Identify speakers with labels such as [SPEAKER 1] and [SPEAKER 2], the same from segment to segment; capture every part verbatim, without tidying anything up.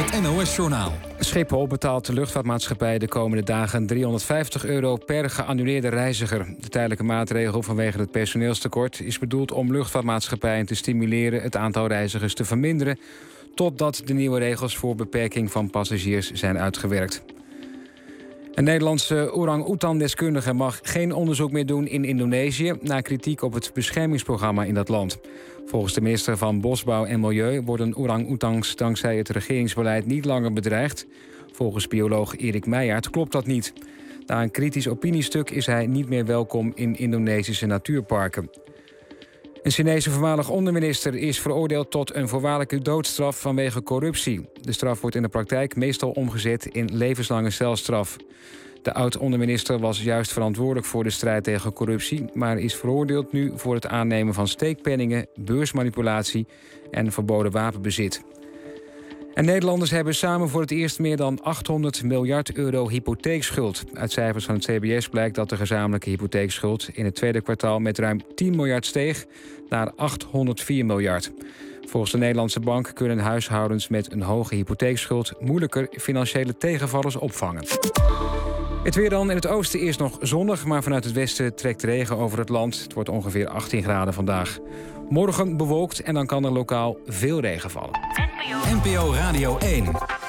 [SPEAKER 1] N O S-journaal.
[SPEAKER 2] Schiphol betaalt de luchtvaartmaatschappij de komende dagen driehonderdvijftig euro per geannuleerde reiziger. De tijdelijke maatregel vanwege het personeelstekort is bedoeld om luchtvaartmaatschappijen te stimuleren het aantal reizigers te verminderen, totdat de nieuwe regels voor beperking van passagiers zijn uitgewerkt. Een Nederlandse orang-oetan-deskundige mag geen onderzoek meer doen in Indonesië na kritiek op het beschermingsprogramma in dat land. Volgens de minister van Bosbouw en Milieu worden orang-oetangs dankzij het regeringsbeleid niet langer bedreigd. Volgens bioloog Erik Meijaert klopt dat niet. Na een kritisch opiniestuk is hij niet meer welkom in Indonesische natuurparken. Een Chinese voormalig onderminister is veroordeeld tot een voorwaardelijke doodstraf vanwege corruptie. De straf wordt in de praktijk meestal omgezet in levenslange celstraf. De oud-onderminister was juist verantwoordelijk voor de strijd tegen corruptie, maar is veroordeeld nu voor het aannemen van steekpenningen, beursmanipulatie en verboden wapenbezit. En Nederlanders hebben samen voor het eerst meer dan achthonderd miljard euro hypotheekschuld. Uit cijfers van het C B S blijkt dat de gezamenlijke hypotheekschuld in het tweede kwartaal met ruim tien miljard steeg naar achthonderdvier miljard. Volgens de Nederlandse bank kunnen huishoudens met een hoge hypotheekschuld moeilijker financiële tegenvallers opvangen. Het weer dan. In het oosten is nog zonnig, maar vanuit het westen trekt regen over het land. Het wordt ongeveer achttien graden vandaag. Morgen bewolkt en dan kan er lokaal veel regen vallen.
[SPEAKER 1] N P O Radio één.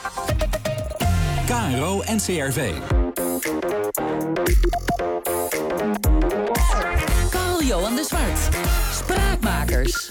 [SPEAKER 1] K R O N C R V.
[SPEAKER 3] Carl-Johan de Zwart. Spraakmakers.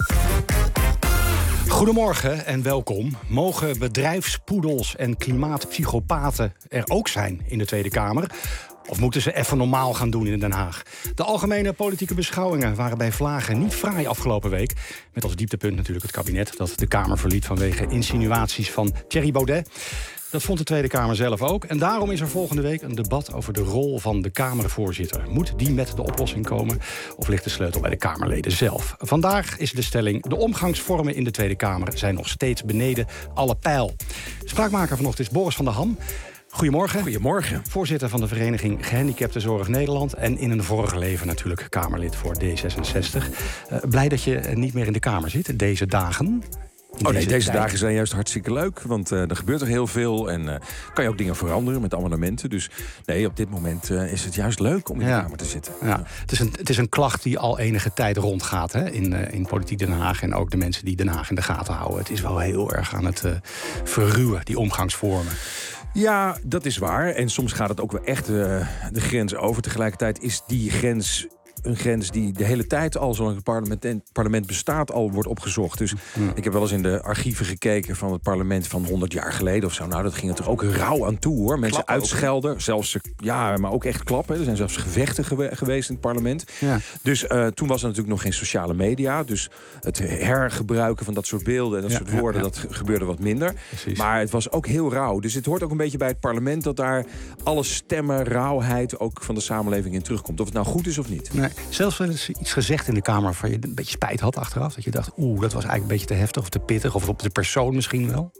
[SPEAKER 4] Goedemorgen en welkom. Mogen bedrijfspoedels en klimaatpsychopaten er ook zijn in de Tweede Kamer? Of moeten ze even normaal gaan doen in Den Haag? De algemene politieke beschouwingen waren bij vlagen niet fraai afgelopen week. Met als dieptepunt natuurlijk het kabinet dat de Kamer verliet vanwege insinuaties van Thierry Baudet. Dat vond de Tweede Kamer zelf ook. En daarom is er volgende week een debat over de rol van de Kamervoorzitter. Moet die met de oplossing komen? Of ligt de sleutel bij de Kamerleden zelf? Vandaag is de stelling: de omgangsvormen in de Tweede Kamer zijn nog steeds beneden alle peil. Spraakmaker vanochtend is Boris van der Ham. Goedemorgen.
[SPEAKER 5] Goedemorgen.
[SPEAKER 4] Voorzitter van de Vereniging Gehandicaptenzorg Nederland. En in een vorig leven natuurlijk Kamerlid voor D zesenzestig. Uh, blij dat je niet meer in de Kamer zit deze dagen.
[SPEAKER 5] Oh nee, deze, deze dagen zijn juist hartstikke leuk. Want uh, er gebeurt er heel veel. En uh, kan je ook dingen veranderen met amendementen. Dus nee, op dit moment uh, is het juist leuk om in
[SPEAKER 4] ja.
[SPEAKER 5] de Kamer te zitten.
[SPEAKER 4] Ja. Ja. Het, is een, het is een klacht die al enige tijd rondgaat, hè, in, uh, in politiek Den Haag. En ook de mensen die Den Haag in de gaten houden. Het is wel heel erg aan het uh, verruwen, die omgangsvormen.
[SPEAKER 5] Ja, dat is waar. En soms gaat het ook wel echt uh, de grens over. Tegelijkertijd is die grens een grens die de hele tijd al, zolang het parlement, parlement bestaat, al wordt opgezocht. Dus ja. ik heb wel eens in de archieven gekeken van het parlement van honderd jaar geleden of zo. Nou, dat ging er toch ook rauw aan toe, hoor. Mensen klappen uitschelden. Ook. Zelfs, ja, maar ook echt klappen. Er zijn zelfs gevechten gewe- geweest in het parlement. Ja. Dus uh, toen was er natuurlijk nog geen sociale media. Dus het hergebruiken van dat soort beelden en dat ja, soort woorden, ja, ja. dat gebeurde wat minder. Precies. Maar het was ook heel rauw. Dus het hoort ook een beetje bij het parlement dat daar alle stemmen, rauwheid ook van de samenleving in terugkomt. Of het nou goed is of niet.
[SPEAKER 4] Nee. Zelfs wel eens iets gezegd in de Kamer waarvan je een beetje spijt had achteraf. Dat je dacht, oeh, dat was eigenlijk een beetje te heftig of te pittig. Of op de persoon misschien wel.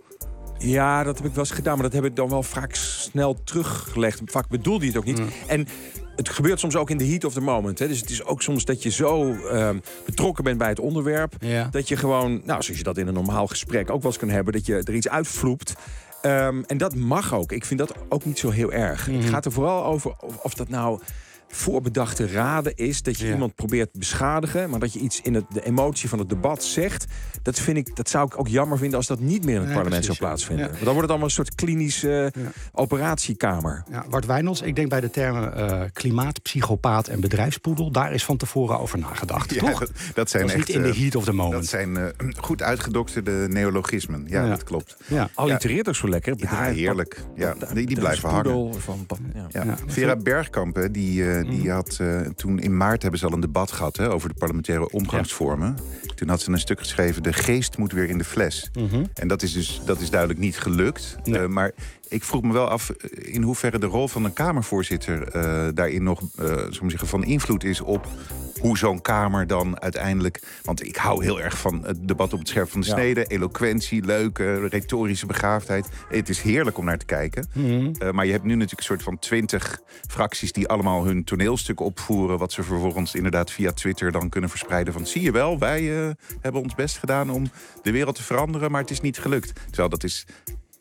[SPEAKER 5] Ja, dat heb ik wel eens gedaan. Maar dat heb ik dan wel vaak snel teruggelegd. Vaak bedoelde je het ook niet. Mm. En het gebeurt soms ook in de heat of the moment. Hè. Dus het is ook soms dat je zo uh, betrokken bent bij het onderwerp. Ja. Dat je gewoon, nou, zoals je dat in een normaal gesprek ook wel eens kan hebben, dat je er iets uitvloept. Um, en dat mag ook. Ik vind dat ook niet zo heel erg. Mm-hmm. Het gaat er vooral over of, of dat nou voorbedachte raden is, dat je ja. iemand probeert te beschadigen, maar dat je iets in het, de emotie van het debat zegt. Dat vind ik, dat zou ik ook jammer vinden als dat niet meer in het ja, parlement precies, zou plaatsvinden. Ja. Want dan wordt het allemaal een soort klinische ja. operatiekamer.
[SPEAKER 4] Ja, Bart Wijnands, ik denk bij de termen uh, klimaatpsychopaat en bedrijfspoedel, daar is van tevoren over nagedacht, ja, toch?
[SPEAKER 6] Dat, dat zijn
[SPEAKER 4] dat
[SPEAKER 6] echt
[SPEAKER 4] niet in de heat of the moment.
[SPEAKER 6] Dat zijn uh, goed uitgedokterde neologismen. Ja, ja. dat klopt.
[SPEAKER 5] Ja. Allitereert ook zo lekker.
[SPEAKER 6] Bedrijf, ja, heerlijk. Ja, die, die blijven hangen. Van, ja. Ja. Ja. Vera Bergkamp, die, uh, die mm. had uh, toen in maart hebben ze al een debat gehad, hè, over de parlementaire omgangsvormen. Ja. Toen had ze een stuk geschreven: de geest moet weer in de fles. Mm-hmm. En dat is dus dat is duidelijk niet gelukt. Nee. Uh, maar ik vroeg me wel af in hoeverre de rol van een Kamervoorzitter uh, daarin nog uh, zou ik zeggen, van invloed is op hoe zo'n Kamer dan uiteindelijk. Want ik hou heel erg van het debat op het scherp van de snede. Ja. Eloquentie, leuke, retorische begaafdheid. Het is heerlijk om naar te kijken. Mm-hmm. Uh, maar je hebt nu natuurlijk een soort van twintig fracties die allemaal hun toneelstuk opvoeren, wat ze vervolgens inderdaad via Twitter dan kunnen verspreiden van zie je wel, wij uh, hebben ons best gedaan om de wereld te veranderen, maar het is niet gelukt. Terwijl dat is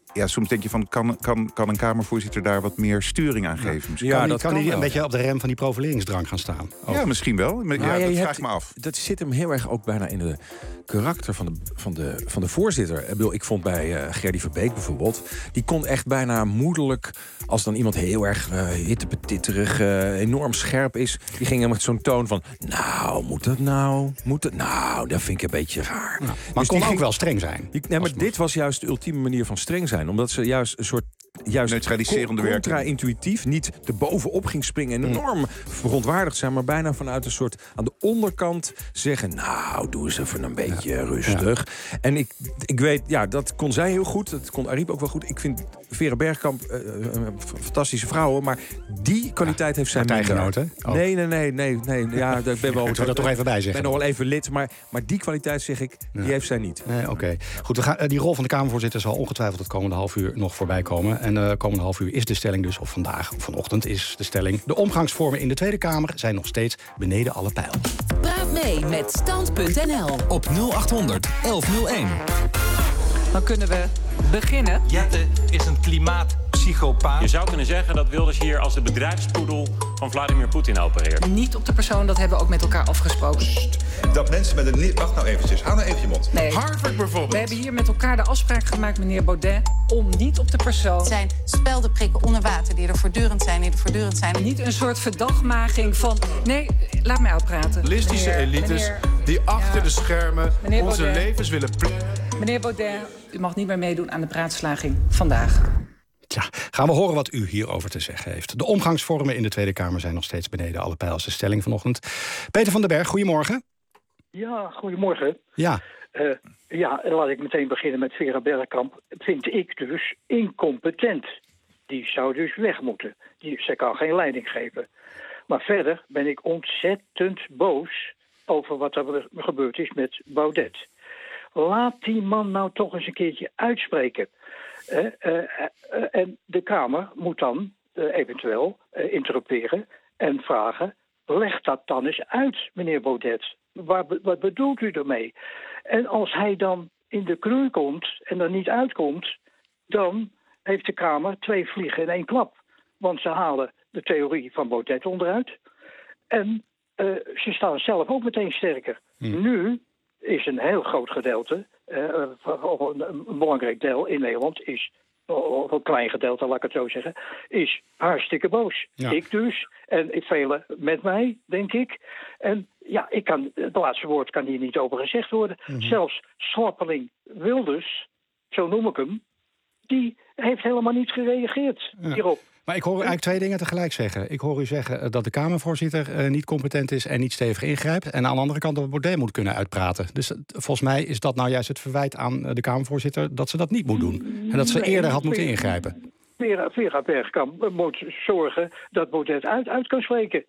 [SPEAKER 6] ja, soms denk je van, kan, kan, kan een Kamervoorzitter daar wat meer sturing aan geven?
[SPEAKER 4] Ja, kan, dat kan hij een beetje op de rem van die profileringsdrang gaan staan?
[SPEAKER 6] Ook. Ja, misschien wel. Maar, ja,
[SPEAKER 5] ja,
[SPEAKER 6] dat vraag
[SPEAKER 5] hebt,
[SPEAKER 6] ik me af.
[SPEAKER 5] Dat zit hem heel erg ook bijna in de karakter van de, van de, van de voorzitter. Ik bedoel, ik vond bij uh, Gerdy Verbeek bijvoorbeeld, die kon echt bijna moedelijk, als dan iemand heel erg uh, hittepetitterig, uh, enorm scherp is, die ging hem met zo'n toon van, nou, moet dat nou? Moet het nou? Dat vind ik een beetje raar.
[SPEAKER 4] Ja, maar
[SPEAKER 5] dus
[SPEAKER 4] kon
[SPEAKER 5] die
[SPEAKER 4] ook
[SPEAKER 5] ging,
[SPEAKER 4] wel streng zijn.
[SPEAKER 5] Die, nee, maar dit was juist de ultieme manier van streng zijn. Omdat ze juist een soort juist
[SPEAKER 6] neutraliserende werking.
[SPEAKER 5] Contra-intuïtief, niet er bovenop ging springen en enorm verontwaardigd zijn, maar bijna vanuit een soort aan de onderkant zeggen, nou, doe eens even een beetje ja. rustig. Ja. En ik, ik weet, ja, dat kon zij heel goed, dat kon Ariep ook wel goed. Ik vind Vera Bergkamp uh, een fantastische vrouw, maar die kwaliteit ja, heeft zij
[SPEAKER 4] minder. Oh.
[SPEAKER 5] Nee, nee, nee, nee, nee. Ja, ik ben wel.
[SPEAKER 4] Moeten we dat toch even bij zeggen?
[SPEAKER 5] Ik ben nog wel even lid, maar, maar die kwaliteit, zeg ik, ja. die heeft zij niet.
[SPEAKER 4] Nee, Oké, okay. Goed. We gaan, uh, die rol van de Kamervoorzitter zal ongetwijfeld het komende half uur nog voorbij komen. En de uh, komende half uur is de stelling dus, of vandaag of vanochtend is de stelling, de omgangsvormen in de Tweede Kamer zijn nog steeds beneden alle pijl.
[SPEAKER 3] Praat mee met stand punt n l
[SPEAKER 1] op nul acht honderd elf nul één.
[SPEAKER 7] Dan kunnen we beginnen.
[SPEAKER 8] Jette is een klimaatpsychopaat.
[SPEAKER 9] Je zou kunnen zeggen dat Wilders hier als de bedrijfspoedel van Vladimir Poetin opereert.
[SPEAKER 7] Niet op de persoon, dat hebben we ook met elkaar afgesproken.
[SPEAKER 10] Psst, dat mensen met een... Wacht nou eventjes, haal nou even je mond.
[SPEAKER 7] Nee.
[SPEAKER 10] Harvard bijvoorbeeld.
[SPEAKER 7] We hebben hier met elkaar de afspraak gemaakt, meneer Baudet, om niet op de persoon...
[SPEAKER 11] Het zijn speldenprikken onder water die er voortdurend zijn, die er voortdurend zijn.
[SPEAKER 7] Niet een soort verdagmaging van... Nee, laat mij uitpraten.
[SPEAKER 12] Listische elites meneer, die achter ja, de schermen onze Baudet, levens willen...
[SPEAKER 7] Meneer Baudet, u mag niet meer meedoen aan de praatslaging vandaag.
[SPEAKER 4] Tja, gaan we horen wat u hierover te zeggen heeft. De omgangsvormen in de Tweede Kamer zijn nog steeds beneden alle pijl. De stelling vanochtend. Peter van den Berg, goedemorgen.
[SPEAKER 13] Ja, goedemorgen.
[SPEAKER 4] Ja.
[SPEAKER 13] Uh, ja, laat ik meteen beginnen met Vera Bergkamp. Vind ik dus incompetent. Die zou dus weg moeten. Die, zij kan geen leiding geven. Maar verder ben ik ontzettend boos over wat er gebeurd is met Baudet. Laat die man nou toch eens een keertje uitspreken. Uh, uh, uh, en de Kamer moet dan uh, eventueel uh, interruperen en vragen... leg dat dan eens uit, meneer Baudet. Waar, wat bedoelt u ermee? En als hij dan in de knur komt en er niet uitkomt... dan heeft de Kamer twee vliegen in één klap. Want ze halen de theorie van Baudet onderuit. En uh, ze staan zelf ook meteen sterker. Hmm. Nu is een heel groot gedeelte... Uh, een, een belangrijk deel in Nederland is, of een klein gedeelte, laat ik het zo zeggen, is hartstikke boos. Ja. Ik dus, en velen met mij, denk ik. En ja, ik kan, het laatste woord kan hier niet over gezegd worden. Mm-hmm. Zelfs slappeling Wilders, zo noem ik hem, die heeft helemaal niet gereageerd ja. hierop.
[SPEAKER 4] Maar ik hoor eigenlijk twee dingen tegelijk zeggen. Ik hoor u zeggen dat de Kamervoorzitter uh, niet competent is en niet stevig ingrijpt. En aan de andere kant dat Baudet moet kunnen uitpraten. Dus uh, volgens mij is dat nou juist het verwijt aan uh, de Kamervoorzitter dat ze dat niet moet doen. En dat ze nee, eerder had moeten ingrijpen.
[SPEAKER 13] Vera, Vera Bergkamp moet zorgen dat Baudet uit, uit kan spreken.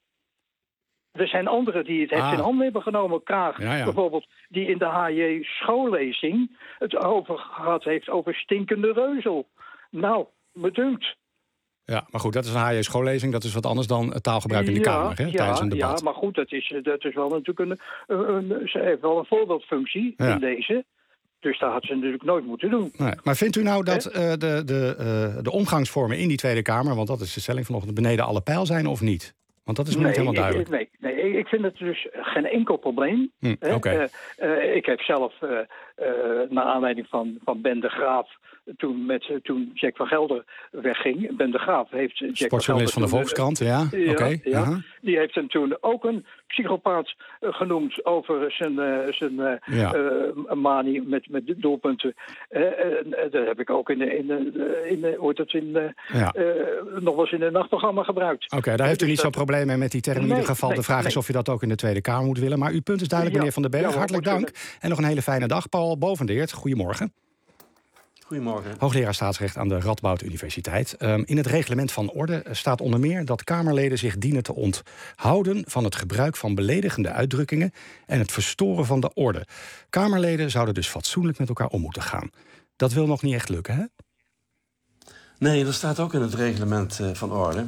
[SPEAKER 13] Er zijn anderen die het ah. in handen hebben genomen. Kaag ja, ja. bijvoorbeeld, die in de H J schoollezing het over gehad heeft over stinkende reuzel. Nou, me dunkt.
[SPEAKER 4] Ja, maar goed, dat is een H J schoollezing. Dat is wat anders dan het taalgebruik in de ja, Kamer, hè,
[SPEAKER 13] ja,
[SPEAKER 4] tijdens een debat.
[SPEAKER 13] Ja, maar goed, dat is, dat is wel natuurlijk een, een, een... Ze heeft wel een voorbeeldfunctie ja. in deze. Dus dat had ze natuurlijk nooit moeten doen.
[SPEAKER 4] Nee, maar vindt u nou dat uh, de, de, uh, de omgangsvormen in die Tweede Kamer... want dat is de stelling vanochtend, beneden alle pijl zijn of niet? Want dat is me
[SPEAKER 13] nee,
[SPEAKER 4] niet helemaal duidelijk.
[SPEAKER 13] Ik, nee, nee, ik vind het dus geen enkel probleem.
[SPEAKER 4] Hm, okay.
[SPEAKER 13] uh, uh, ik heb zelf, uh, uh, naar aanleiding van, van Ben de Graaf... Toen, met, uh, toen Jack van Gelder wegging, Ben de Graaf heeft... Jack
[SPEAKER 4] Sportjournalist van, van de Volkskrant, ja.
[SPEAKER 13] ja,
[SPEAKER 4] okay.
[SPEAKER 13] ja
[SPEAKER 4] uh-huh.
[SPEAKER 13] Die heeft hem toen ook een psychopaat uh, genoemd... over zijn, uh, zijn uh, ja. uh, manie met, met doelpunten. Uh, uh, dat heb ik ook in de, in de, in de, wordt het in de, ja. uh, nog wel eens in een nachtprogramma gebruikt.
[SPEAKER 4] Oké, okay, daar heeft u niet zo'n probleem mee met die term in nee, ieder geval. Nee, de vraag nee. is of u dat ook in de Tweede Kamer moet willen. Maar uw punt is duidelijk, ja, meneer Van den Berg. Ja, hartelijk dank. Kunnen. En nog een hele fijne dag. Paul Bovendeert, goedemorgen.
[SPEAKER 14] Goedemorgen.
[SPEAKER 4] Hoogleraar staatsrecht aan de Radboud Universiteit. Um, in het reglement van orde staat onder meer dat Kamerleden zich dienen te onthouden van het gebruik van beledigende uitdrukkingen en het verstoren van de orde. Kamerleden zouden dus fatsoenlijk met elkaar om moeten gaan. Dat wil nog niet echt lukken, hè?
[SPEAKER 14] Nee, dat staat ook in het reglement uh, van orde.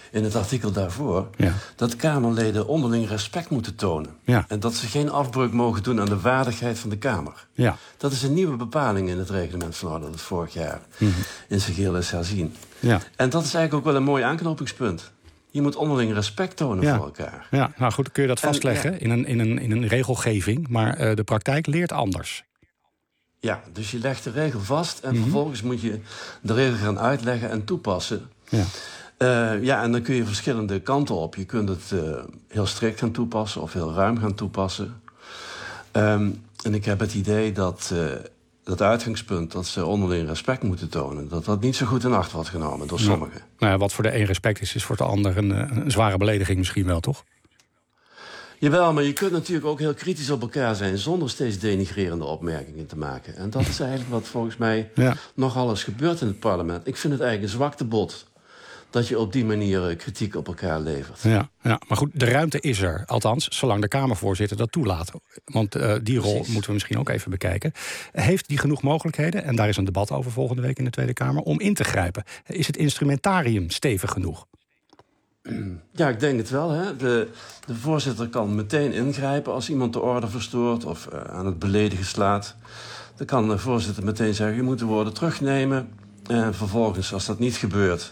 [SPEAKER 14] in het artikel daarvoor...
[SPEAKER 4] Ja.
[SPEAKER 14] dat Kamerleden onderling respect moeten tonen.
[SPEAKER 4] Ja.
[SPEAKER 14] En dat ze geen afbreuk mogen doen aan de waardigheid van de Kamer.
[SPEAKER 4] Ja.
[SPEAKER 14] Dat is een nieuwe bepaling in het reglement van orde... dat vorig jaar mm-hmm. in zijn geheel is herzien.
[SPEAKER 4] Ja.
[SPEAKER 14] En dat is eigenlijk ook wel een mooi aanknopingspunt. Je moet onderling respect tonen
[SPEAKER 4] ja.
[SPEAKER 14] voor elkaar.
[SPEAKER 4] Ja, nou goed, kun je dat vastleggen en, ja. in, een, in, een, in een regelgeving... maar uh, de praktijk leert anders.
[SPEAKER 14] Ja, dus je legt de regel vast... en mm-hmm. vervolgens moet je de regel gaan uitleggen en toepassen.
[SPEAKER 4] Ja.
[SPEAKER 14] Uh, ja, en dan kun je verschillende kanten op. Je kunt het uh, heel strikt gaan toepassen of heel ruim gaan toepassen. Um, en ik heb het idee dat uh, dat uitgangspunt... dat ze onderling respect moeten tonen... dat dat niet zo goed in acht wordt genomen door sommigen.
[SPEAKER 4] Nou, nou ja, wat voor de een respect is, is voor de ander een, een zware belediging misschien wel, toch?
[SPEAKER 14] Jawel, maar je kunt natuurlijk ook heel kritisch op elkaar zijn... zonder steeds denigrerende opmerkingen te maken. En dat is eigenlijk wat volgens mij ja. nogal eens gebeurt in het parlement. Ik vind het eigenlijk een zwaktebod... dat je op die manier kritiek op elkaar levert.
[SPEAKER 4] Ja, ja, maar goed, de ruimte is er. Althans, zolang de Kamervoorzitter dat toelaat. Want uh, die rol Precies. moeten we misschien ook even bekijken. Heeft die genoeg mogelijkheden, en daar is een debat over volgende week in de Tweede Kamer... om in te grijpen? Is het instrumentarium stevig genoeg?
[SPEAKER 14] Ja, ik denk het wel. Hè. De, de voorzitter kan meteen ingrijpen als iemand de orde verstoort... of uh, aan het beledigen slaat. Dan kan de voorzitter meteen zeggen... je moet de woorden terugnemen. En vervolgens, als dat niet gebeurt...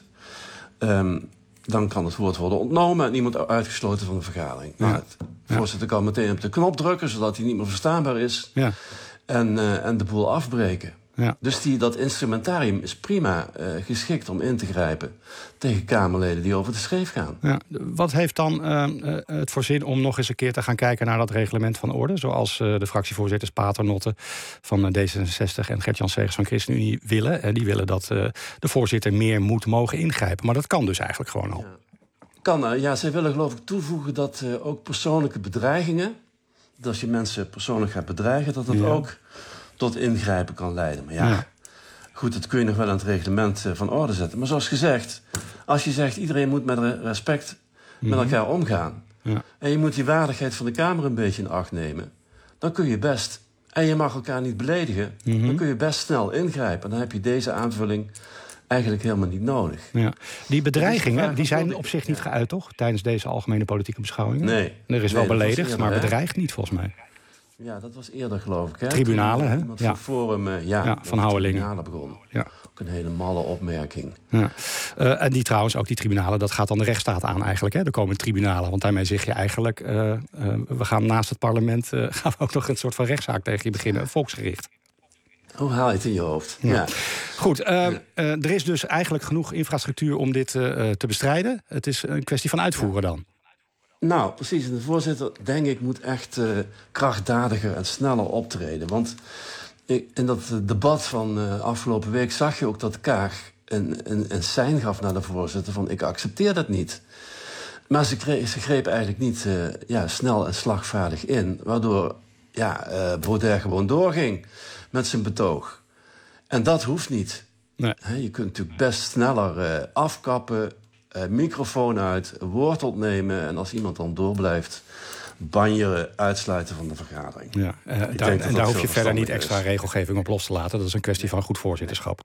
[SPEAKER 14] Um, dan kan het woord worden ontnomen... en iemand uitgesloten van de vergadering. Ja. Nou, de voorzitter kan meteen op de knop drukken... zodat hij niet meer verstaanbaar is. Ja. En, uh, en de boel afbreken. Ja. Dus die, dat instrumentarium is prima uh, geschikt om in te grijpen... tegen Kamerleden die over de schreef gaan.
[SPEAKER 4] Ja. Wat heeft dan uh, het voor zin om nog eens een keer te gaan kijken... naar dat reglement van orde? Zoals uh, de fractievoorzitters Paternotte van D zesenzestig... en Gert-Jan Segers van ChristenUnie willen. En die willen dat uh, de voorzitter meer moet mogen ingrijpen. Maar dat kan dus eigenlijk gewoon al.
[SPEAKER 14] Ja. Kan, uh, ja, zij willen geloof ik toevoegen dat uh, ook persoonlijke bedreigingen... dat als je mensen persoonlijk gaat bedreigen... dat dat ja. ook... tot ingrijpen kan leiden. Maar ja, ja, goed, dat kun je nog wel aan het reglement uh, van orde zetten. Maar zoals gezegd, als je zegt... iedereen moet met respect mm-hmm. met elkaar omgaan... Ja. en je moet die waardigheid van de Kamer een beetje in acht nemen... dan kun je best, en je mag elkaar niet beledigen... Mm-hmm. dan kun je best snel ingrijpen. Dan heb je deze aanvulling eigenlijk helemaal niet nodig.
[SPEAKER 4] Ja. Die bedreigingen, die zijn op zich niet geuit, toch? Tijdens deze algemene politieke beschouwingen?
[SPEAKER 14] Nee.
[SPEAKER 4] Er is
[SPEAKER 14] nee,
[SPEAKER 4] wel beledigd,
[SPEAKER 14] eerder,
[SPEAKER 4] maar
[SPEAKER 14] hè?
[SPEAKER 4] bedreigd niet, volgens mij.
[SPEAKER 14] Ja, dat was eerder, geloof ik. Hè?
[SPEAKER 4] Tribunalen, hè?
[SPEAKER 14] Iemand
[SPEAKER 4] Ja.
[SPEAKER 14] van Forum, uh, ja,
[SPEAKER 4] ja, van Houwelingen.
[SPEAKER 14] Tribunalen begonnen.
[SPEAKER 4] Ja.
[SPEAKER 14] Ook een hele malle opmerking.
[SPEAKER 4] Ja. Uh, en die trouwens, ook die tribunalen, dat gaat dan de rechtsstaat aan eigenlijk. Hè? Er komen tribunalen, want daarmee zeg je eigenlijk... Uh, uh, we gaan naast het parlement uh, gaan we ook nog een soort van rechtszaak tegen je beginnen. Volksgericht.
[SPEAKER 14] Hoe haal je het in je hoofd?
[SPEAKER 4] Ja.
[SPEAKER 14] Ja.
[SPEAKER 4] Goed, uh, uh, er is dus eigenlijk genoeg infrastructuur om dit uh, te bestrijden. Het is een kwestie van uitvoeren dan.
[SPEAKER 14] Nou, precies. En de voorzitter, denk ik, moet echt uh, krachtdadiger en sneller optreden. Want ik, in dat debat van uh, afgelopen week zag je ook dat Kaag een, een, een sein gaf naar de voorzitter van ik accepteer dat niet. Maar ze, kreeg, ze greep eigenlijk niet uh, ja, snel en slagvaardig in. Waardoor ja, uh, Baudet gewoon doorging met zijn betoog. En dat hoeft niet.
[SPEAKER 4] Nee.
[SPEAKER 14] He, je kunt natuurlijk best sneller uh, afkappen... Uh, microfoon uit, woord ontnemen... en als iemand dan doorblijft... banjeren, uitsluiten van de vergadering.
[SPEAKER 4] Ja, uh, daar,
[SPEAKER 14] dat
[SPEAKER 4] en daar hoef je verder niet
[SPEAKER 14] is.
[SPEAKER 4] extra regelgeving op los te laten. Dat is een kwestie van goed voorzitterschap.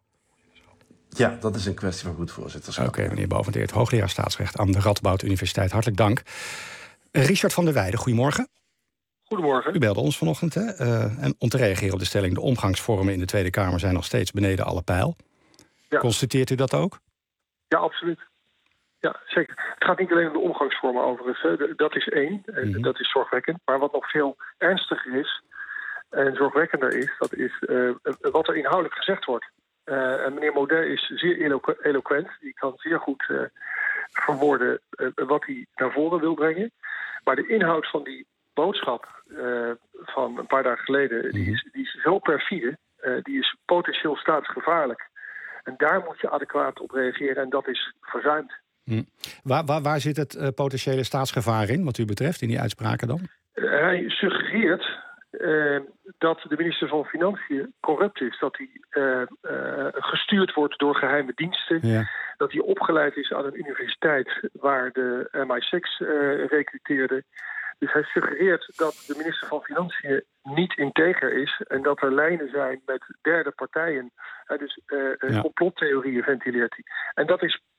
[SPEAKER 14] Ja, dat is een kwestie van goed voorzitterschap.
[SPEAKER 4] Oké, okay, meneer Boventeert, hoogleraar staatsrecht... aan de Radboud Universiteit. Hartelijk dank. Richard van der Weijden, goedemorgen.
[SPEAKER 15] Goedemorgen.
[SPEAKER 4] U belde ons vanochtend, hè? Uh, en om te reageren op de stelling... de omgangsvormen in de Tweede Kamer zijn nog steeds beneden alle pijl. Ja. Constateert u dat ook?
[SPEAKER 15] Ja, absoluut. Ja, zeker. Het gaat niet alleen om de omgangsvormen overigens. Hè. Dat is één, mm-hmm. dat is zorgwekkend. Maar wat nog veel ernstiger is en zorgwekkender is... dat is uh, wat er inhoudelijk gezegd wordt. Uh, en meneer Baudet is zeer eloqu- eloquent. Die kan zeer goed uh, verwoorden uh, wat hij naar voren wil brengen. Maar de inhoud van die boodschap uh, van een paar dagen geleden... Mm-hmm. die, is, die is zo perfide, uh, die is potentieel staatsgevaarlijk. En daar moet je adequaat op reageren en dat is verzuimd.
[SPEAKER 4] Hm. Waar, waar, waar zit het uh, potentiële staatsgevaar in, wat u betreft, in die uitspraken dan?
[SPEAKER 15] Uh, hij suggereert uh, dat de minister van Financiën corrupt is. Dat hij uh, uh, gestuurd wordt door geheime diensten. Ja. Dat hij opgeleid is aan een universiteit waar de M I zes uh, recruteerde. Dus hij suggereert dat de minister van Financiën niet integer is... en dat er lijnen zijn met derde partijen. Uh, dus uh, ja. complottheorieën ventileert hij. En dat is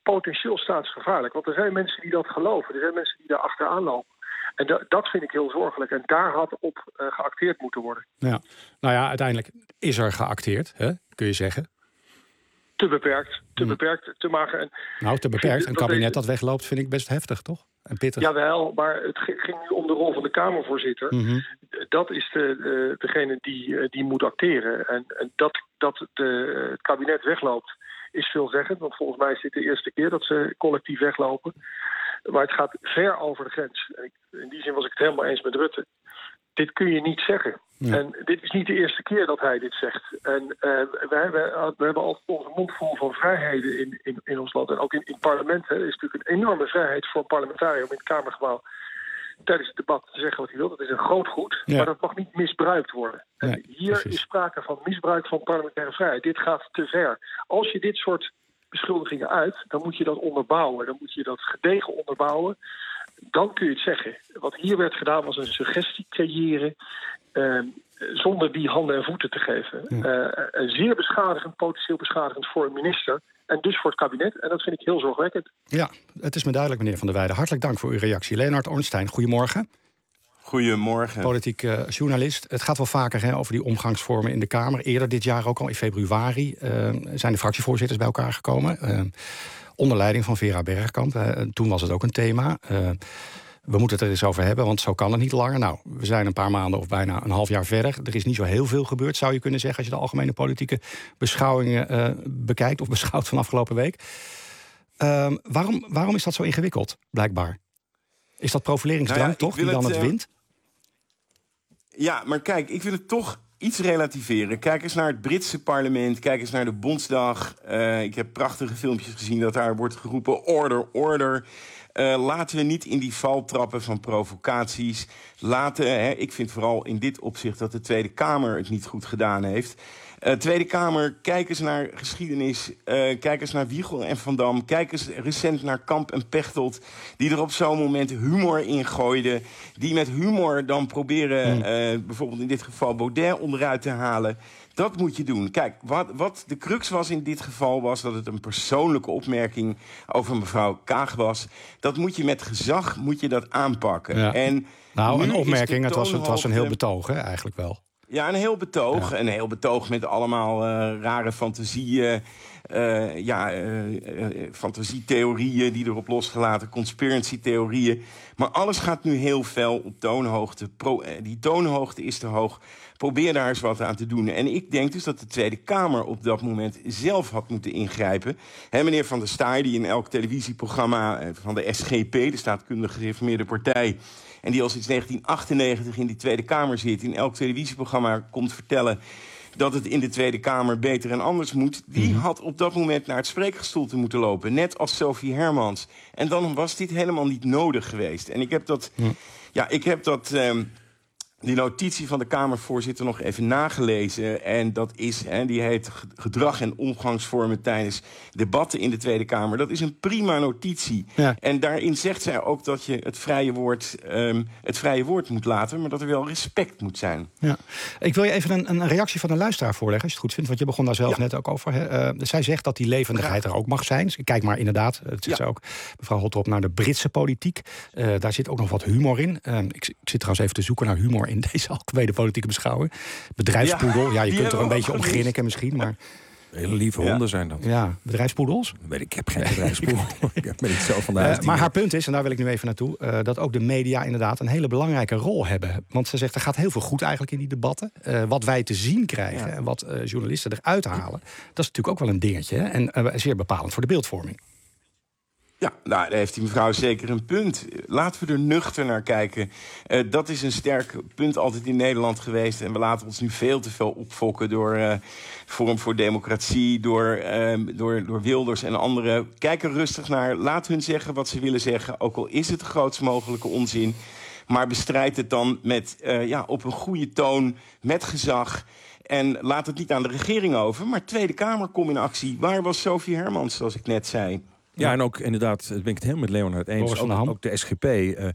[SPEAKER 15] potentieel staatsgevaarlijk. Want er zijn mensen die dat geloven. Er zijn mensen die daar achteraan lopen. En da- dat vind ik heel zorgelijk. En daar had op uh, geacteerd moeten worden.
[SPEAKER 4] Ja. Nou ja, uiteindelijk is er geacteerd, hè? Kun je zeggen.
[SPEAKER 15] Te beperkt, te
[SPEAKER 4] hmm.
[SPEAKER 15] beperkt, te mager. En
[SPEAKER 4] nou, te beperkt. Een kabinet dat wegloopt vind ik best heftig, toch? En pittig.
[SPEAKER 15] Jawel, maar het ging nu om de rol van de Kamervoorzitter.
[SPEAKER 4] Mm-hmm.
[SPEAKER 15] Dat is de, de, degene die, die moet acteren. En, en dat, dat de, het kabinet wegloopt is veelzeggend. Want volgens mij is dit de eerste keer dat ze collectief weglopen. Maar het gaat ver over de grens. In die zin was ik het helemaal eens met Rutte. Dit kun je niet zeggen. Ja. En dit is niet de eerste keer dat hij dit zegt. En uh, we, hebben, we hebben altijd onze mond vol van vrijheden in, in, in ons land. En ook in, in het parlement. Hè, is natuurlijk een enorme vrijheid voor een parlementariër om in het Kamergebouw tijdens het debat te zeggen wat hij wil. Dat is een groot goed. Ja. Maar dat mag niet misbruikt worden. En nee, hier precies. is sprake van misbruik van parlementaire vrijheid. Dit gaat te ver. Als je dit soort beschuldigingen uit, dan moet je dat onderbouwen. Dan moet je dat gedegen onderbouwen. Dan kun je het zeggen. Wat hier werd gedaan was een suggestie creëren Uh, zonder die handen en voeten te geven. Ja. Uh, zeer beschadigend, potentieel beschadigend voor een minister. En dus voor het kabinet. En dat vind ik heel zorgwekkend.
[SPEAKER 4] Ja, het is me duidelijk, meneer Van der Weijden. Hartelijk dank voor uw reactie. Leonard Ornstein, goedemorgen.
[SPEAKER 16] Goedemorgen.
[SPEAKER 4] Politiek uh, journalist. Het gaat wel vaker hè, over die omgangsvormen in de Kamer. Eerder dit jaar ook al, in februari, uh, zijn de fractievoorzitters bij elkaar gekomen. Uh, onder leiding van Vera Bergkamp. Uh, toen was het ook een thema. Uh, We moeten het er eens over hebben, want zo kan het niet langer. Nou, we zijn een paar maanden of bijna een half jaar verder. Er is niet zo heel veel gebeurd, zou je kunnen zeggen, als je de algemene politieke beschouwingen uh, bekijkt of beschouwt van afgelopen week. Uh, waarom, waarom is dat zo ingewikkeld, blijkbaar? Is dat profileringsdrang nou ja, toch, die dan het, het wint?
[SPEAKER 16] Uh, ja, maar kijk, ik wil het toch iets relativeren. Kijk eens naar het Britse parlement, kijk eens naar de Bondsdag. Uh, ik heb prachtige filmpjes gezien dat daar wordt geroepen order, order. Uh, laten we niet in die val trappen van provocaties. Laten, hè, ik vind vooral in dit opzicht dat de Tweede Kamer het niet goed gedaan heeft. Uh, Tweede Kamer, kijk eens naar geschiedenis. Uh, kijk eens naar Wiegel en Van Dam. Kijk eens recent naar Kamp en Pechtold, die er op zo'n moment humor in gooiden. Die met humor dan proberen, uh, bijvoorbeeld in dit geval Baudet onderuit te halen. Dat moet je doen. Kijk, wat, wat de crux was in dit geval was dat het een persoonlijke opmerking over mevrouw Kaag was. Dat moet je met gezag moet je dat aanpakken.
[SPEAKER 4] Ja.
[SPEAKER 16] En
[SPEAKER 4] nou, een opmerking, het was, het was een heel betoog, hè, eigenlijk wel.
[SPEAKER 16] Ja, een heel betoog. Ja. Een heel betoog met allemaal uh, rare fantasieën. Uh, ja, uh, uh, fantasietheorieën die erop losgelaten, conspiracy-theorieën. Maar alles gaat nu heel fel op toonhoogte. Pro, uh, die toonhoogte is te hoog. Probeer daar eens wat aan te doen. En ik denk dus dat de Tweede Kamer op dat moment zelf had moeten ingrijpen. He, meneer Van der Staaij, die in elk televisieprogramma van de S G P, de Staatkundige Gereformeerde Partij, en die al sinds negentien achtennegentig in die Tweede Kamer zit, in elk televisieprogramma komt vertellen dat het in de Tweede Kamer beter en anders moet, die mm-hmm. had op dat moment naar het spreekgestoelte moeten lopen. Net als Sophie Hermans. En dan was dit helemaal niet nodig geweest. En ik heb dat... Mm. Ja, ik heb dat... Um, die notitie van de Kamervoorzitter nog even nagelezen. En dat is, hè, die heet gedrag en omgangsvormen tijdens debatten in de Tweede Kamer. Dat is een prima notitie. Ja. En daarin zegt zij ook dat je het vrije woord, um, het vrije woord moet laten, maar dat er wel respect moet zijn.
[SPEAKER 4] Ja. Ik wil je even een, een reactie van een luisteraar voorleggen, als je het goed vindt, want je begon daar zelf ja. net ook over. Hè. Uh, zij zegt dat die levendigheid er ook mag zijn. Kijk maar inderdaad, het zit ja. ook, mevrouw Hotrop, naar de Britse politiek. Uh, daar zit ook nog wat humor in. Uh, ik, ik zit trouwens even te zoeken naar humor in deze algemene politieke beschouwing. Bedrijfspoedel, ja, ja je kunt er een beetje om grinniken misschien, maar...
[SPEAKER 5] Hele lieve honden ja. zijn dat.
[SPEAKER 4] Ja, bedrijfspoedels?
[SPEAKER 5] Weet ik, ik heb geen bedrijfspoedel. Ik ben niet zelf van de huis.
[SPEAKER 4] Uh, maar haar punt is, en daar wil ik nu even naartoe, Uh, dat ook de media inderdaad een hele belangrijke rol hebben. Want ze zegt, er gaat heel veel goed eigenlijk in die debatten. Uh, wat wij te zien krijgen ja. en wat uh, journalisten eruit halen, dat is natuurlijk ook wel een dingetje. Hè? En uh, zeer bepalend voor de beeldvorming.
[SPEAKER 16] Ja, nou, daar heeft die mevrouw zeker een punt. Laten we er nuchter naar kijken. Uh, dat is een sterk punt altijd in Nederland geweest. En we laten ons nu veel te veel opfokken door uh, Forum voor Democratie, door, uh, door, door Wilders en anderen. Kijk er rustig naar. Laat hun zeggen wat ze willen zeggen. Ook al is het de grootst mogelijke onzin. Maar bestrijd het dan met, uh, ja, op een goede toon, met gezag. En laat het niet aan de regering over. Maar Tweede Kamer, kom in actie. Waar was Sophie Hermans, zoals ik net zei?
[SPEAKER 5] Ja, en ook inderdaad, ben ik het helemaal met Leonard eens. Ook, ook de S G P. Uh,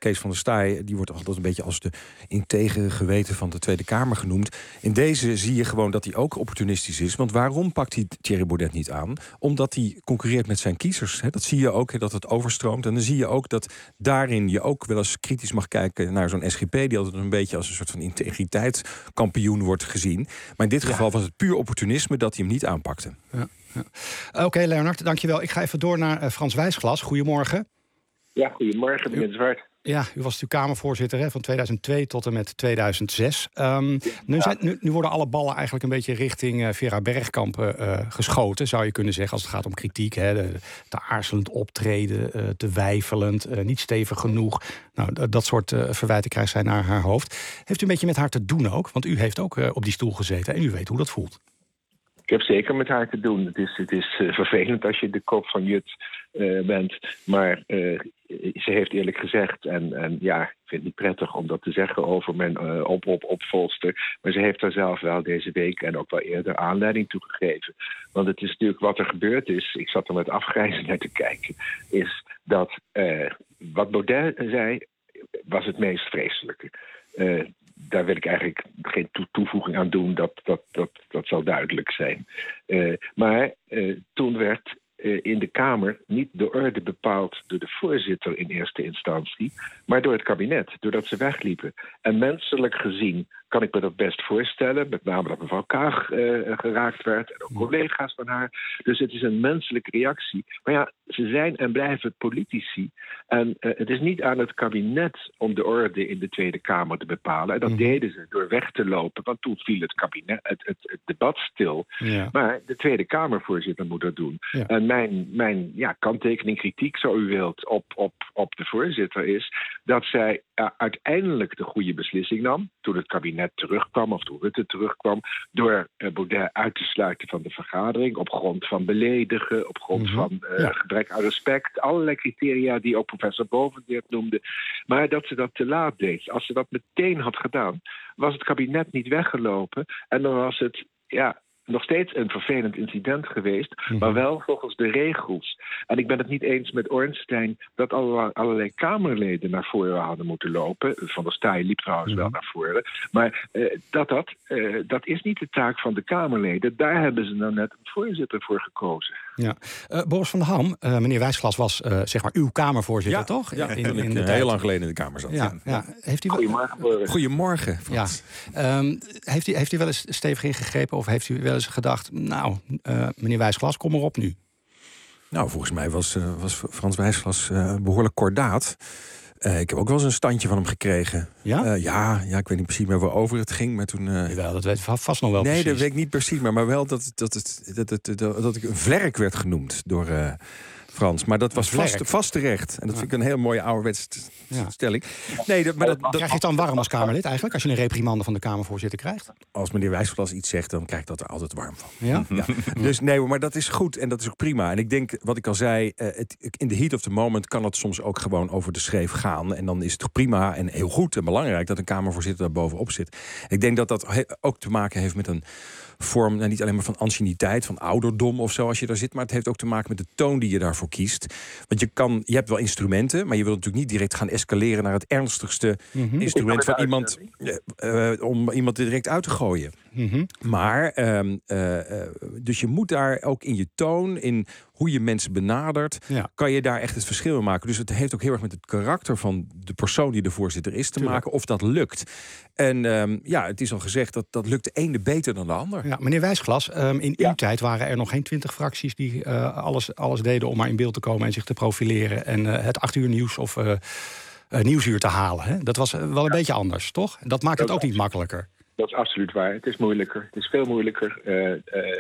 [SPEAKER 5] Kees van der Staaij, die wordt altijd een beetje als de integere geweten van de Tweede Kamer genoemd. In deze zie je gewoon dat hij ook opportunistisch is. Want waarom pakt hij Thierry Baudet niet aan? Omdat hij concurreert met zijn kiezers. Hè. Dat zie je ook, hè, dat het overstroomt. En dan zie je ook dat daarin je ook wel eens kritisch mag kijken naar zo'n S G P... die altijd een beetje als een soort van integriteitskampioen wordt gezien. Maar in dit geval ja. was het puur opportunisme dat hij hem niet aanpakte.
[SPEAKER 4] Ja, ja. Oké, okay, Leonard, dankjewel. Ik ga even door naar uh, Frans Wijsglas. Goedemorgen.
[SPEAKER 17] Ja, goedemorgen, meneer Zwart.
[SPEAKER 4] Ja, u was natuurlijk Kamervoorzitter hè, van tweeduizend twee tot en met tweeduizend zes. Um, nu, zijn, nu, nu worden alle ballen eigenlijk een beetje richting uh, Vera Bergkamp uh, geschoten, zou je kunnen zeggen, als het gaat om kritiek. Hè, de, te aarzelend optreden, uh, te weifelend, uh, niet stevig genoeg. Nou, d- dat soort uh, verwijten krijgt zij naar haar hoofd. Heeft u een beetje met haar te doen ook? Want u heeft ook uh, op die stoel gezeten en u weet hoe dat voelt.
[SPEAKER 17] Ik heb zeker met haar te doen. Het is, het is uh, vervelend als je de kop van Jut uh, bent. Maar uh, ze heeft eerlijk gezegd, en, en ja, ik vind het niet prettig om dat te zeggen over mijn uh, op, op, opvolster. Maar ze heeft daar zelf wel deze week en ook wel eerder aanleiding toe gegeven. Want het is natuurlijk wat er gebeurd is. Ik zat er met afgrijzen naar te kijken. Is dat uh, wat Baudet zei, was het meest vreselijke. Uh, Daar wil ik eigenlijk geen toe- toevoeging aan doen. Dat, dat, dat, dat zal duidelijk zijn. Uh, maar uh, toen werd uh, in de Kamer niet de orde bepaald door de voorzitter in eerste instantie, maar door het kabinet, doordat ze wegliepen. En menselijk gezien kan ik me dat best voorstellen, met name dat mevrouw Kaag uh, geraakt werd en ook collega's van haar. Dus het is een menselijke reactie. Maar ja, ze zijn en blijven politici. En uh, het is niet aan het kabinet om de orde in de Tweede Kamer te bepalen. En dat mm. deden ze door weg te lopen, want toen viel het, kabinet, het, het, het debat stil. Ja. Maar de Tweede Kamervoorzitter moet dat doen. Ja. En mijn, mijn ja, kanttekening, kritiek, zo u wilt, op, op, op de voorzitter is dat zij uh, uiteindelijk de goede beslissing nam toen het kabinet terugkwam, of toen Rutte terugkwam, door uh, Baudet uit te sluiten van de vergadering op grond van beledigen, op grond mm-hmm. van uh, ja. gebrek aan respect, allerlei criteria die ook professor Bovendeert noemde. Maar dat ze dat te laat deed. Als ze dat meteen had gedaan, was het kabinet niet weggelopen en dan was het, ja, nog steeds een vervelend incident geweest, mm-hmm. maar wel volgens de regels. En ik ben het niet eens met Ornstein dat allerlei, allerlei Kamerleden naar voren hadden moeten lopen. Van der Staaij liep trouwens mm-hmm. wel naar voren. Maar uh, dat, dat, uh, dat is niet de taak van de Kamerleden. Daar hebben ze nou net een voorzitter voor gekozen.
[SPEAKER 4] Ja. Uh, Boris van der Ham, uh, meneer Wijsglas was uh, zeg maar uw Kamervoorzitter,
[SPEAKER 5] ja,
[SPEAKER 4] toch?
[SPEAKER 5] Ja, in, in, in
[SPEAKER 4] de
[SPEAKER 5] heel tijd. lang geleden in de Kamer zat.
[SPEAKER 4] Ja, ja. Ja. Heeft u wel...
[SPEAKER 17] Goedemorgen, Boris.
[SPEAKER 5] Goedemorgen,
[SPEAKER 4] ja. um, heeft, u, heeft u wel eens stevig ingegrepen of heeft u wel eens gedacht, nou, uh, meneer Wijsglas, kom erop nu?
[SPEAKER 5] Nou, volgens mij was, uh, was Frans Wijsglas uh, behoorlijk kordaat. Uh, ik heb ook wel eens een standje van hem gekregen.
[SPEAKER 4] Ja?
[SPEAKER 5] Uh, ja, ja, ik weet niet precies meer waarover het ging, maar toen... Uh...
[SPEAKER 4] Jawel, dat weet ik vast nog wel
[SPEAKER 5] nee,
[SPEAKER 4] precies.
[SPEAKER 5] Nee, dat weet ik niet precies, maar, maar wel dat, dat, het, dat, het, dat, dat ik een vlerk werd genoemd door... Uh, Frans, maar dat was vast, vast terecht. En dat vind ik een heel mooie ouderwetse ja. stelling. Nee, dat, maar dat, dat,
[SPEAKER 4] krijg je het dan warm als Kamerlid eigenlijk, als je een reprimande van de Kamervoorzitter krijgt?
[SPEAKER 5] Als meneer Wijsglas iets zegt, dan krijg ik dat er altijd warm van.
[SPEAKER 4] Ja?
[SPEAKER 5] Ja. Dus nee, maar dat is goed en dat is ook prima. En ik denk, wat ik al zei, uh, het, in the heat of the moment kan het soms ook gewoon over de schreef gaan. En dan is het toch prima en heel goed en belangrijk dat een Kamervoorzitter daar bovenop zit. Ik denk dat dat he- ook te maken heeft met een vorm, nou, niet alleen maar van anciëniteit, van ouderdom of zo als je daar zit, maar het heeft ook te maken met de toon die je daarvoor kiest. Want je kan, je hebt wel instrumenten, maar je wilt natuurlijk niet direct gaan escaleren naar het ernstigste mm-hmm. instrument van iemand uh, uh, om iemand direct uit te gooien. Mm-hmm. Maar, uh, uh, dus je moet daar ook in je toon, in hoe je mensen benadert, ja. kan je daar echt het verschil in maken. Dus het heeft ook heel erg met het karakter van de persoon die de voorzitter is te Tuurlijk. maken, of dat lukt. En um, ja, het is al gezegd dat dat lukt de ene beter dan de ander.
[SPEAKER 4] Ja, meneer Wijsglas, um, in ja. uw tijd waren er nog geen twintig fracties die uh, alles, alles deden om maar in beeld te komen en zich te profileren en uh, het acht uur nieuws of uh, uh, nieuwsuur te halen. Hè? Dat was wel een ja. beetje anders, toch? Dat maakt het dat ook niet makkelijker.
[SPEAKER 17] Dat is absoluut waar. Het is moeilijker. Het is veel moeilijker. Uh, uh, uh,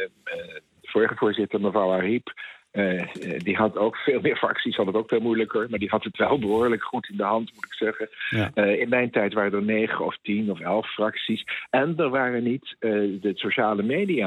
[SPEAKER 17] de vorige voorzitter, mevrouw Ariep, Uh, die had ook veel meer fracties, had het ook veel moeilijker. Maar die had het wel behoorlijk goed in de hand, moet ik zeggen. Ja. Uh, in mijn tijd waren er negen of tien of elf fracties. En er waren niet uh, de sociale media.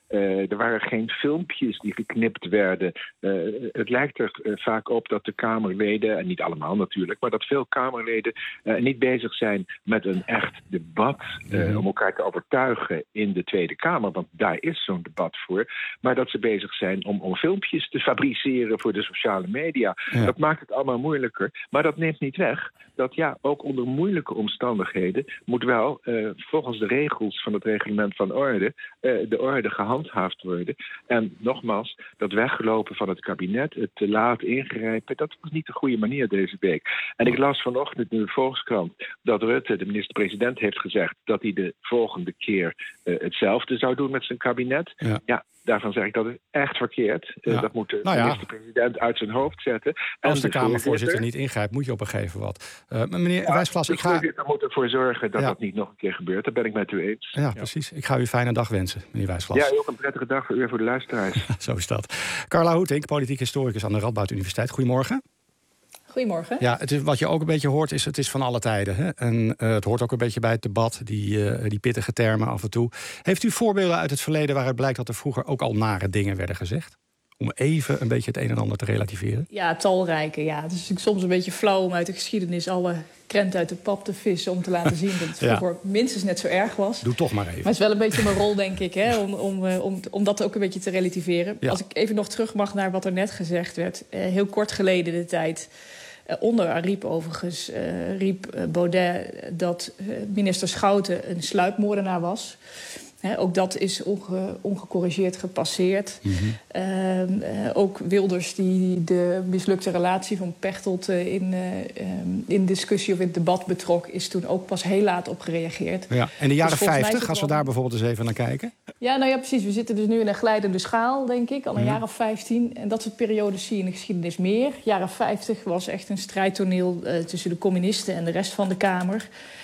[SPEAKER 17] Uh, er waren geen filmpjes die geknipt werden. Uh, het lijkt er uh, vaak op dat de Kamerleden, en niet allemaal natuurlijk, maar dat veel Kamerleden uh, niet bezig zijn met een echt debat uh, mm-hmm. om elkaar te overtuigen in de Tweede Kamer, want daar is zo'n debat voor. Maar dat ze bezig zijn om, om filmpjes te fabriceren voor de sociale media. Ja. Dat maakt het allemaal moeilijker. Maar dat neemt niet weg dat ja, ook onder moeilijke omstandigheden moet wel uh, volgens de regels van het reglement van orde uh, de orde gehandhaafd worden. En nogmaals, dat weglopen van het kabinet, het te laat ingrijpen, dat was niet de goede manier deze week. En ik las vanochtend in de Volkskrant dat Rutte, de minister-president, heeft gezegd dat hij de volgende keer uh, hetzelfde zou doen met zijn kabinet. Ja. ja Daarvan zeg ik dat is echt verkeerd. Ja. Dat moet de nou ja. minister-president uit zijn hoofd zetten. En
[SPEAKER 4] als de, de Kamervoorzitter niet ingrijpt, moet je op een gegeven wat. Uh, meneer ja, Wijsglas, ik ga...
[SPEAKER 17] De voorzitter moet ervoor zorgen dat ja. dat niet nog een keer gebeurt. Daar ben ik met u eens.
[SPEAKER 4] Ja, ja, precies. Ik ga u een fijne dag wensen, meneer Wijsglas.
[SPEAKER 17] Ja, ook een prettige dag voor u en voor de luisteraars.
[SPEAKER 4] Zo is dat. Carla Hoetink, politiek historicus aan de Radboud Universiteit. Goedemorgen.
[SPEAKER 18] Goedemorgen.
[SPEAKER 4] Ja, het is, wat je ook een beetje hoort is, het is van alle tijden. Hè? En uh, het hoort ook een beetje bij het debat, die, uh, die pittige termen af en toe. Heeft u voorbeelden uit het verleden waaruit blijkt dat er vroeger ook al nare dingen werden gezegd? Om even een beetje het een en ander te relativeren.
[SPEAKER 18] Ja, talrijke. Ja. Het is natuurlijk soms een beetje flauw om uit de geschiedenis alle krenten uit de pap te vissen, om te laten zien dat het vroeger ja. minstens net zo erg was.
[SPEAKER 4] Doe toch maar even.
[SPEAKER 18] Maar het is wel een beetje mijn rol, denk ik, hè, om, om, om, om dat ook een beetje te relativeren. Ja. Als ik even nog terug mag naar wat er net gezegd werd. Uh, heel kort geleden de tijd. Uh, onder Ariep overigens uh, riep uh, Baudet dat uh, minister Schouten een sluipmoordenaar was. He, ook dat is onge, ongecorrigeerd gepasseerd. Mm-hmm. Uh, uh, ook Wilders die de mislukte relatie van Pechtold uh, in, uh, um, in discussie of in het debat betrok, is toen ook pas heel laat op gereageerd.
[SPEAKER 4] Ja. En de jaren dus vijftig, als we daar bijvoorbeeld eens even naar kijken?
[SPEAKER 18] Ja, nou ja, precies. We zitten dus nu in een glijdende schaal, denk ik, al een mm-hmm. jaar of vijftien. En dat soort periodes zie je in de geschiedenis meer. Jaren vijftig was echt een strijdtoneel uh, tussen de communisten en de rest van de Kamer.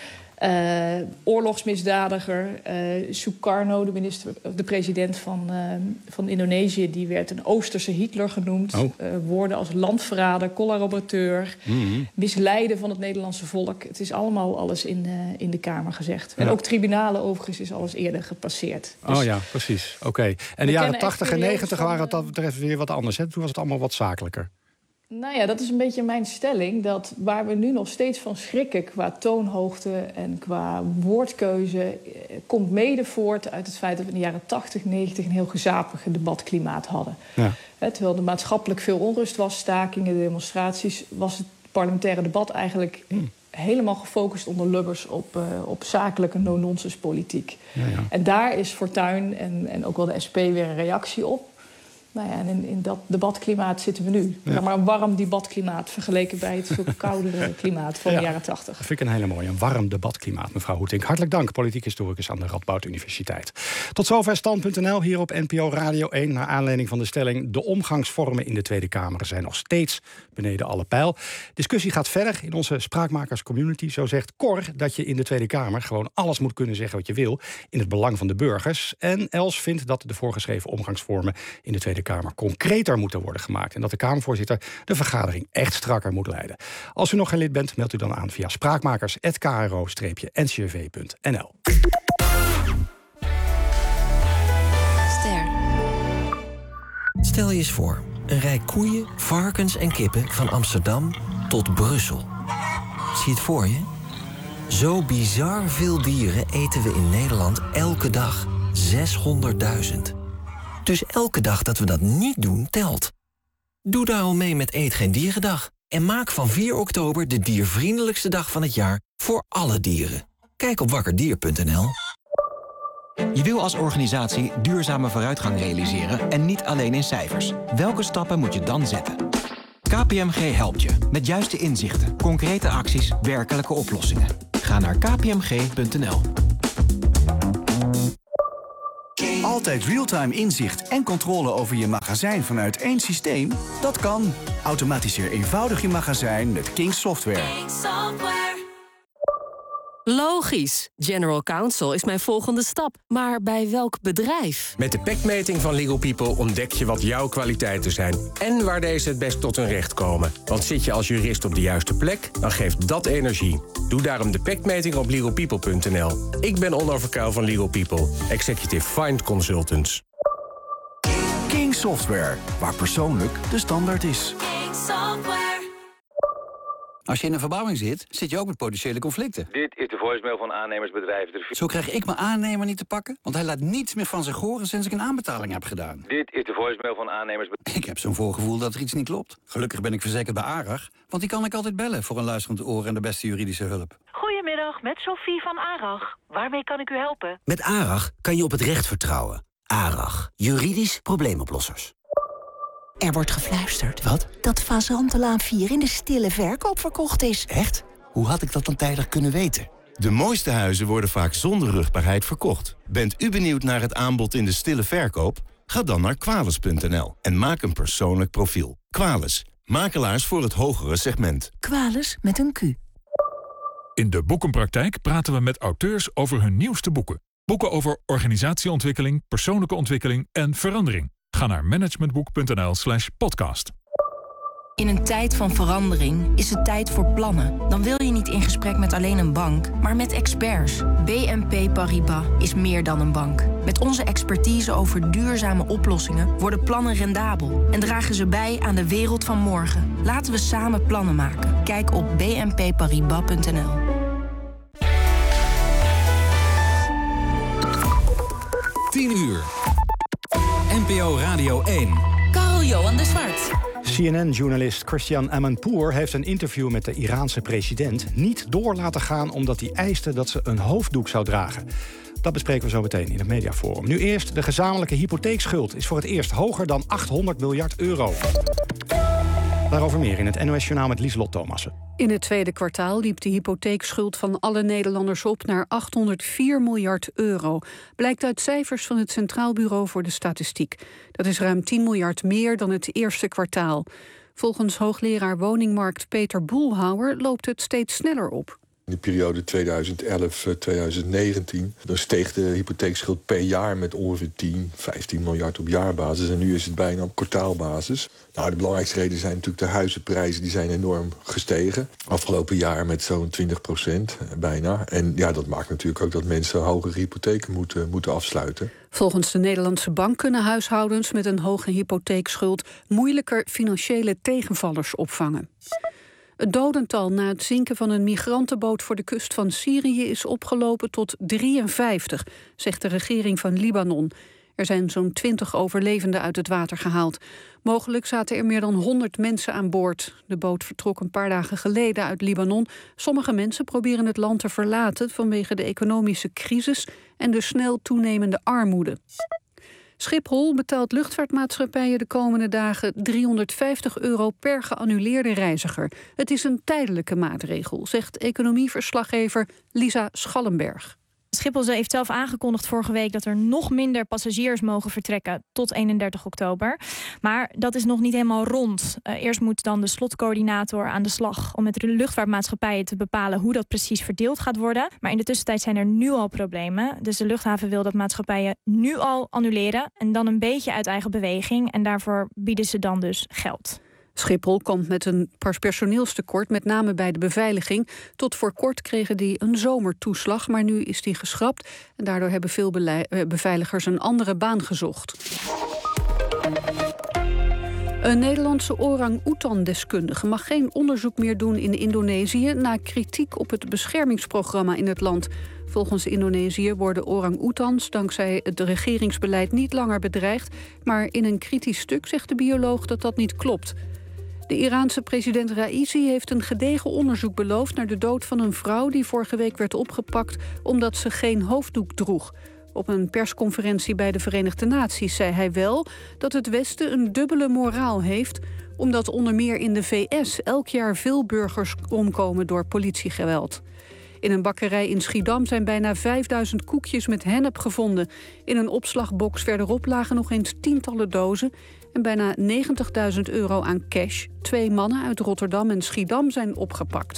[SPEAKER 18] Uh, oorlogsmisdadiger uh, Sukarno, de, minister, de president van, uh, van Indonesië, die werd een Oosterse Hitler genoemd. Oh. Uh, woorden als landverrader, collaborateur, mm-hmm. misleiden van het Nederlandse volk. Het is allemaal alles in, uh, in de Kamer gezegd. Ja. En ook tribunalen overigens is alles eerder gepasseerd.
[SPEAKER 4] Dus oh ja, precies. Oké. Okay. En de jaren tachtig en negentig waren het dat betreft weer wat anders. Hè? Toen was het allemaal wat zakelijker.
[SPEAKER 18] Nou ja, dat is een beetje mijn stelling. Dat waar we nu nog steeds van schrikken qua toonhoogte en qua woordkeuze, eh, komt mede voort uit het feit dat we in de jaren tachtig, negentig een heel gezapige debatklimaat hadden. Ja. He, terwijl er maatschappelijk veel onrust was, stakingen, demonstraties, was het parlementaire debat eigenlijk hmm. helemaal gefocust onder Lubbers op, uh, op zakelijke no-nonsense politiek. Ja, ja. En daar is Fortuyn en, en ook wel de S P weer een reactie op. Nou ja, en in, in dat debatklimaat zitten we nu. Ja. Maar een warm debatklimaat vergeleken bij het veel koudere klimaat van ja, de jaren tachtig.
[SPEAKER 4] Dat vind ik een hele mooie. Een warm debatklimaat, mevrouw Hoetink. Hartelijk dank, politiek historicus aan de Radboud Universiteit. Tot zover stand punt n l hier op N P O Radio één. Naar aanleiding van de stelling: de omgangsvormen in de Tweede Kamer zijn nog steeds beneden alle pijl. Discussie gaat verder in onze spraakmakerscommunity. Zo zegt Cor dat je in de Tweede Kamer gewoon alles moet kunnen zeggen wat je wil in het belang van de burgers. En Els vindt dat de voorgeschreven omgangsvormen in de Tweede Kamer concreter moeten worden gemaakt en dat de Kamervoorzitter de vergadering echt strakker moet leiden. Als u nog geen lid bent, meldt u dan aan via spraakmakers punt k r o n c r v punt n l.
[SPEAKER 19] Ster. Stel je eens voor, een rij koeien, varkens en kippen van Amsterdam tot Brussel. Zie je het voor je? Zo bizar veel dieren eten we in Nederland elke dag. zeshonderdduizend. Dus elke dag dat we dat niet doen, telt. Doe daarom mee met Eet Geen Dierendag. En maak van vier oktober de diervriendelijkste dag van het jaar voor alle dieren. Kijk op wakkerdier punt n l.
[SPEAKER 20] Je wil als organisatie duurzame vooruitgang realiseren en niet alleen in cijfers. Welke stappen moet je dan zetten? K P M G helpt je met juiste inzichten, concrete acties, werkelijke oplossingen. Ga naar k p m g punt n l.
[SPEAKER 21] Altijd real-time inzicht en controle over je magazijn vanuit één systeem? Dat kan. Automatiseer eenvoudig je magazijn met King Software. King Software.
[SPEAKER 3] Logisch. General Counsel is mijn volgende stap. Maar bij welk bedrijf?
[SPEAKER 22] Met de P E C-meting van Legal People ontdek je wat jouw kwaliteiten zijn. En waar deze het best tot hun recht komen. Want zit je als jurist op de juiste plek, dan geeft dat energie. Doe daarom de P E C-meting op legal people punt n l. Ik ben Onno Verkuil van Legal People. Executive Find Consultants.
[SPEAKER 21] King Software, waar persoonlijk de standaard is.
[SPEAKER 2] King Software.
[SPEAKER 6] Als je in een verbouwing zit, zit je ook met potentiële conflicten.
[SPEAKER 23] Dit is de voicemail van aannemersbedrijf.
[SPEAKER 6] Zo krijg ik mijn aannemer niet te pakken, want hij laat niets meer van zich horen sinds ik een aanbetaling heb gedaan.
[SPEAKER 23] Dit is de voicemail van aannemersbedrijf.
[SPEAKER 6] Ik heb zo'n voorgevoel dat er iets niet klopt. Gelukkig ben ik verzekerd bij ARAG, want die kan ik altijd bellen voor een luisterend oor en de beste juridische hulp.
[SPEAKER 24] Goedemiddag, met Sophie van ARAG. Waarmee kan ik u helpen?
[SPEAKER 25] Met ARAG kan je op het recht vertrouwen. ARAG, juridisch probleemoplossers.
[SPEAKER 26] Er wordt gefluisterd.
[SPEAKER 25] Wat?
[SPEAKER 26] Dat Fazantelaan vier in de stille verkoop verkocht is.
[SPEAKER 25] Echt? Hoe had ik dat dan tijdig kunnen weten?
[SPEAKER 27] De mooiste huizen worden vaak zonder rugbaarheid verkocht. Bent u benieuwd naar het aanbod in de stille verkoop? Ga dan naar Quales punt n l en maak een persoonlijk profiel. Quales, makelaars voor het hogere segment.
[SPEAKER 26] Quales met een Q.
[SPEAKER 28] In de Boekenpraktijk praten we met auteurs over hun nieuwste boeken. Boeken over organisatieontwikkeling, persoonlijke ontwikkeling en verandering. Ga naar managementboek punt n l slash podcast.
[SPEAKER 29] In een tijd van verandering is het tijd voor plannen. Dan wil je niet in gesprek met alleen een bank, maar met experts. B N P Paribas is meer dan een bank. Met onze expertise over duurzame oplossingen worden plannen rendabel en dragen ze bij aan de wereld van morgen. Laten we samen plannen maken. Kijk op b n p paribas punt n l.
[SPEAKER 1] tien uur. N P O Radio één.
[SPEAKER 3] Carl-Johan de Zwart.
[SPEAKER 4] C N N-journalist Christian Amanpour heeft een interview met de Iraanse president niet door laten gaan omdat hij eiste dat ze een hoofddoek zou dragen. Dat bespreken we zo meteen in het Mediaforum. Nu eerst, de gezamenlijke hypotheekschuld is voor het eerst hoger dan achthonderd miljard euro. Daarover meer in het N O S-journaal met Lieselot Thomassen.
[SPEAKER 30] In het tweede kwartaal liep de hypotheekschuld van alle Nederlanders op naar achthonderdvier miljard euro. Blijkt uit cijfers van het Centraal Bureau voor de Statistiek. Dat is ruim tien miljard meer dan het eerste kwartaal. Volgens hoogleraar woningmarkt Peter Boelhouwer loopt het steeds sneller op.
[SPEAKER 31] In de periode tweeduizend elf tot tweeduizend negentien... dan steeg de hypotheekschuld per jaar met ongeveer tien, vijftien miljard op jaarbasis. En nu is het bijna op kwartaalbasis. Nou, de belangrijkste reden zijn natuurlijk de huizenprijzen. Die zijn enorm gestegen. Afgelopen jaar met zo'n twintig procent bijna. En ja, dat maakt natuurlijk ook dat mensen hogere hypotheken moeten, moeten afsluiten.
[SPEAKER 30] Volgens de Nederlandse Bank kunnen huishoudens met een hoge hypotheekschuld moeilijker financiële tegenvallers opvangen. Het dodental na het zinken van een migrantenboot voor de kust van Syrië is opgelopen tot drieënvijftig, zegt de regering van Libanon. Er zijn zo'n twintig overlevenden uit het water gehaald. Mogelijk zaten er meer dan honderd mensen aan boord. De boot vertrok een paar dagen geleden uit Libanon. Sommige mensen proberen het land te verlaten vanwege de economische crisis en de snel toenemende armoede. Schiphol betaalt luchtvaartmaatschappijen de komende dagen driehonderdvijftig euro per geannuleerde reiziger. Het is een tijdelijke maatregel, zegt economieverslaggever Lisa Schallenberg.
[SPEAKER 32] Schiphol heeft zelf aangekondigd vorige week dat er nog minder passagiers mogen vertrekken tot eenendertig oktober. Maar dat is nog niet helemaal rond. Uh, eerst moet dan de slotcoördinator aan de slag om met de luchtvaartmaatschappijen te bepalen hoe dat precies verdeeld gaat worden. Maar in de tussentijd zijn er nu al problemen. Dus de luchthaven wil dat maatschappijen nu al annuleren en dan een beetje uit eigen beweging. En daarvoor bieden ze dan dus geld.
[SPEAKER 30] Schiphol komt met een personeelstekort, met name bij de beveiliging. Tot voor kort kregen die een zomertoeslag, maar nu is die geschrapt. En daardoor hebben veel beveiligers een andere baan gezocht. Een Nederlandse orang-oetan-deskundige mag geen onderzoek meer doen in Indonesië na kritiek op het beschermingsprogramma in het land. Volgens Indonesië worden orang-oetans dankzij het regeringsbeleid niet langer bedreigd, maar in een kritisch stuk zegt de bioloog dat dat niet klopt. De Iraanse president Raisi heeft een gedegen onderzoek beloofd naar de dood van een vrouw die vorige week werd opgepakt omdat ze geen hoofddoek droeg. Op een persconferentie bij de Verenigde Naties zei hij wel dat het Westen een dubbele moraal heeft, omdat onder meer in de V S elk jaar veel burgers omkomen door politiegeweld. In een bakkerij in Schiedam zijn bijna vijfduizend koekjes met hennep gevonden. In een opslagbox verderop lagen nog eens tientallen dozen en bijna negentigduizend euro aan cash. Twee mannen uit Rotterdam en Schiedam zijn opgepakt.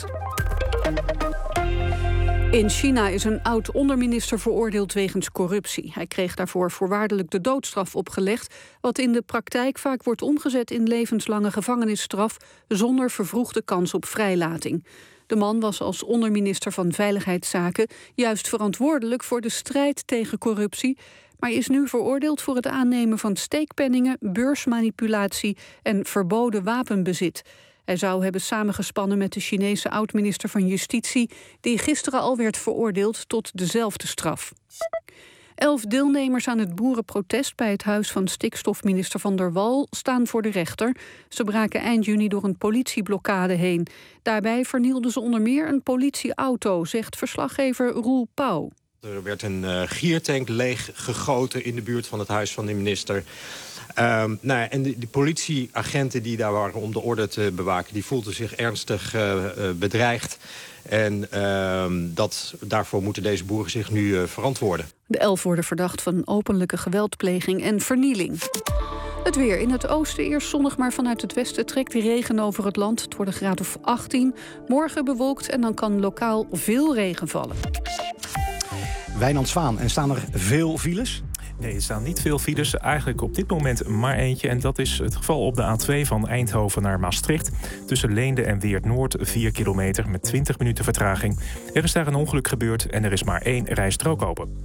[SPEAKER 30] In China is een oud-onderminister veroordeeld wegens corruptie. Hij kreeg daarvoor voorwaardelijk de doodstraf opgelegd, wat in de praktijk vaak wordt omgezet in levenslange gevangenisstraf zonder vervroegde kans op vrijlating. De man was als onderminister van Veiligheidszaken juist verantwoordelijk voor de strijd tegen corruptie, maar is nu veroordeeld voor het aannemen van steekpenningen, beursmanipulatie en verboden wapenbezit. Hij zou hebben samengespannen met de Chinese oud-minister van Justitie, die gisteren al werd veroordeeld tot dezelfde straf. Elf deelnemers aan het boerenprotest bij het huis van stikstofminister Van der Wal staan voor de rechter. Ze braken eind juni door een politieblokkade heen. Daarbij vernielden ze onder meer een politieauto, zegt verslaggever Roel Pauw.
[SPEAKER 2] Er werd een uh, giertank leeg gegoten in de buurt van het huis van de minister. Um, nou ja, en de, de politieagenten die daar waren om de orde te bewaken, die voelden zich ernstig uh, uh, bedreigd. En uh, dat, daarvoor moeten deze boeren zich nu uh, verantwoorden.
[SPEAKER 30] De elf worden verdacht van openlijke geweldpleging en vernieling. Het weer. In het oosten eerst zonnig, maar vanuit het westen trekt de regen over het land. Het wordt een graad of achttien. Morgen bewolkt en dan kan lokaal veel regen vallen.
[SPEAKER 4] Wijnand Zwaan, en staan er veel files?
[SPEAKER 5] Nee, er staan niet veel files. Eigenlijk op dit moment maar eentje. En dat is het geval op de A twee van Eindhoven naar Maastricht. Tussen Leende en Weert-Noord, vier kilometer met twintig minuten vertraging. Er is daar een ongeluk gebeurd en er is maar één rijstrook open.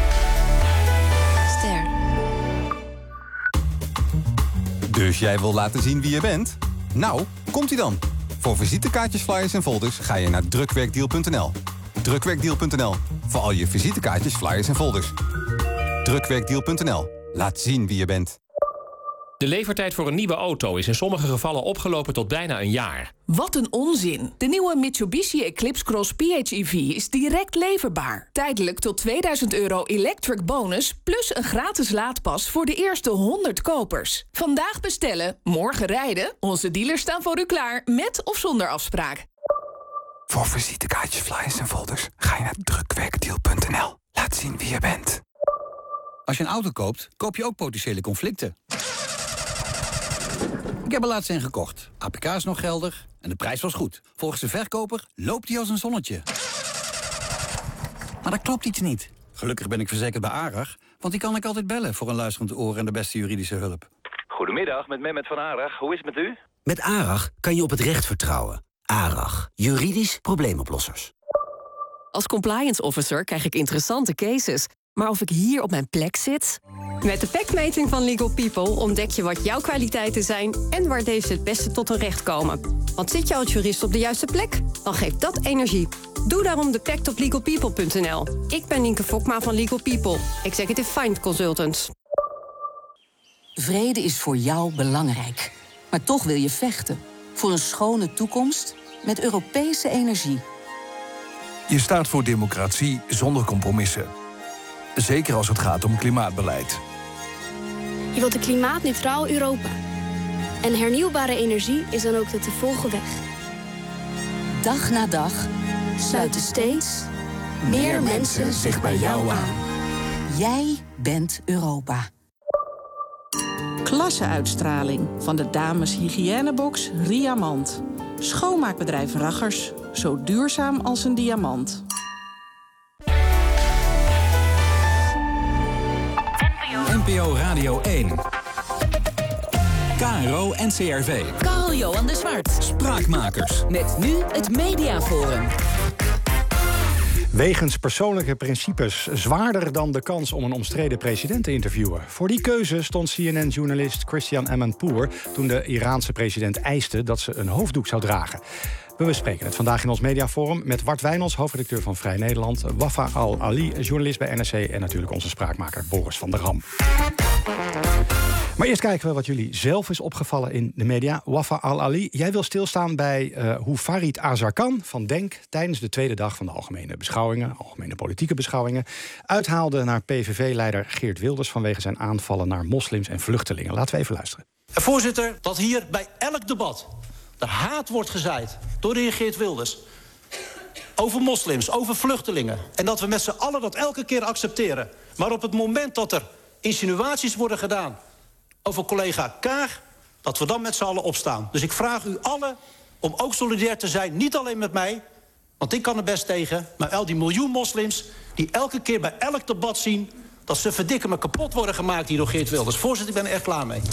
[SPEAKER 7] Ster. Dus jij wil laten zien wie je bent? Nou, komt-ie dan. Voor visitekaartjes, flyers en folders ga je naar drukwerkdeal punt n l. drukwerkdeal punt n l. Voor al je visitekaartjes, flyers en folders. drukwerkdeal punt n l. Laat zien wie je bent.
[SPEAKER 8] De levertijd voor een nieuwe auto is in sommige gevallen opgelopen tot bijna een jaar.
[SPEAKER 9] Wat een onzin. De nieuwe Mitsubishi Eclipse Cross P H E V is direct leverbaar. Tijdelijk tot tweeduizend euro electric bonus plus een gratis laadpas voor de eerste honderd kopers. Vandaag bestellen, morgen rijden. Onze dealers staan voor u klaar, met of zonder afspraak.
[SPEAKER 7] Voor visitekaartjes, flyers en folders ga je naar drukwerkdeal punt n l. Laat zien wie je bent.
[SPEAKER 6] Als je een auto koopt, koop je ook potentiële conflicten. Ik heb er laatst een gekocht. A P K is nog geldig en de prijs was goed. Volgens de verkoper loopt hij als een zonnetje. Maar dat klopt iets niet. Gelukkig ben ik verzekerd bij ARAG, want die kan ik altijd bellen voor een luisterend oor en de beste juridische hulp.
[SPEAKER 23] Goedemiddag, met Mehmet van ARAG. Hoe is het met u?
[SPEAKER 25] Met ARAG kan je op het recht vertrouwen. ARAG, juridisch probleemoplossers.
[SPEAKER 3] Als compliance officer krijg ik interessante cases. Maar of ik hier op mijn plek zit? Met de pactmeting van Legal People ontdek je wat jouw kwaliteiten zijn en waar deze het beste tot hun recht komen. Want zit je als jurist op de juiste plek? Dan geeft dat energie. Doe daarom de pact op legal people punt n l. Ik ben Nienke Fokma van Legal People, Executive Find Consultants.
[SPEAKER 10] Vrede is voor jou belangrijk. Maar toch wil je vechten voor een schone toekomst met Europese energie.
[SPEAKER 11] Je staat voor democratie zonder compromissen. Zeker als het gaat om klimaatbeleid.
[SPEAKER 12] Je wilt een klimaatneutraal Europa. En hernieuwbare energie is dan ook de te volgen weg.
[SPEAKER 10] Dag na dag sluiten steeds meer mensen zich bij jou aan. Jij bent Europa.
[SPEAKER 13] Klasseuitstraling van de dames hygiënebox Riamant. Schoonmaakbedrijf Raggers, zo duurzaam als een diamant.
[SPEAKER 1] N P O Radio één. K R O en C R V.
[SPEAKER 14] Carl-Johan de Zwart.
[SPEAKER 1] Spraakmakers.
[SPEAKER 14] Met nu het Mediaforum.
[SPEAKER 4] Wegens persoonlijke principes zwaarder dan de kans om een omstreden president te interviewen. Voor die keuze stond C N N-journalist Christiane Amanpour toen de Iraanse president eiste dat ze een hoofddoek zou dragen. We bespreken het vandaag in ons mediaforum met Wart Wijnals, hoofdredacteur van Vrij Nederland, Wafa Al-Ali, journalist bij N R C en natuurlijk onze spraakmaker Boris van der Ham. Maar eerst kijken we wat jullie zelf is opgevallen in de media. Wafa Al-Ali, jij wil stilstaan bij uh, hoe Farid Azarkan van Denk tijdens de tweede dag van de algemene beschouwingen, algemene politieke beschouwingen, uithaalde naar P V V-leider Geert Wilders vanwege zijn aanvallen naar moslims en vluchtelingen. Laten we even luisteren.
[SPEAKER 15] Voorzitter, dat hier bij elk debat de haat wordt gezaaid door de heer Geert Wilders over moslims, over vluchtelingen, en dat we met z'n allen dat elke keer accepteren. Maar op het moment dat er insinuaties worden gedaan over collega Kaag, dat we dan met z'n allen opstaan. Dus ik vraag u allen om ook solidair te zijn, niet alleen met mij, want ik kan er best tegen, maar al die miljoen moslims die elke keer bij elk debat zien dat ze verdikken me kapot worden gemaakt hier door Geert Wilders. Voorzitter, ik ben er echt klaar mee.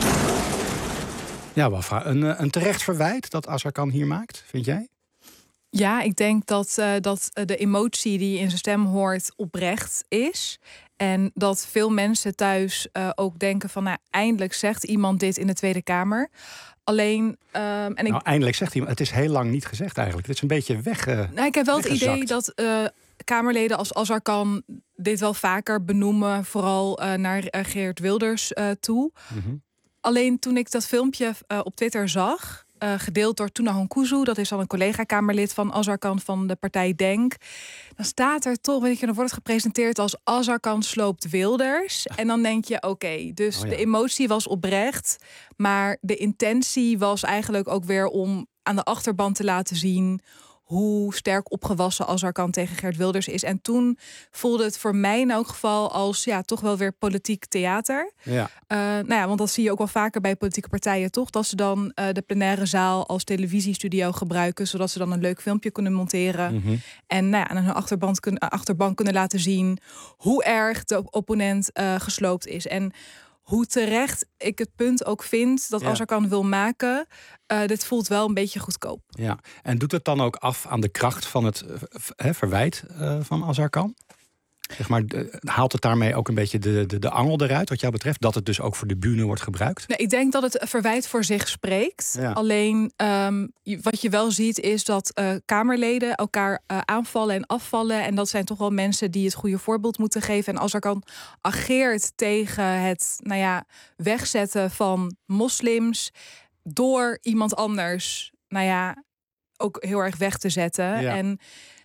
[SPEAKER 4] Ja, Wafa, een, een terecht verwijt dat Azarkan hier maakt, vind jij?
[SPEAKER 16] Ja, ik denk dat, uh, dat de emotie die je in zijn stem hoort oprecht is. En dat veel mensen thuis uh, ook denken van... nou, eindelijk zegt iemand dit in de Tweede Kamer. Alleen... Um, en ik...
[SPEAKER 4] Nou, eindelijk zegt iemand... Het is heel lang niet gezegd eigenlijk. Het is een beetje weg. Uh,
[SPEAKER 16] nou, ik heb wel weggezakt. Het idee dat uh, Kamerleden als Azarkan dit wel vaker benoemen... vooral uh, naar uh, Geert Wilders uh, toe. Mm-hmm. Alleen toen ik dat filmpje uh, op Twitter zag... Uh, gedeeld door Tuna Honkuzu, dat is al een collega-Kamerlid van Azarkan van de partij Denk. Dan staat er toch, weet je, dan wordt het gepresenteerd als Azarkan sloopt Wilders. En dan denk je, oké, okay, dus oh ja. de emotie was oprecht, maar de intentie was eigenlijk ook weer om aan de achterban te laten zien hoe sterk opgewassen Azarkan tegen Geert Wilders is. En toen voelde het voor mij in elk geval als ja, toch wel weer politiek theater. Ja. Uh, nou ja, want dat zie je ook wel vaker bij politieke partijen, toch? Dat ze dan uh, de plenaire zaal als televisiestudio gebruiken, zodat ze dan een leuk filmpje kunnen monteren. Mm-hmm. En nou ja, aan hun achterban, kun, achterban kunnen laten zien hoe erg de opponent uh, gesloopt is. En hoe terecht ik het punt ook vind dat ja. Azarkan wil maken, uh, dit voelt wel een beetje goedkoop.
[SPEAKER 4] Ja, en doet het dan ook af aan de kracht van het uh, verwijt uh, van Azarkan? Zeg maar, uh, haalt het daarmee ook een beetje de, de, de angel eruit, wat jou betreft? Dat het dus ook voor de bühne wordt gebruikt?
[SPEAKER 16] Nee, ik denk dat het verwijt voor zich spreekt. Ja. Alleen um, wat je wel ziet is dat uh, Kamerleden elkaar uh, aanvallen en afvallen. En dat zijn toch wel mensen die het goede voorbeeld moeten geven. En Azarkan ageert tegen het nou ja, wegzetten van moslims door iemand anders nou ja, ook heel erg weg te zetten. Ja. En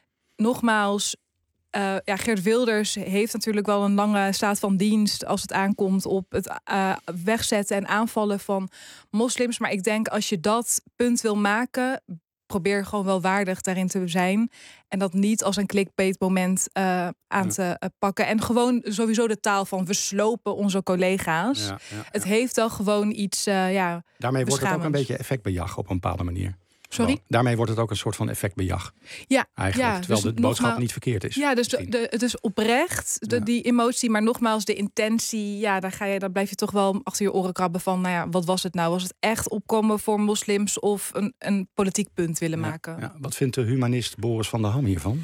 [SPEAKER 16] nogmaals, Uh, ja, Geert Wilders heeft natuurlijk wel een lange staat van dienst als het aankomt op het uh, wegzetten en aanvallen van moslims. Maar ik denk als je dat punt wil maken, probeer gewoon wel waardig daarin te zijn. En dat niet als een clickbait moment uh, aan te uh, pakken. En gewoon sowieso de taal van we slopen onze collega's. Ja, ja, ja. Het heeft wel gewoon iets uh, ja,
[SPEAKER 4] daarmee wordt het ook een beetje effectbejag op een bepaalde manier.
[SPEAKER 16] Sorry?
[SPEAKER 4] Wel, daarmee wordt het ook een soort van effectbejag.
[SPEAKER 16] Ja,
[SPEAKER 4] eigenlijk.
[SPEAKER 16] Ja,
[SPEAKER 4] terwijl dus de boodschap nogmaals, niet verkeerd is.
[SPEAKER 16] Ja, dus de, de, het is oprecht, de, ja. die emotie. Maar nogmaals, de intentie, ja, daar, ga je, daar blijf je toch wel achter je oren krabben van, nou ja, wat was het nou? Was het echt opkomen voor moslims of een, een politiek punt willen
[SPEAKER 4] ja,
[SPEAKER 16] maken?
[SPEAKER 4] Ja. Wat vindt de humanist Boris van der Ham hiervan?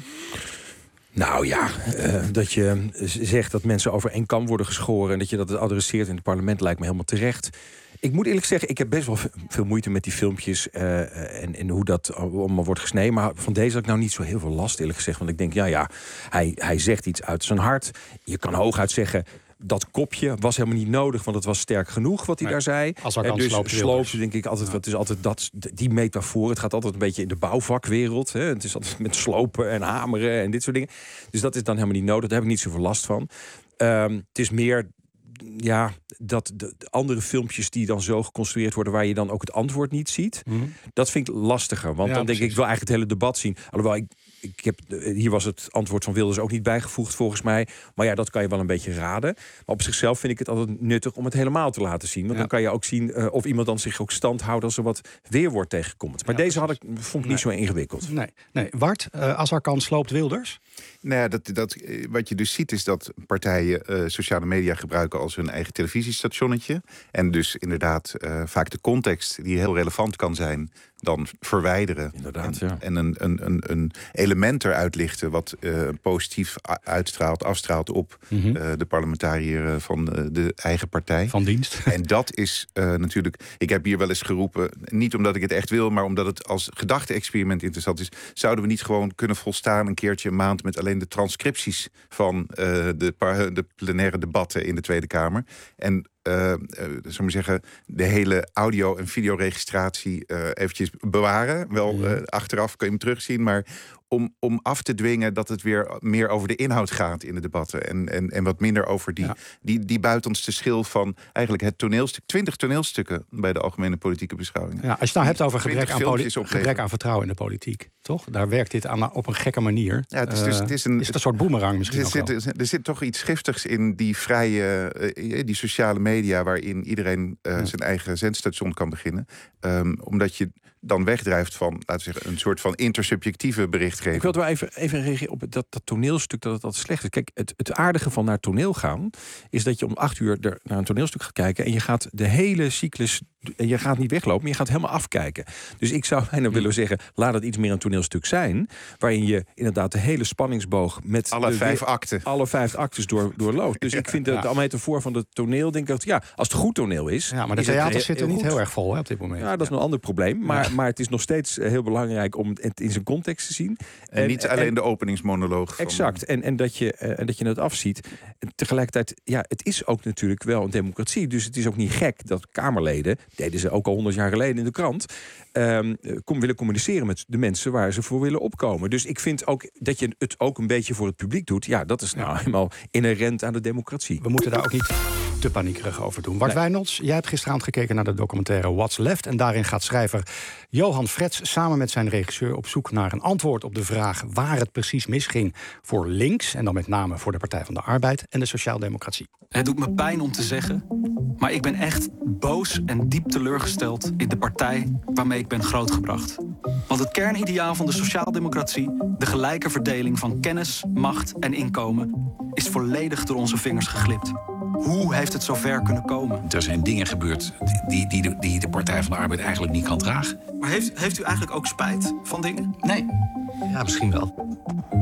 [SPEAKER 17] Nou ja, uh, dat je zegt dat mensen over één kam worden geschoren en dat je dat adresseert in het parlement lijkt me helemaal terecht. Ik moet eerlijk zeggen, ik heb best wel veel moeite met die filmpjes uh, en, en hoe dat allemaal wordt gesneden. Maar van deze had ik nou niet zo heel veel last, eerlijk gezegd. Want ik denk, ja, ja, hij, hij zegt iets uit zijn hart. Je kan hooguit zeggen, dat kopje was helemaal niet nodig, want het was sterk genoeg wat hij nee, daar zei.
[SPEAKER 4] En
[SPEAKER 17] dus slopen, denk ik altijd, ja. Het is altijd dat, die metafoor. Het gaat altijd een beetje in de bouwvakwereld. Hè. Het is altijd met slopen en hameren en dit soort dingen. Dus dat is dan helemaal niet nodig. Daar heb ik niet zoveel last van. Um, het is meer, ja, dat de, de andere filmpjes die dan zo geconstrueerd worden, waar je dan ook het antwoord niet ziet, mm-hmm. dat vind ik lastiger. Want ja, dan denk precies. ik, ik wil eigenlijk het hele debat zien. Alhoewel, ik, ik heb, hier was het antwoord van Wilders ook niet bijgevoegd volgens mij. Maar ja, dat kan je wel een beetje raden. Maar op zichzelf vind ik het altijd nuttig om het helemaal te laten zien. Want ja. dan kan je ook zien uh, of iemand dan zich ook stand houdt als er wat weerwoord tegenkomt. Maar ja, deze had ik, vond ik nee. niet zo ingewikkeld.
[SPEAKER 4] Nee, nee. Wart, uh, Azarkan sloopt Wilders?
[SPEAKER 18] Nou ja, dat, dat, wat je dus ziet is dat partijen uh, sociale media gebruiken als hun eigen televisiestationnetje. En dus inderdaad uh, vaak de context die heel relevant kan zijn, dan verwijderen.
[SPEAKER 17] Inderdaad,
[SPEAKER 18] en,
[SPEAKER 17] ja.
[SPEAKER 18] en een, een, een, een element eruit lichten wat uh, positief uitstraalt, afstraalt op mm-hmm. uh, de parlementariër van uh, de eigen partij.
[SPEAKER 4] Van dienst.
[SPEAKER 18] En dat is uh, natuurlijk, ik heb hier wel eens geroepen, niet omdat ik het echt wil, maar omdat het als gedachte-experiment interessant is, zouden we niet gewoon kunnen volstaan een keertje een maand met alleen de transcripties van uh, de, par- de plenaire debatten in de Tweede Kamer. En Uh, uh, zou maar zeggen, de hele audio- en videoregistratie uh, eventjes bewaren. Wel, uh, achteraf kun je hem terugzien, maar om, om af te dwingen dat het weer meer over de inhoud gaat in de debatten. En, en, en wat minder over die, ja. die, die buitenste schil van eigenlijk het toneelstuk. Twintig toneelstukken bij de algemene politieke beschouwingen.
[SPEAKER 4] Ja, als je het nou hebt over gebrek aan, poli- gebrek aan vertrouwen in de politiek, toch? Daar werkt dit aan op een gekke manier.
[SPEAKER 18] Ja, het is, dus, het is, een,
[SPEAKER 4] uh, is het een soort boemerang misschien
[SPEAKER 18] er
[SPEAKER 4] ook
[SPEAKER 18] zit,
[SPEAKER 4] wel?
[SPEAKER 18] Er zit toch iets giftigs in die vrije, uh, die sociale media, waarin iedereen uh, ja. zijn eigen zendstation kan beginnen. Um, omdat je dan wegdrijft van, laten we zeggen, een soort van intersubjectieve berichtgeving. uitzicht geven.
[SPEAKER 17] Ik wil wel even, even reageren op dat, dat toneelstuk dat het altijd slecht is. Kijk, het, het aardige van naar toneel gaan is dat je om acht uur er naar een toneelstuk gaat kijken en je gaat de hele cyclus, en je gaat niet weglopen, maar je gaat helemaal afkijken. Dus ik zou bijna willen zeggen, laat het iets meer een toneelstuk zijn, waarin je inderdaad de hele spanningsboog met
[SPEAKER 18] alle
[SPEAKER 17] de,
[SPEAKER 18] vijf acten,
[SPEAKER 17] alle vijf actes door, doorloopt. Dus ik vind de, de metafoor van het toneel, denk ik dat ja, als het goed toneel is.
[SPEAKER 4] Ja, maar de theaters zitten niet heel erg vol hè, op dit moment.
[SPEAKER 17] Ja, dat is ja. een ander probleem. Maar, ja. maar het is nog steeds heel belangrijk om het in zijn context te zien.
[SPEAKER 18] En, en niet en, alleen de openingsmonoloog. Van...
[SPEAKER 17] Exact. En, en, dat je, en dat je het afziet. En tegelijkertijd, ja, het is ook natuurlijk wel een democratie. Dus het is ook niet gek dat Kamerleden, deden ze ook al honderd jaar geleden in de krant, um, kom, willen communiceren met de mensen waar ze voor willen opkomen. Dus ik vind ook dat je het ook een beetje voor het publiek doet. Ja, dat is nou ja. helemaal inherent aan de democratie.
[SPEAKER 4] We moeten daar ook niet te paniekerig over doen. Bart nee. Wijnolds, jij hebt gisteravond gekeken naar de documentaire What's Left. En daarin gaat schrijver Johan Frets samen met zijn regisseur op zoek naar een antwoord op de vraag waar het precies misging voor links, en dan met name voor de Partij van de Arbeid en de Sociaaldemocratie.
[SPEAKER 2] Het doet me pijn om te zeggen, maar ik ben echt boos en diep teleurgesteld in de partij waarmee ik ben grootgebracht. Want het kernideaal van de sociaaldemocratie, de gelijke verdeling van kennis, macht en inkomen, is volledig door onze vingers geglipt. Hoe heeft het zover kunnen komen?
[SPEAKER 19] Er zijn dingen gebeurd die, die, die, die de Partij van de Arbeid eigenlijk niet kan dragen.
[SPEAKER 2] Maar heeft, heeft u eigenlijk ook spijt van dingen?
[SPEAKER 19] Nee. Ja, misschien wel.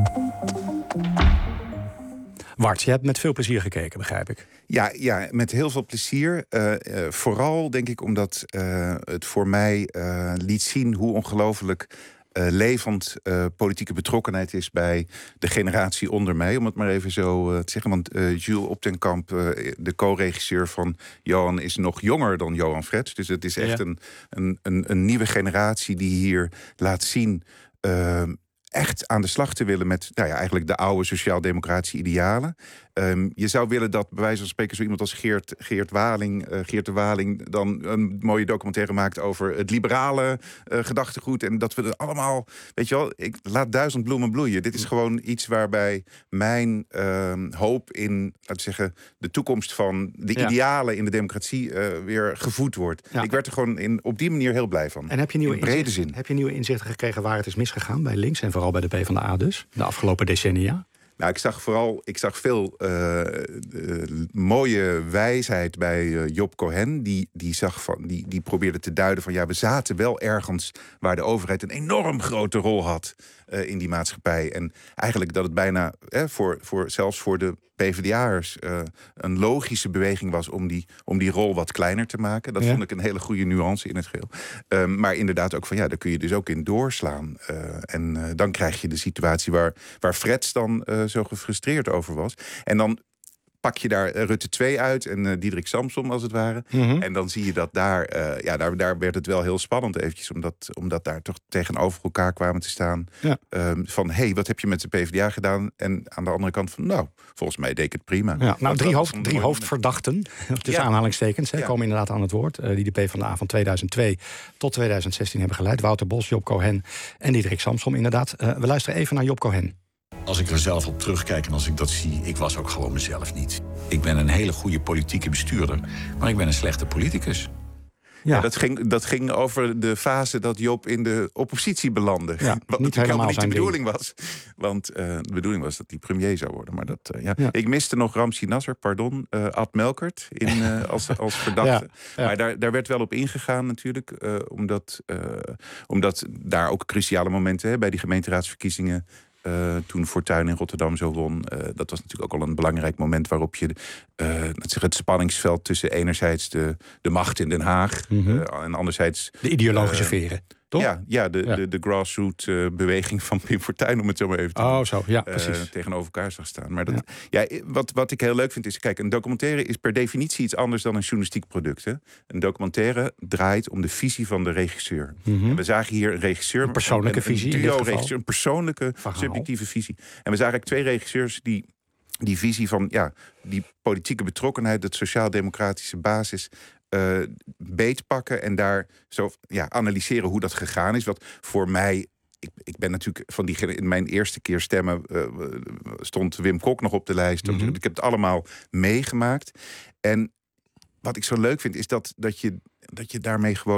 [SPEAKER 4] Wart, je hebt met veel plezier gekeken, begrijp ik.
[SPEAKER 18] Ja, ja met heel veel plezier. Uh, uh, vooral denk ik omdat uh, het voor mij uh, liet zien hoe ongelooflijk Uh, levend uh, politieke betrokkenheid is bij de generatie onder mij. Om het maar even zo uh, te zeggen. Want uh, Jules Optenkamp, uh, de co-regisseur van Johan, is nog jonger dan Johan Frets. Dus het is echt ja. een, een, een, een nieuwe generatie die hier laat zien Uh, echt aan de slag te willen met nou ja, eigenlijk de oude sociaal-democratische idealen. Um, je zou willen dat bij wijze van spreken zo iemand als Geert, Geert Waling, uh, Geert de Waling dan een mooie documentaire maakt over het liberale uh, gedachtegoed. En dat we er allemaal, weet je wel, ik laat duizend bloemen bloeien. Dit is gewoon iets waarbij mijn uh, hoop in, laten we zeggen, de toekomst van de ja. idealen in de democratie uh, weer gevoed wordt. Ja. Ik werd er gewoon in, op die manier heel blij van.
[SPEAKER 4] En heb je nieuwe
[SPEAKER 18] in brede
[SPEAKER 4] inzicht,
[SPEAKER 18] zin.
[SPEAKER 4] Heb je nieuwe inzichten gekregen waar het is misgegaan bij links en vooral bij de PvdA dus, de afgelopen decennia?
[SPEAKER 18] Nou, ik zag vooral ik zag veel uh, uh, mooie wijsheid bij uh, Job Cohen. Die, die, zag van, die, die probeerde te duiden van ja, we zaten wel ergens waar de overheid een enorm grote rol had uh, in die maatschappij. En eigenlijk dat het bijna, eh, voor, voor, zelfs voor de PvdA'ers uh, een logische beweging was om die, om die rol wat kleiner te maken. Dat ja. vond ik een hele goede nuance in het geheel. Um, maar inderdaad ook van ja, daar kun je dus ook in doorslaan. Uh, en uh, dan krijg je de situatie waar, waar Frets dan uh, zo gefrustreerd over was. En dan pak je daar Rutte twee uit en uh, Diederik Samsom als het ware. Mm-hmm. En dan zie je dat daar, uh, ja, daar, daar werd het wel heel spannend eventjes, omdat, omdat daar toch tegenover elkaar kwamen te staan. Ja. Um, van, hé, hey, wat heb je met de PvdA gedaan? En aan de andere kant van, nou, volgens mij deed ik het prima.
[SPEAKER 4] Ja, nou, drie, hoofd, drie hoofdverdachten, tussen ja. aanhalingstekens, hè, ja. komen inderdaad aan het woord. Uh, die de PvdA van tweeduizend twee tot tweeduizend zestien hebben geleid. Wouter Bos, Job Cohen en Diederik Samsom inderdaad. Uh, we luisteren even naar Job Cohen.
[SPEAKER 19] Als ik er zelf op terugkijk en als ik dat zie, ik was ook gewoon mezelf niet. Ik ben een hele goede politieke bestuurder, maar ik ben een slechte politicus.
[SPEAKER 18] Ja, ja dat, ging, dat ging over de fase dat Job in de oppositie belandde. Ja, wat niet helemaal niet de bedoeling ding. was. Want uh, de bedoeling was dat hij premier zou worden. Maar dat, uh, ja. Ja. Ik miste nog Ramzi Nasser, pardon, uh, Ad Melkert in, uh, als, als verdachte. Ja, ja. Maar daar, daar werd wel op ingegaan natuurlijk. Uh, omdat, uh, omdat daar ook cruciale momenten hè, bij die gemeenteraadsverkiezingen. Uh, toen Fortuyn in Rotterdam zo won. Uh, dat was natuurlijk ook al een belangrijk moment waarop je uh, het spanningsveld tussen enerzijds de, de macht in Den Haag mm-hmm. uh, en anderzijds
[SPEAKER 4] de ideologische uh, veren. Toch?
[SPEAKER 18] Ja, ja, de, ja. de, de grassroots uh, beweging van Pim Fortuyn, om het zo maar even te
[SPEAKER 4] oh, zo. Ja, precies.
[SPEAKER 18] Uh, tegenover elkaar zag staan. Maar dat, ja. Ja, wat, wat ik heel leuk vind is, kijk, een documentaire is per definitie iets anders dan een journalistiek product. Hè? Een documentaire draait om de visie van de regisseur. Mm-hmm. En we zagen hier een regisseur,
[SPEAKER 4] een persoonlijke een, een visie,
[SPEAKER 18] duo regisseur, een persoonlijke, verhaal. subjectieve visie. En we zagen eigenlijk twee regisseurs die die visie van ja, die politieke betrokkenheid, het sociaal-democratische basis Uh, beetpakken en daar zo ja, analyseren hoe dat gegaan is. Wat voor mij, ik, ik ben natuurlijk van die in mijn eerste keer stemmen uh, stond Wim Kok nog op de lijst. Mm-hmm. Ik heb het allemaal meegemaakt. En wat ik zo leuk vind is dat, dat, je, dat je daarmee gewoon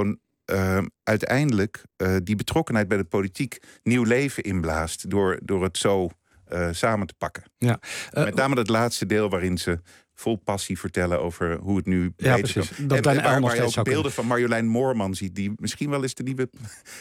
[SPEAKER 18] uh, uiteindelijk uh, die betrokkenheid bij de politiek nieuw leven inblaast door, door het zo uh, samen te pakken.
[SPEAKER 4] Ja. Uh,
[SPEAKER 18] Met name dat laatste deel waarin ze vol passie vertellen over hoe het nu
[SPEAKER 4] ja,
[SPEAKER 18] beter
[SPEAKER 4] precies.
[SPEAKER 18] kan.
[SPEAKER 4] Dat
[SPEAKER 18] en, en waar,
[SPEAKER 4] nog
[SPEAKER 18] waar je ook beelden
[SPEAKER 4] kunnen.
[SPEAKER 18] van Marjolein Moorman ziet, die misschien wel eens de nieuwe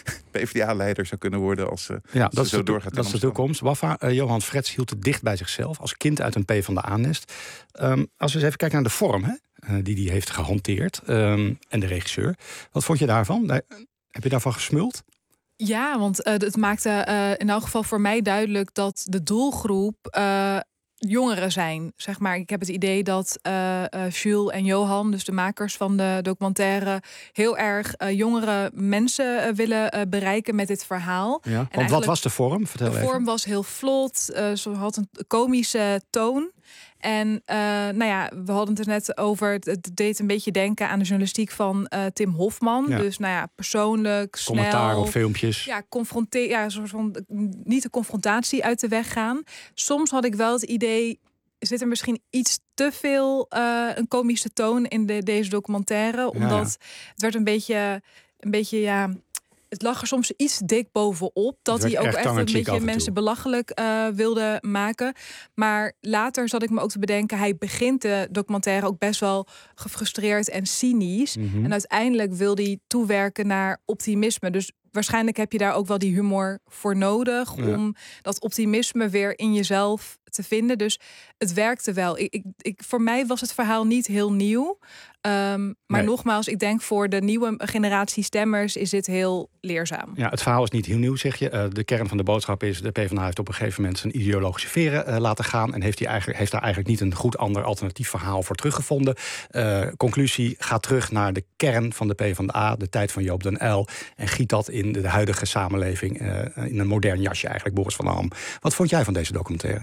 [SPEAKER 18] P v d A-leider zou kunnen worden als, uh,
[SPEAKER 4] ja,
[SPEAKER 18] als
[SPEAKER 4] dat
[SPEAKER 18] ze zo
[SPEAKER 4] de,
[SPEAKER 18] doorgaat.
[SPEAKER 4] Dat is de toekomst. Waffa, uh, Johan Frets hield het dicht bij zichzelf als kind uit een P van de A-nest. Um, als we eens even kijken naar de vorm, hè, uh, die hij heeft gehanteerd um, en de regisseur. Wat vond je daarvan? Daar, heb je daarvan gesmuld?
[SPEAKER 16] Ja, want uh, het maakte uh, in elk geval voor mij duidelijk dat de doelgroep uh, jongeren zijn. Zeg maar, ik heb het idee dat uh, uh, Jules en Johan, dus de makers van de documentaire, heel erg uh, jongere mensen uh, willen uh, bereiken met dit verhaal.
[SPEAKER 4] Ja, want wat was de vorm? Vertel
[SPEAKER 16] de
[SPEAKER 4] even.
[SPEAKER 16] vorm was heel vlot. Uh, ze had een komische toon. En uh, nou ja, we hadden het er net over. Het deed een beetje denken aan de journalistiek van uh, Tim Hofman. Ja. Dus nou ja, persoonlijk, snel.
[SPEAKER 4] Commentaar op filmpjes.
[SPEAKER 16] Ja, confronteer, ja, een soort van niet de confrontatie uit de weg gaan. Soms had ik wel het idee, zit er misschien iets te veel uh, een komische toon in de, deze documentaire, omdat ja, ja. het werd een beetje, een beetje ja. Het lag er soms iets dik bovenop. Dat hij ook echt een beetje mensen belachelijk uh, wilde maken. Maar later zat ik me ook te bedenken, hij begint de documentaire ook best wel gefrustreerd en cynisch. Mm-hmm. En uiteindelijk wil hij toewerken naar optimisme. Dus waarschijnlijk heb je daar ook wel die humor voor nodig. Ja. Om dat optimisme weer in jezelf te vinden. Dus het werkte wel. Ik, ik, ik, voor mij was het verhaal niet heel nieuw. Um, maar nee. nogmaals, ik denk voor de nieuwe generatie stemmers is dit heel leerzaam.
[SPEAKER 4] Ja, het verhaal is niet heel nieuw, zeg je. Uh, de kern van de boodschap is, de PvdA heeft op een gegeven moment zijn ideologische veren uh, laten gaan. En heeft, hij eigenlijk, heeft daar eigenlijk niet een goed ander alternatief verhaal voor teruggevonden. Uh, conclusie, ga terug naar de kern van de PvdA, de tijd van Joop den Uyl. En giet dat in de huidige samenleving uh, in een modern jasje eigenlijk, Boris van der Ham. Wat vond jij van deze documentaire?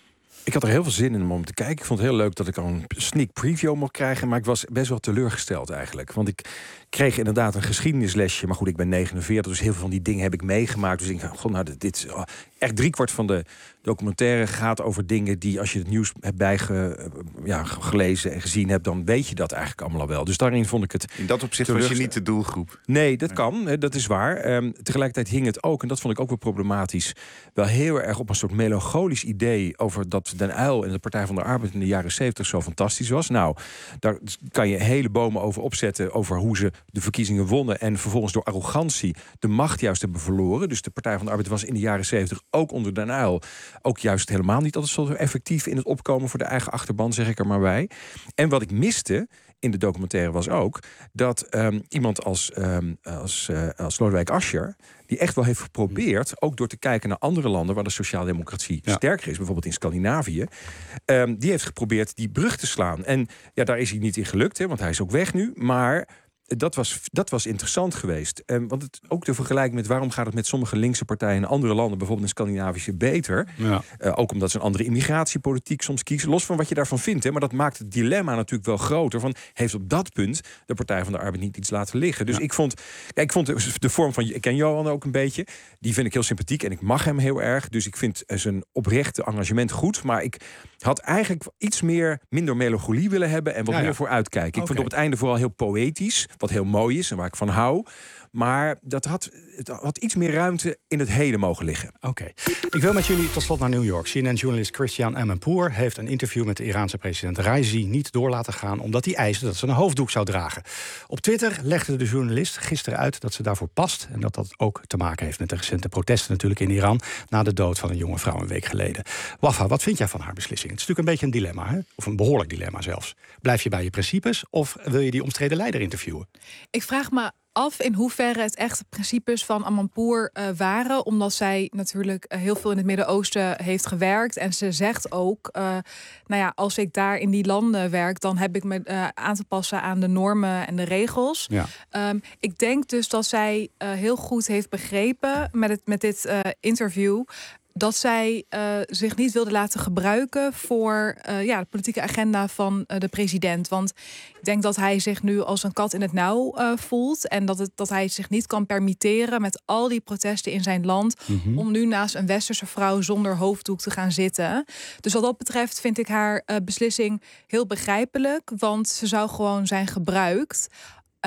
[SPEAKER 17] Ik had er heel veel zin in om te kijken. Ik vond het heel leuk dat ik al een sneak preview mocht krijgen. Maar ik was best wel teleurgesteld eigenlijk. Want ik kreeg inderdaad een geschiedenislesje. Maar goed, ik ben negenenveertig, dus heel veel van die dingen heb ik meegemaakt. Dus ik dacht, god, nou, dit is oh, echt driekwart van de documentaire gaat over dingen die, als je het nieuws hebt bijge, ja, gelezen en gezien hebt, dan weet je dat eigenlijk allemaal al wel. Dus daarin vond ik het.
[SPEAKER 18] In dat opzicht was je niet de doelgroep.
[SPEAKER 17] Nee, dat kan. Dat is waar. Um, tegelijkertijd hing het ook, en dat vond ik ook wel problematisch, wel heel erg op een soort melancholisch idee over dat Den Uyl en de Partij van de Arbeid in de jaren zeventig zo fantastisch was. Nou, daar kan je hele bomen over opzetten over hoe ze de verkiezingen wonnen en vervolgens door arrogantie de macht juist hebben verloren. Dus de Partij van de Arbeid was in de jaren zeventig ook onder Den Uyl ook juist helemaal niet altijd zo effectief in het opkomen voor de eigen achterban, zeg ik er maar bij. En wat ik miste in de documentaire was ook dat um, iemand als, um, als, uh, als Lodewijk Asscher, die echt wel heeft geprobeerd, ook door te kijken naar andere landen waar de sociaaldemocratie ja. sterker is, bijvoorbeeld in Scandinavië, um, die heeft geprobeerd die brug te slaan. En ja, daar is hij niet in gelukt, hè, want hij is ook weg nu, maar Dat was, dat was interessant geweest. Um, want het, ook de vergelijking met waarom gaat het met sommige linkse partijen in andere landen, bijvoorbeeld in Scandinavische, beter. Ja. Uh, ook omdat ze een andere immigratiepolitiek soms kiezen. Los van wat je daarvan vindt. Hè, maar dat maakt het dilemma natuurlijk wel groter. Van, heeft op dat punt de Partij van de Arbeid niet iets laten liggen? Dus ja. ik vond, kijk, ik vond de, de vorm van, ik ken Johan ook een beetje. Die vind ik heel sympathiek en ik mag hem heel erg. Dus ik vind zijn oprechte engagement goed. Maar ik had eigenlijk iets meer, minder melancholie willen hebben en wat ja, ja. meer voor uitkijken. Ik okay. vond op het einde vooral heel poëtisch, wat heel mooi is en waar ik van hou. Maar dat had, het had iets meer ruimte in het heden mogen liggen.
[SPEAKER 4] Oké. Okay. Ik wil met jullie tot slot naar New York. C N N-journalist Christiane Amanpour heeft een interview met de Iraanse president Raisi niet door laten gaan, omdat hij eiste dat ze een hoofddoek zou dragen. Op Twitter legde de journalist gisteren uit dat ze daarvoor past en dat dat ook te maken heeft met de recente protesten natuurlijk in Iran na de dood van een jonge vrouw een week geleden. Waffa, wat vind jij van haar beslissing? Het is natuurlijk een beetje een dilemma, hè? Of een behoorlijk dilemma zelfs. Blijf je bij je principes of wil je die omstreden leider interviewen?
[SPEAKER 16] Ik vraag me af in hoeverre het echt de principes van Amanpour uh, waren. Omdat zij natuurlijk uh, heel veel in het Midden-Oosten heeft gewerkt. En ze zegt ook, uh, nou ja, als ik daar in die landen werk, dan heb ik me uh, aan te passen aan de normen en de regels. Ja. Um, ik denk dus dat zij uh, heel goed heeft begrepen met, het, met dit uh, interview dat zij uh, zich niet wilde laten gebruiken voor uh, ja, de politieke agenda van uh, de president. Want ik denk dat hij zich nu als een kat in het nauw uh, voelt. En dat, het, dat hij zich niet kan permitteren met al die protesten in zijn land, mm-hmm. om nu naast een westerse vrouw zonder hoofddoek te gaan zitten. Dus wat dat betreft vind ik haar uh, beslissing heel begrijpelijk. Want ze zou gewoon zijn gebruikt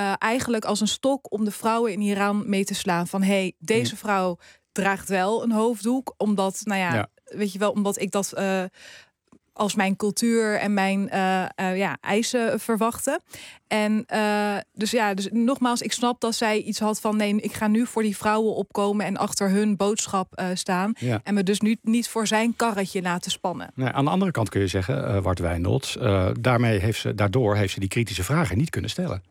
[SPEAKER 16] uh, eigenlijk als een stok om de vrouwen in Iran mee te slaan. Van hé, hey, deze vrouw draagt wel een hoofddoek. Omdat, nou ja, ja. weet je wel, omdat ik dat uh, als mijn cultuur en mijn uh, uh, ja, eisen verwachten. En uh, dus ja, dus nogmaals, ik snap dat zij iets had van nee, ik ga nu voor die vrouwen opkomen en achter hun boodschap uh, staan. Ja. En me dus nu niet voor zijn karretje laten spannen.
[SPEAKER 4] Nee, aan de andere kant kun je zeggen, uh, Wart Wijndot, uh, daarmee heeft ze, daardoor heeft ze die kritische vragen niet kunnen stellen.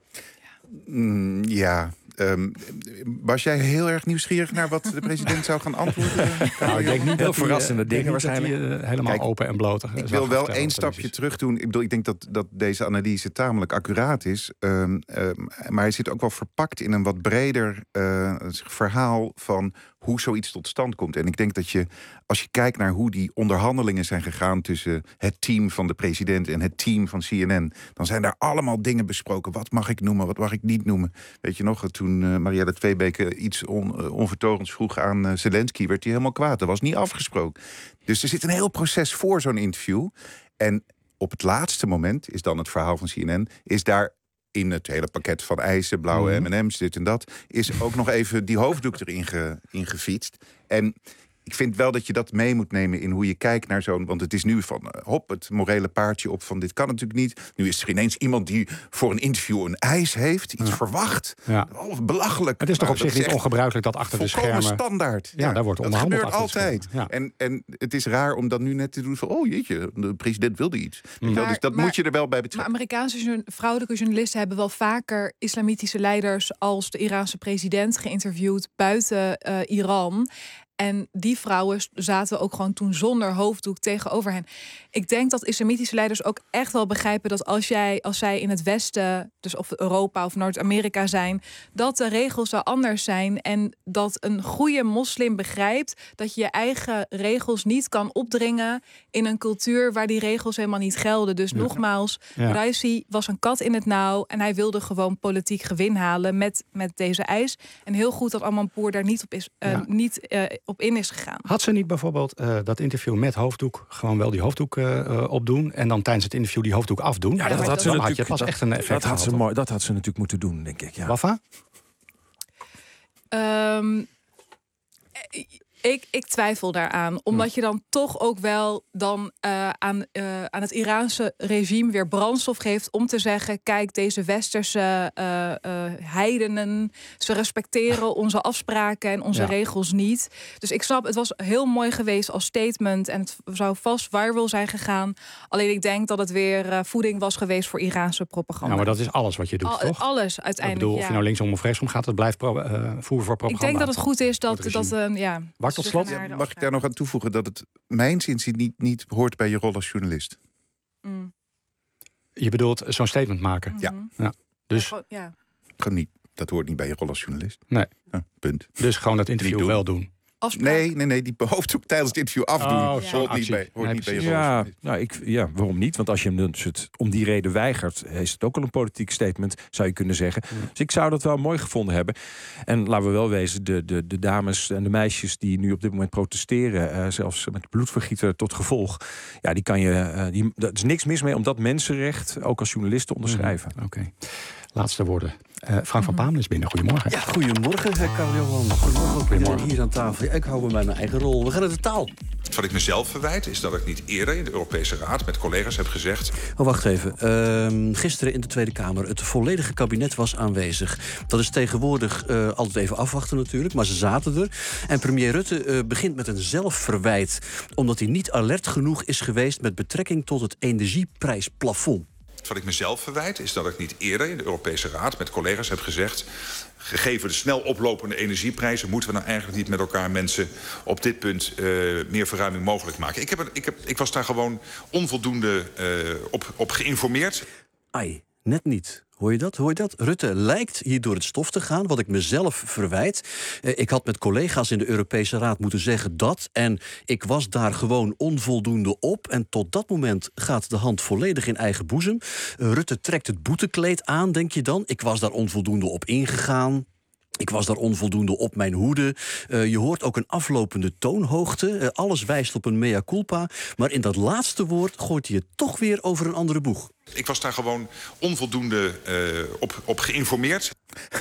[SPEAKER 18] Mm, ja. Um, was jij heel erg nieuwsgierig naar wat de president zou gaan antwoorden?
[SPEAKER 17] Nou, ik denk niet heel verrassende dingen
[SPEAKER 4] denk
[SPEAKER 17] waarschijnlijk.
[SPEAKER 4] Dat hij, uh, helemaal Kijk, open en bloot.
[SPEAKER 18] Ik wil wel één stapje terug doen. Ik bedoel, ik denk dat, dat deze analyse tamelijk accuraat is. Um, um, maar hij zit ook wel verpakt in een wat breder uh, verhaal van hoe zoiets tot stand komt. En ik denk dat je, als je kijkt naar hoe die onderhandelingen zijn gegaan tussen het team van de president en het team van C N N, dan zijn daar allemaal dingen besproken. Wat mag ik noemen, wat mag ik niet noemen? Weet je nog, toen uh, Marielle Tweebeke iets on, uh, onvertogens vroeg aan uh, Zelensky, werd hij helemaal kwaad. Dat was niet afgesproken. Dus er zit een heel proces voor zo'n interview. En op het laatste moment is dan het verhaal van C N N, is daar in het hele pakket van eisen, blauwe M en M's, dit en dat, is ook nog even die hoofddoek erin ge, ingefietst. En ik vind wel dat je dat mee moet nemen in hoe je kijkt naar zo'n... Want het is nu van, uh, hop, het morele paardje op van dit kan natuurlijk niet. Nu is er ineens iemand die voor een interview een eis heeft, iets ja. verwacht. Ja. Oh, belachelijk.
[SPEAKER 4] Het is toch
[SPEAKER 18] nou,
[SPEAKER 4] op zich niet ongebruikelijk dat achter de schermen...
[SPEAKER 18] standaard.
[SPEAKER 4] Ja, ja, daar wordt onderhandeld.
[SPEAKER 18] Dat gebeurt altijd. Ja. En, en het is raar om dat nu net te doen van, oh jeetje, de president wilde iets. Mm. Maar, dus dat maar, moet je er wel bij betrekken.
[SPEAKER 16] Maar Amerikaanse vrouwelijke journalisten hebben wel vaker islamitische leiders als de Iraanse president geïnterviewd buiten uh, Iran. En die vrouwen zaten ook gewoon toen zonder hoofddoek tegenover hen. Ik denk dat islamitische leiders ook echt wel begrijpen dat als jij, als zij in het Westen, dus of Europa of Noord-Amerika zijn, dat de regels wel anders zijn. En dat een goede moslim begrijpt dat je je eigen regels niet kan opdringen in een cultuur waar die regels helemaal niet gelden. Dus ja. nogmaals, ja. Raisi was een kat in het nauw en hij wilde gewoon politiek gewin halen met, met deze eis. En heel goed dat Amanpour daar niet op is, uh, ja. niet uh, op in is gegaan.
[SPEAKER 4] Had ze niet bijvoorbeeld uh, dat interview met hoofddoek gewoon wel die hoofddoek uh, opdoen en dan tijdens het interview die hoofddoek afdoen?
[SPEAKER 17] Ja, dat, dat had ze natuurlijk. Het was echt een effect. Dat had, ze mooi, dat had ze natuurlijk moeten doen, denk ik. Ja.
[SPEAKER 4] Wafa?
[SPEAKER 16] Um, Ik, ik twijfel daaraan. Omdat je dan toch ook wel dan uh, aan, uh, aan het Iraanse regime weer brandstof geeft om te zeggen, kijk, deze westerse uh, uh, heidenen, ze respecteren onze afspraken en onze ja. regels niet. Dus ik snap, het was heel mooi geweest als statement en het zou vast viral zijn gegaan. Alleen ik denk dat het weer uh, voeding was geweest voor Iraanse propaganda.
[SPEAKER 4] Ja, maar dat is alles wat je doet,
[SPEAKER 16] Al,
[SPEAKER 4] toch?
[SPEAKER 16] Alles, uiteindelijk,
[SPEAKER 4] ik bedoel,
[SPEAKER 16] ja.
[SPEAKER 4] Of je nou linksom of rechtsom gaat, het blijft pro, uh, voer voor propaganda.
[SPEAKER 16] Ik denk dat het goed is dat, dat uh, ja...
[SPEAKER 18] Tot slot, ja, mag ik daar nog aan toevoegen dat het mijns inziens niet, niet hoort bij je rol als journalist?
[SPEAKER 16] Mm.
[SPEAKER 4] Je bedoelt zo'n statement maken?
[SPEAKER 18] Mm-hmm.
[SPEAKER 4] Ja. ja. Dus
[SPEAKER 16] ja.
[SPEAKER 18] Gewoon niet. Dat hoort niet bij je rol als journalist.
[SPEAKER 4] Nee.
[SPEAKER 18] Ja, punt.
[SPEAKER 4] Dus gewoon dat interview doen. wel doen.
[SPEAKER 16] Afspraak.
[SPEAKER 18] Nee, nee, nee, die hoofddoek tijdens het interview afdoen.
[SPEAKER 4] Oh,
[SPEAKER 18] hoort
[SPEAKER 4] ja.
[SPEAKER 18] niet bij, hoort
[SPEAKER 17] nee,
[SPEAKER 18] niet bij je
[SPEAKER 17] ja, nou, ik, ja, waarom niet? Want als je hem dus het om die reden weigert, is het ook al een politiek statement, zou je kunnen zeggen. Mm. Dus ik zou dat wel mooi gevonden hebben. En laten we wel wezen, de, de, de dames en de meisjes die nu op dit moment protesteren, uh, zelfs met bloedvergieten tot gevolg, ja, die kan je, uh, die, er is niks mis mee om dat mensenrecht ook als journalist te onderschrijven.
[SPEAKER 4] Mm. Oké. Okay. Laatste woorden. Uh, Frank van Pamelen is binnen. Goedemorgen.
[SPEAKER 5] Ja, goedemorgen, Karl-Johan. Goedemorgen ook goedemorgen. Hier aan tafel. Ja, ik hou bij mij mijn eigen rol. We gaan naar de taal.
[SPEAKER 20] Wat ik mezelf verwijt, is dat ik niet eerder in de Europese Raad met collega's heb gezegd...
[SPEAKER 5] Oh, wacht even. Uh, gisteren in de Tweede Kamer, het volledige kabinet was aanwezig. Dat is tegenwoordig uh, altijd even afwachten natuurlijk, maar ze zaten er. En premier Rutte uh, begint met een zelfverwijt, omdat hij niet alert genoeg is geweest met betrekking tot het energieprijsplafond.
[SPEAKER 20] Wat ik mezelf verwijt, is dat ik niet eerder in de Europese Raad met collega's heb gezegd... gegeven de snel oplopende energieprijzen, moeten we nou eigenlijk niet met elkaar mensen op dit punt uh, meer verruiming mogelijk maken. Ik, heb, ik, heb, ik was daar gewoon onvoldoende uh, op, op geïnformeerd.
[SPEAKER 5] Ai, net niet. Hoor je dat? Hoor je dat? Rutte lijkt hier door het stof te gaan, wat ik mezelf verwijt. Eh, ik had met collega's in de Europese Raad moeten zeggen dat. En ik was daar gewoon onvoldoende op. En tot dat moment gaat de hand volledig in eigen boezem. Uh, Rutte trekt het boetekleed aan, denk je dan? Ik was daar onvoldoende op ingegaan. Ik was daar onvoldoende op mijn hoede. Uh, je hoort ook een aflopende toonhoogte. Uh, alles wijst op een mea culpa. Maar in dat laatste woord gooit hij het toch weer over een andere boeg.
[SPEAKER 20] Ik was daar gewoon onvoldoende uh, op, op geïnformeerd.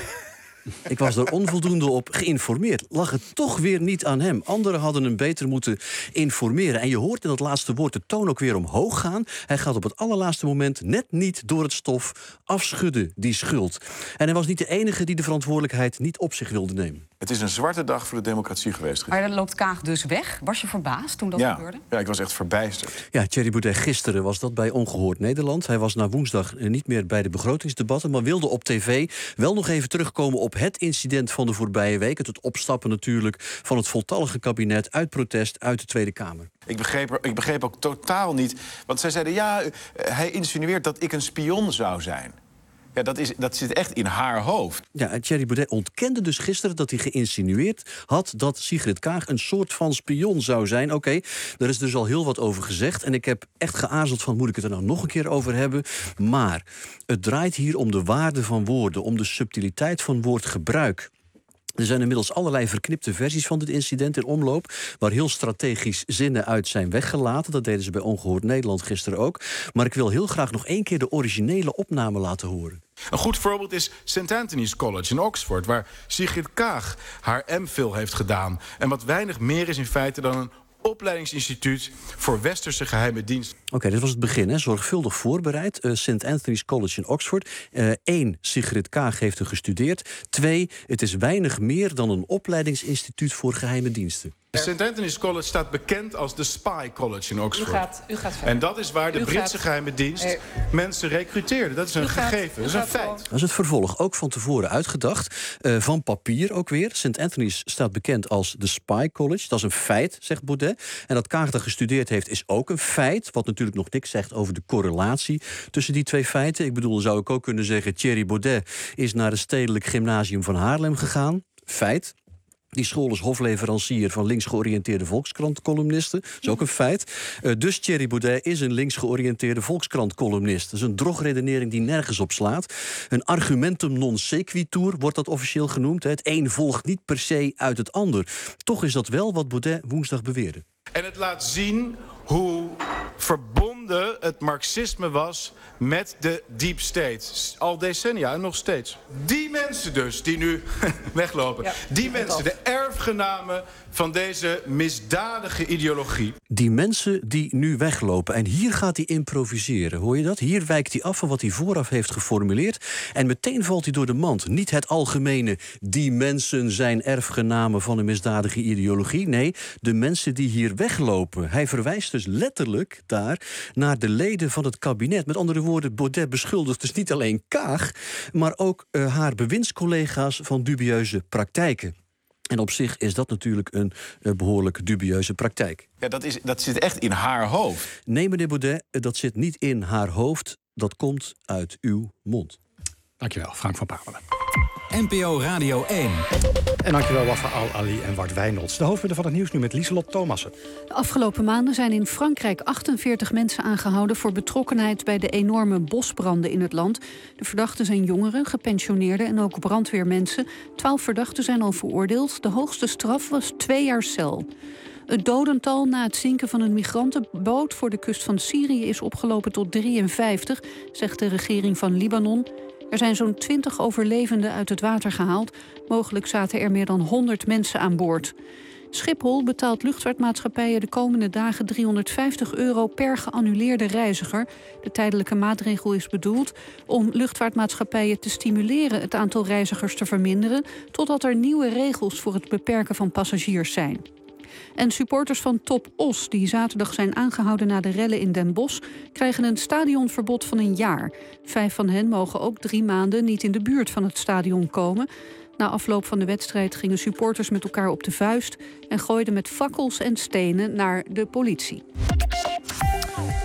[SPEAKER 5] Ik was er onvoldoende op geïnformeerd. Lag het toch weer niet aan hem. Anderen hadden hem beter moeten informeren. En je hoort in dat laatste woord de toon ook weer omhoog gaan. Hij gaat op het allerlaatste moment net niet door het stof afschudden, die schuld. En hij was niet de enige die de verantwoordelijkheid niet op zich wilde nemen.
[SPEAKER 8] Het is een zwarte dag voor de democratie geweest.
[SPEAKER 9] Maar dan loopt Kaag dus weg. Was je verbaasd toen dat
[SPEAKER 8] ja,
[SPEAKER 9] gebeurde?
[SPEAKER 8] Ja, ik was echt verbijsterd.
[SPEAKER 5] Ja, Thierry Baudet, gisteren was dat bij Ongehoord Nederland. Hij was na woensdag niet meer bij de begrotingsdebatten, maar wilde op tv wel nog even terugkomen op het incident van de voorbije week. Het opstappen natuurlijk van het voltallige kabinet uit protest uit de Tweede Kamer.
[SPEAKER 8] Ik begreep, ik begreep ook totaal niet, want zij zeiden ja, hij insinueert dat ik een spion zou zijn. Ja, dat, is, dat zit echt in haar hoofd.
[SPEAKER 5] Ja, en Thierry Baudet ontkende dus gisteren dat hij geïnsinueerd had dat Sigrid Kaag een soort van spion zou zijn. Oké, okay, daar is dus al heel wat over gezegd. En ik heb echt geaarzeld van, moet ik het er nou nog een keer over hebben? Maar het draait hier om de waarde van woorden, om de subtiliteit van woordgebruik. Er zijn inmiddels allerlei verknipte versies van dit incident in omloop, waar heel strategisch zinnen uit zijn weggelaten. Dat deden ze bij Ongehoord Nederland gisteren ook. Maar ik wil heel graag nog één keer de originele opname laten horen.
[SPEAKER 21] Een goed voorbeeld is Saint Anthony's College in Oxford, waar Sigrid Kaag haar M Phil heeft gedaan. En wat weinig meer is in feite dan een opleidingsinstituut voor westerse geheime dienst.
[SPEAKER 5] Oké, okay, dit was het begin, hè? Zorgvuldig voorbereid. Uh, Saint Anthony's College in Oxford. Eén, uh, Sigrid Kaag heeft er gestudeerd. Twee, het is weinig meer dan een opleidingsinstituut voor geheime diensten.
[SPEAKER 21] Saint Anthony's College staat bekend als de Spy College in Oxford.
[SPEAKER 9] U gaat, u gaat verder.
[SPEAKER 21] En dat is waar de
[SPEAKER 9] u
[SPEAKER 21] Britse
[SPEAKER 9] gaat...
[SPEAKER 21] geheime dienst eh... mensen recruteerde. Dat is een gaat, gegeven, dat is een feit.
[SPEAKER 5] Dat is het vervolg, ook van tevoren uitgedacht. Uh, van papier ook weer. Saint Anthony's staat bekend als de Spy College. Dat is een feit, zegt Baudet. En dat Kaag daar gestudeerd heeft is ook een feit. Wat natuurlijk nog niks zegt over de correlatie tussen die twee feiten. Ik bedoel, dan zou ik ook kunnen zeggen, Thierry Baudet is naar het Stedelijk Gymnasium van Haarlem gegaan. Feit. Die school is hofleverancier van links-georiënteerde Volkskrant-columnisten. Dat is ook een feit. Uh, dus Thierry Baudet is een links-georiënteerde Volkskrant-columnist. Dat is een drogredenering die nergens op slaat. Een argumentum non sequitur wordt dat officieel genoemd. Het een volgt niet per se uit het ander. Toch is dat wel wat Baudet woensdag beweerde.
[SPEAKER 21] En het laat zien hoe verbonden het marxisme was met de deep state. Al decennia en nog steeds. Die mensen dus, die nu weglopen. Ja, die mensen, de erfgenamen van deze misdadige ideologie.
[SPEAKER 5] Die mensen die nu weglopen. En hier gaat hij improviseren, hoor je dat? Hier wijkt hij af van wat hij vooraf heeft geformuleerd. En meteen valt hij door de mand. Niet het algemene, die mensen zijn erfgenamen van een misdadige ideologie. Nee, de mensen die hier weglopen. Hij verwijst dus letterlijk daar naar de leden van het kabinet. Met andere woorden, Baudet beschuldigt dus niet alleen Kaag, maar ook uh, haar bewindscollega's van dubieuze praktijken. En op zich is dat natuurlijk een uh, behoorlijk dubieuze praktijk.
[SPEAKER 8] Ja, dat, is, dat zit echt in haar hoofd.
[SPEAKER 5] Nee, meneer Baudet, dat zit niet in haar hoofd. Dat komt uit uw mond.
[SPEAKER 4] Dankjewel, Frank van Pamelen.
[SPEAKER 1] N P O Radio één.
[SPEAKER 4] En dankjewel Wafa Al-Ali en Wart Wijnolds. De hoofdpunten van het nieuws nu met Lieselot Thomassen.
[SPEAKER 22] De afgelopen maanden zijn in Frankrijk achtenveertig mensen aangehouden voor betrokkenheid bij de enorme bosbranden in het land. De verdachten zijn jongeren, gepensioneerden en ook brandweermensen. Twaalf verdachten zijn al veroordeeld. De hoogste straf was twee jaar cel. Het dodental na het zinken van een migrantenboot voor de kust van Syrië is opgelopen tot drieënvijftig, zegt de regering van Libanon. Er zijn zo'n twintig overlevenden uit het water gehaald. Mogelijk zaten er meer dan honderd mensen aan boord. Schiphol betaalt luchtvaartmaatschappijen de komende dagen driehonderdvijftig euro per geannuleerde reiziger. De tijdelijke maatregel is bedoeld om luchtvaartmaatschappijen te stimuleren het aantal reizigers te verminderen, totdat er nieuwe regels voor het beperken van passagiers zijn. En supporters van Top Os, die zaterdag zijn aangehouden na de rellen in Den Bosch, krijgen een stadionverbod van een jaar. Vijf van hen mogen ook drie maanden niet in de buurt van het stadion komen. Na afloop van de wedstrijd gingen supporters met elkaar op de vuist en gooiden met fakkels en stenen naar de politie.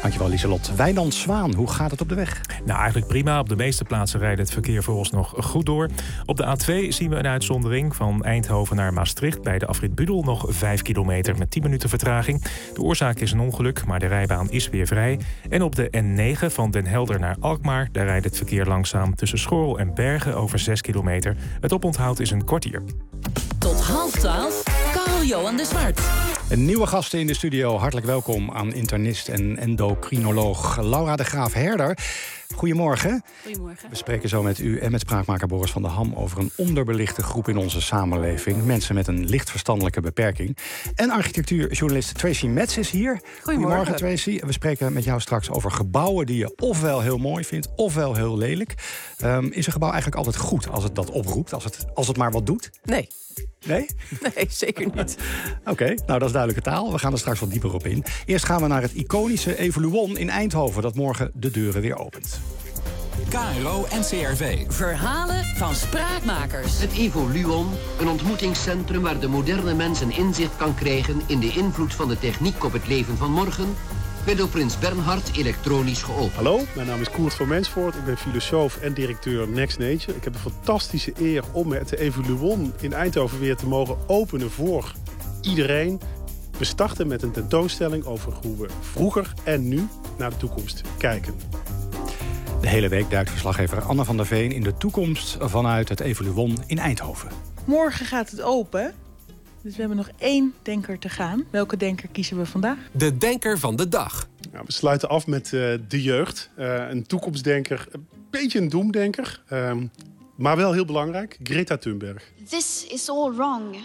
[SPEAKER 4] Dankjewel, Lieselot. Wijnand Zwaan, hoe gaat het op de weg?
[SPEAKER 6] Nou, eigenlijk prima. Op de meeste plaatsen rijdt het verkeer vooralsnog goed door. Op de A twee zien we een uitzondering van Eindhoven naar Maastricht. Bij de afrit Budel nog vijf kilometer met tien minuten vertraging. De oorzaak is een ongeluk, maar de rijbaan is weer vrij. En op de N negen van Den Helder naar Alkmaar, daar rijdt het verkeer langzaam tussen Schorl en Bergen over zes kilometer. Het oponthoud is een kwartier.
[SPEAKER 14] Tot half twaalf, Karl-Johan de Zwart.
[SPEAKER 4] Een nieuwe gasten in de studio. Hartelijk welkom aan internist en endocrinoloog Laura de Graaf-Herder. Goedemorgen.
[SPEAKER 7] Goedemorgen.
[SPEAKER 4] We spreken zo met u en met spraakmaker Boris van der Ham over een onderbelichte groep in onze samenleving. Mensen met een licht verstandelijke beperking. En architectuurjournalist Tracy Metz is hier.
[SPEAKER 7] Goedemorgen.
[SPEAKER 4] Goedemorgen, Tracy. We spreken met jou straks over gebouwen die je ofwel heel mooi vindt, ofwel heel lelijk. Um, is een gebouw eigenlijk altijd goed als het dat oproept, als het, als het maar wat doet?
[SPEAKER 7] Nee.
[SPEAKER 4] Nee?
[SPEAKER 7] Nee, zeker niet.
[SPEAKER 4] Oké, okay, nou dat is duidelijke taal. We gaan er straks wat dieper op in. Eerst gaan we naar het iconische Evoluon in Eindhoven, dat morgen de deuren weer opent.
[SPEAKER 1] K R O en C R V.
[SPEAKER 14] Verhalen van spraakmakers.
[SPEAKER 23] Het Evoluon, een ontmoetingscentrum waar de moderne mens een inzicht kan krijgen in de invloed van de techniek op het leven van morgen, werd door Prins Bernhard elektronisch geopend.
[SPEAKER 24] Hallo, mijn naam is Koert van Mensvoort. Ik ben filosoof en directeur Next Nature. Ik heb de fantastische eer om het Evoluon in Eindhoven weer te mogen openen voor iedereen. We starten met een tentoonstelling over hoe we vroeger en nu naar de toekomst kijken.
[SPEAKER 4] De hele week duikt verslaggever Anne van der Veen in de toekomst vanuit het Evoluon in Eindhoven.
[SPEAKER 25] Morgen gaat het open. Dus we hebben nog één denker te gaan. Welke denker kiezen we vandaag?
[SPEAKER 1] De denker van de dag.
[SPEAKER 24] Nou, we sluiten af met uh, de jeugd. Uh, een toekomstdenker, een beetje een doemdenker. Uh, maar wel heel belangrijk, Greta Thunberg.
[SPEAKER 12] This is all wrong.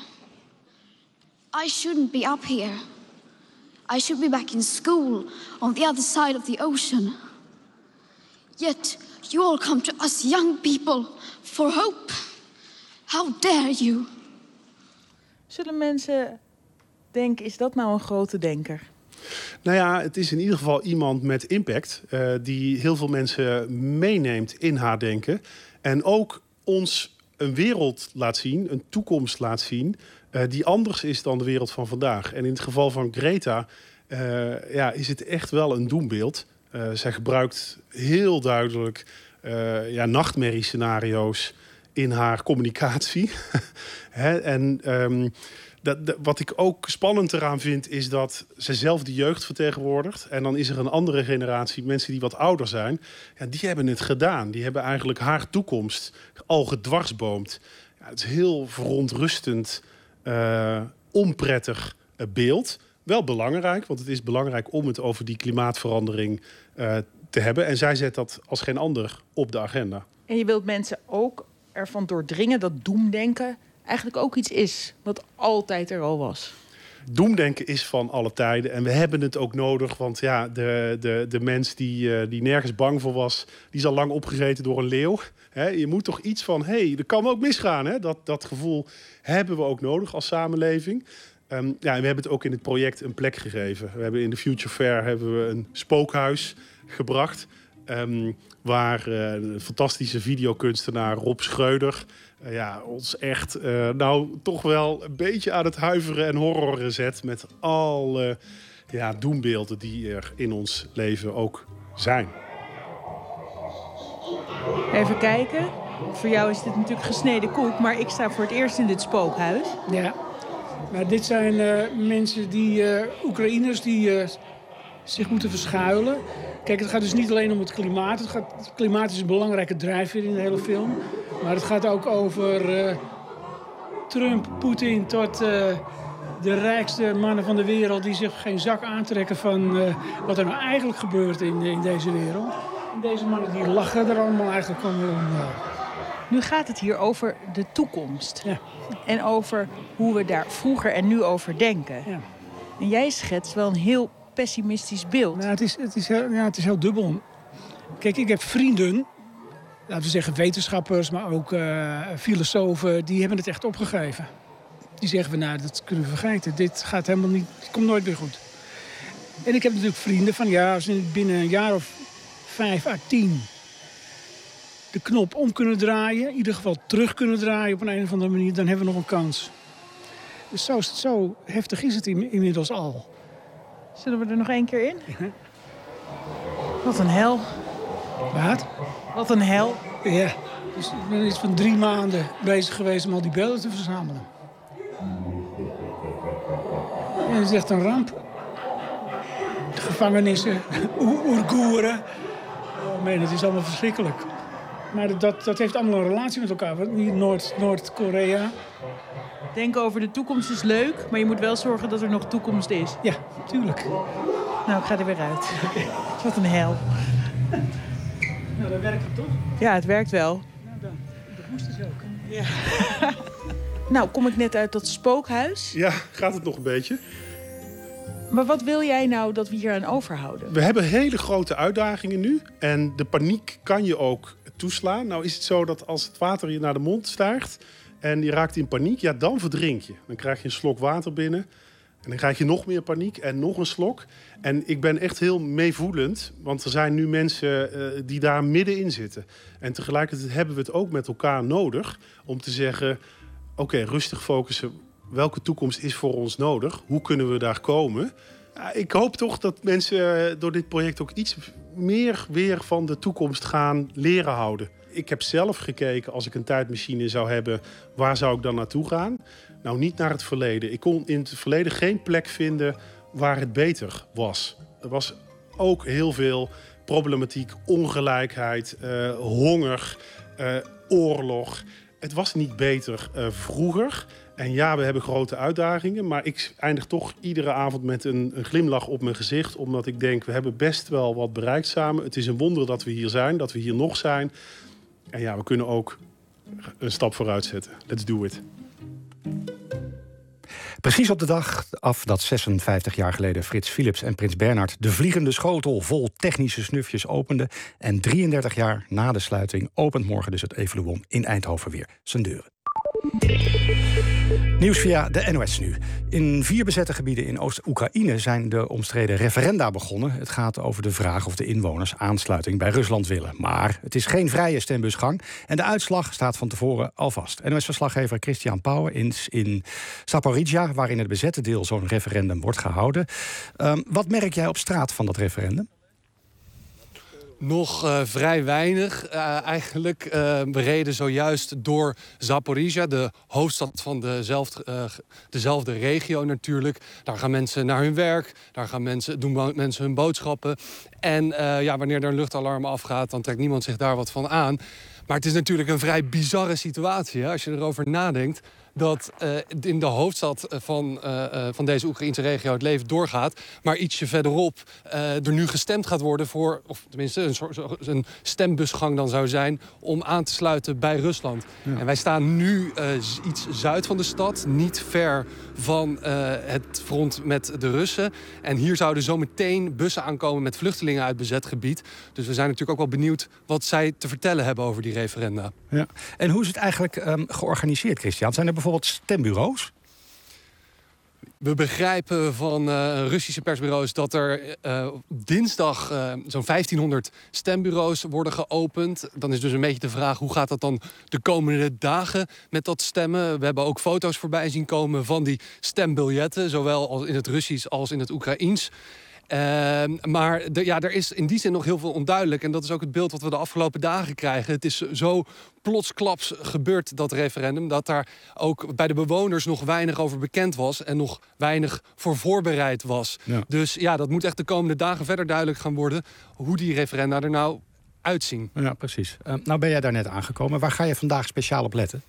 [SPEAKER 12] I shouldn't be up here. I should be back in school on the other side of the ocean. Yet you all come to us young people for hope. How dare you?
[SPEAKER 25] Zullen mensen denken, is dat nou een grote denker?
[SPEAKER 24] Nou ja, het is in ieder geval iemand met impact. Uh, die heel veel mensen meeneemt in haar denken. En ook ons een wereld laat zien, een toekomst laat zien, Uh, die anders is dan de wereld van vandaag. En in het geval van Greta uh, ja, is het echt wel een doembeeld. Uh, zij gebruikt heel duidelijk uh, ja, nachtmerriescenario's in haar communicatie. Hè? En um, dat, dat, wat ik ook spannend eraan vind, is dat ze zelf de jeugd vertegenwoordigt. En dan is er een andere generatie, mensen die wat ouder zijn. Ja, die hebben het gedaan. Die hebben eigenlijk haar toekomst al gedwarsboomd. Ja, het is heel verontrustend, uh, onprettig uh, beeld. Wel belangrijk, want het is belangrijk om het over die klimaatverandering uh, te hebben. En zij zet dat als geen ander op de agenda.
[SPEAKER 25] En je wilt mensen ook ervan doordringen dat doemdenken eigenlijk ook iets is wat altijd er al was.
[SPEAKER 24] Doemdenken is van alle tijden en we hebben het ook nodig. Want ja, de, de, de mens die, uh, die nergens bang voor was, die is al lang opgegeten door een leeuw. He, je moet toch iets van, hé, hey, er kan ook misgaan. Hè? Dat, dat gevoel hebben we ook nodig als samenleving. Um, ja, en we hebben het ook in het project een plek gegeven. We hebben in de Future Fair hebben we een spookhuis gebracht. Um, waar uh, een fantastische videokunstenaar Rob Schreuder uh, ja, ons echt uh, nou toch wel een beetje aan het huiveren en horroren zet met alle ja, doembeelden die er in ons leven ook zijn.
[SPEAKER 25] Even kijken. Voor jou is dit natuurlijk gesneden koek, maar ik sta voor het eerst in dit spookhuis.
[SPEAKER 26] Ja, maar dit zijn uh, mensen die, uh, Oekraïners die uh, zich moeten verschuilen. Kijk, het gaat dus niet alleen om het klimaat. Het, gaat, het klimaat is een belangrijke drijfveer in de hele film. Maar het gaat ook over uh, Trump, Poetin tot uh, de rijkste mannen van de wereld die zich geen zak aantrekken van uh, wat er nou eigenlijk gebeurt in, in deze wereld. En deze mannen die lachen er allemaal eigenlijk om. Uh,
[SPEAKER 25] Nu gaat het hier over de toekomst.
[SPEAKER 26] Ja.
[SPEAKER 25] En over hoe we daar vroeger en nu over denken.
[SPEAKER 26] Ja.
[SPEAKER 25] En jij schetst wel een heel pessimistisch beeld.
[SPEAKER 26] Nou, het, is, het, is heel, ja, het is heel dubbel. Kijk, ik heb vrienden, laten we zeggen wetenschappers, maar ook uh, filosofen, die hebben het echt opgegeven. Die zeggen van, nou, dat kunnen we vergeten. Dit gaat helemaal niet, het komt nooit weer goed. En ik heb natuurlijk vrienden van, ja, als we binnen een jaar of vijf à tien de knop om kunnen draaien, in ieder geval terug kunnen draaien op een, een of andere manier, dan hebben we nog een kans. Dus zo, zo heftig is het inmiddels al.
[SPEAKER 25] Zullen we er nog één keer in? Wat een hel.
[SPEAKER 26] Wat?
[SPEAKER 25] Wat een hel.
[SPEAKER 26] Ja, dus ik ben iets van drie maanden bezig geweest om al die beelden te verzamelen. Ja, dat is echt een ramp. De gevangenissen, Oeigoeren. Oh man, het is allemaal verschrikkelijk. Maar dat, dat heeft allemaal een relatie met elkaar. Noord, Noord-Korea.
[SPEAKER 25] Denken over de toekomst is leuk, maar je moet wel zorgen dat er nog toekomst is.
[SPEAKER 26] Ja, tuurlijk.
[SPEAKER 25] Nou, ik ga er weer uit. Wat een hel.
[SPEAKER 26] Nou, dat werkt het toch?
[SPEAKER 25] Ja, het werkt wel.
[SPEAKER 26] Nou, dan. Dat moest dus ook.
[SPEAKER 25] Ja. Nou, kom ik net uit dat spookhuis.
[SPEAKER 24] Ja, gaat het nog een beetje.
[SPEAKER 25] Maar wat wil jij nou dat we hier aan overhouden?
[SPEAKER 24] We hebben hele grote uitdagingen nu. En de paniek kan je ook toeslaan. Nou is het zo dat als het water je naar de mond stijgt en je raakt in paniek, ja, dan verdrink je. Dan krijg je een slok water binnen. En dan krijg je nog meer paniek en nog een slok. En ik ben echt heel meevoelend. Want er zijn nu mensen uh, die daar middenin zitten. En tegelijkertijd hebben we het ook met elkaar nodig om te zeggen, oké, okay, rustig focussen. Welke toekomst is voor ons nodig? Hoe kunnen we daar komen? Ja, ik hoop toch dat mensen door dit project ook iets meer weer van de toekomst gaan leren houden. Ik heb zelf gekeken, als ik een tijdmachine zou hebben, waar zou ik dan naartoe gaan? Nou, niet naar het verleden. Ik kon in het verleden geen plek vinden waar het beter was. Er was ook heel veel problematiek, ongelijkheid, uh, honger, uh, oorlog. Het was niet beter uh, vroeger. En ja, we hebben grote uitdagingen. Maar ik eindig toch iedere avond met een, een glimlach op mijn gezicht. Omdat ik denk, we hebben best wel wat bereikt samen. Het is een wonder dat we hier zijn, dat we hier nog zijn. En ja, we kunnen ook een stap vooruit zetten. Let's do it.
[SPEAKER 4] Precies op de dag af dat zesenvijftig jaar geleden Frits Philips en Prins Bernhard de vliegende schotel vol technische snufjes openden. En drieëndertig jaar na de sluiting opent morgen dus het Evoluon in Eindhoven weer zijn deuren. Nieuws via de N O S nu. In vier bezette gebieden in Oost-Oekraïne zijn de omstreden referenda begonnen. Het gaat over de vraag of de inwoners aansluiting bij Rusland willen. Maar het is geen vrije stembusgang en de uitslag staat van tevoren al vast. N O S-verslaggever Christian Pauwen is in Zaporizhia, waar in het bezette deel zo'n referendum wordt gehouden. Um, wat merk jij op straat van dat referendum?
[SPEAKER 3] Nog uh, vrij weinig uh, eigenlijk. Uh, we reden zojuist door Zaporizhia, de hoofdstad van dezelfde, uh, dezelfde regio natuurlijk. Daar gaan mensen naar hun werk, daar gaan mensen, doen mensen hun boodschappen. En uh, ja, wanneer er een luchtalarm afgaat, dan trekt niemand zich daar wat van aan. Maar het is natuurlijk een vrij bizarre situatie, hè, als je erover nadenkt. Dat uh, in de hoofdstad van, uh, uh, van deze Oekraïnse regio het leven doorgaat. Maar ietsje verderop uh, er nu gestemd gaat worden voor, of tenminste een, soort, een stembusgang dan zou zijn, om aan te sluiten bij Rusland. Ja. En wij staan nu uh, iets zuid van de stad, niet ver van uh, het front met de Russen. En hier zouden zometeen bussen aankomen met vluchtelingen uit bezet gebied. Dus we zijn natuurlijk ook wel benieuwd wat zij te vertellen hebben over die referenda.
[SPEAKER 4] Ja. En hoe is het eigenlijk um, georganiseerd, Christian? Zijn er bijvoorbeeld stembureaus?
[SPEAKER 3] We begrijpen van uh, Russische persbureaus dat er uh, dinsdag uh, zo'n vijftienhonderd stembureaus worden geopend. Dan is dus een beetje de vraag, hoe gaat dat dan de komende dagen met dat stemmen? We hebben ook foto's voorbij zien komen van die stembiljetten, zowel in het Russisch als in het Oekraïens. Uh, maar de, ja, er is in die zin nog heel veel onduidelijk. En dat is ook het beeld wat we de afgelopen dagen krijgen. Het is zo plotsklaps gebeurd, dat referendum, dat daar ook bij de bewoners nog weinig over bekend was en nog weinig voor voorbereid was. Ja. Dus ja, dat moet echt de komende dagen verder duidelijk gaan worden hoe die referenda er nou uitzien.
[SPEAKER 4] Ja, precies. Uh, nou ben jij daar net aangekomen. Waar ga je vandaag speciaal op letten?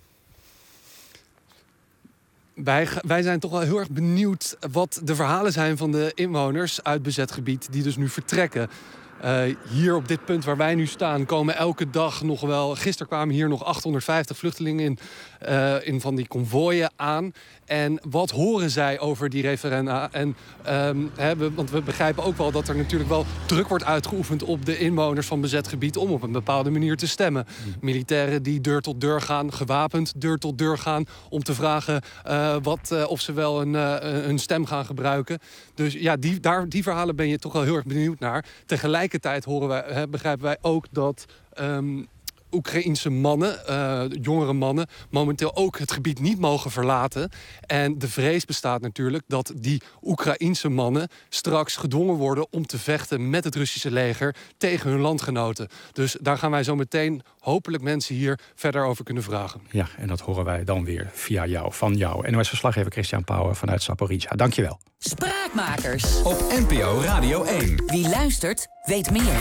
[SPEAKER 3] Wij, wij zijn toch wel heel erg benieuwd wat de verhalen zijn van de inwoners uit bezet gebied die dus nu vertrekken. Uh, hier op dit punt waar wij nu staan komen elke dag nog wel... Gisteren kwamen hier nog achthonderdvijftig vluchtelingen in, uh, in van die konvooien aan. En wat horen zij over die referenda? En, um, hè, we, want we begrijpen ook wel dat er natuurlijk wel druk wordt uitgeoefend op de inwoners van bezet gebied om op een bepaalde manier te stemmen. Mm. Militairen die deur tot deur gaan, gewapend deur tot deur gaan om te vragen uh, wat, uh, of ze wel een, uh, een stem gaan gebruiken. Dus ja, die, daar, die verhalen ben je toch wel heel erg benieuwd naar. Tegelijkertijd horen wij, hè, begrijpen wij ook dat um, Oekraïense mannen, uh, jongere mannen, momenteel ook het gebied niet mogen verlaten. En de vrees bestaat natuurlijk dat die Oekraïense mannen straks gedwongen worden om te vechten met het Russische leger tegen hun landgenoten. Dus daar gaan wij zo meteen hopelijk mensen hier verder over kunnen vragen.
[SPEAKER 4] Ja, en dat horen wij dan weer via jou, van jou. N O S-verslaggever Christian Pauwen vanuit Zaporizhia. Dankjewel.
[SPEAKER 14] Spraakmakers.
[SPEAKER 1] Op N P O Radio één.
[SPEAKER 14] Wie luistert, weet meer.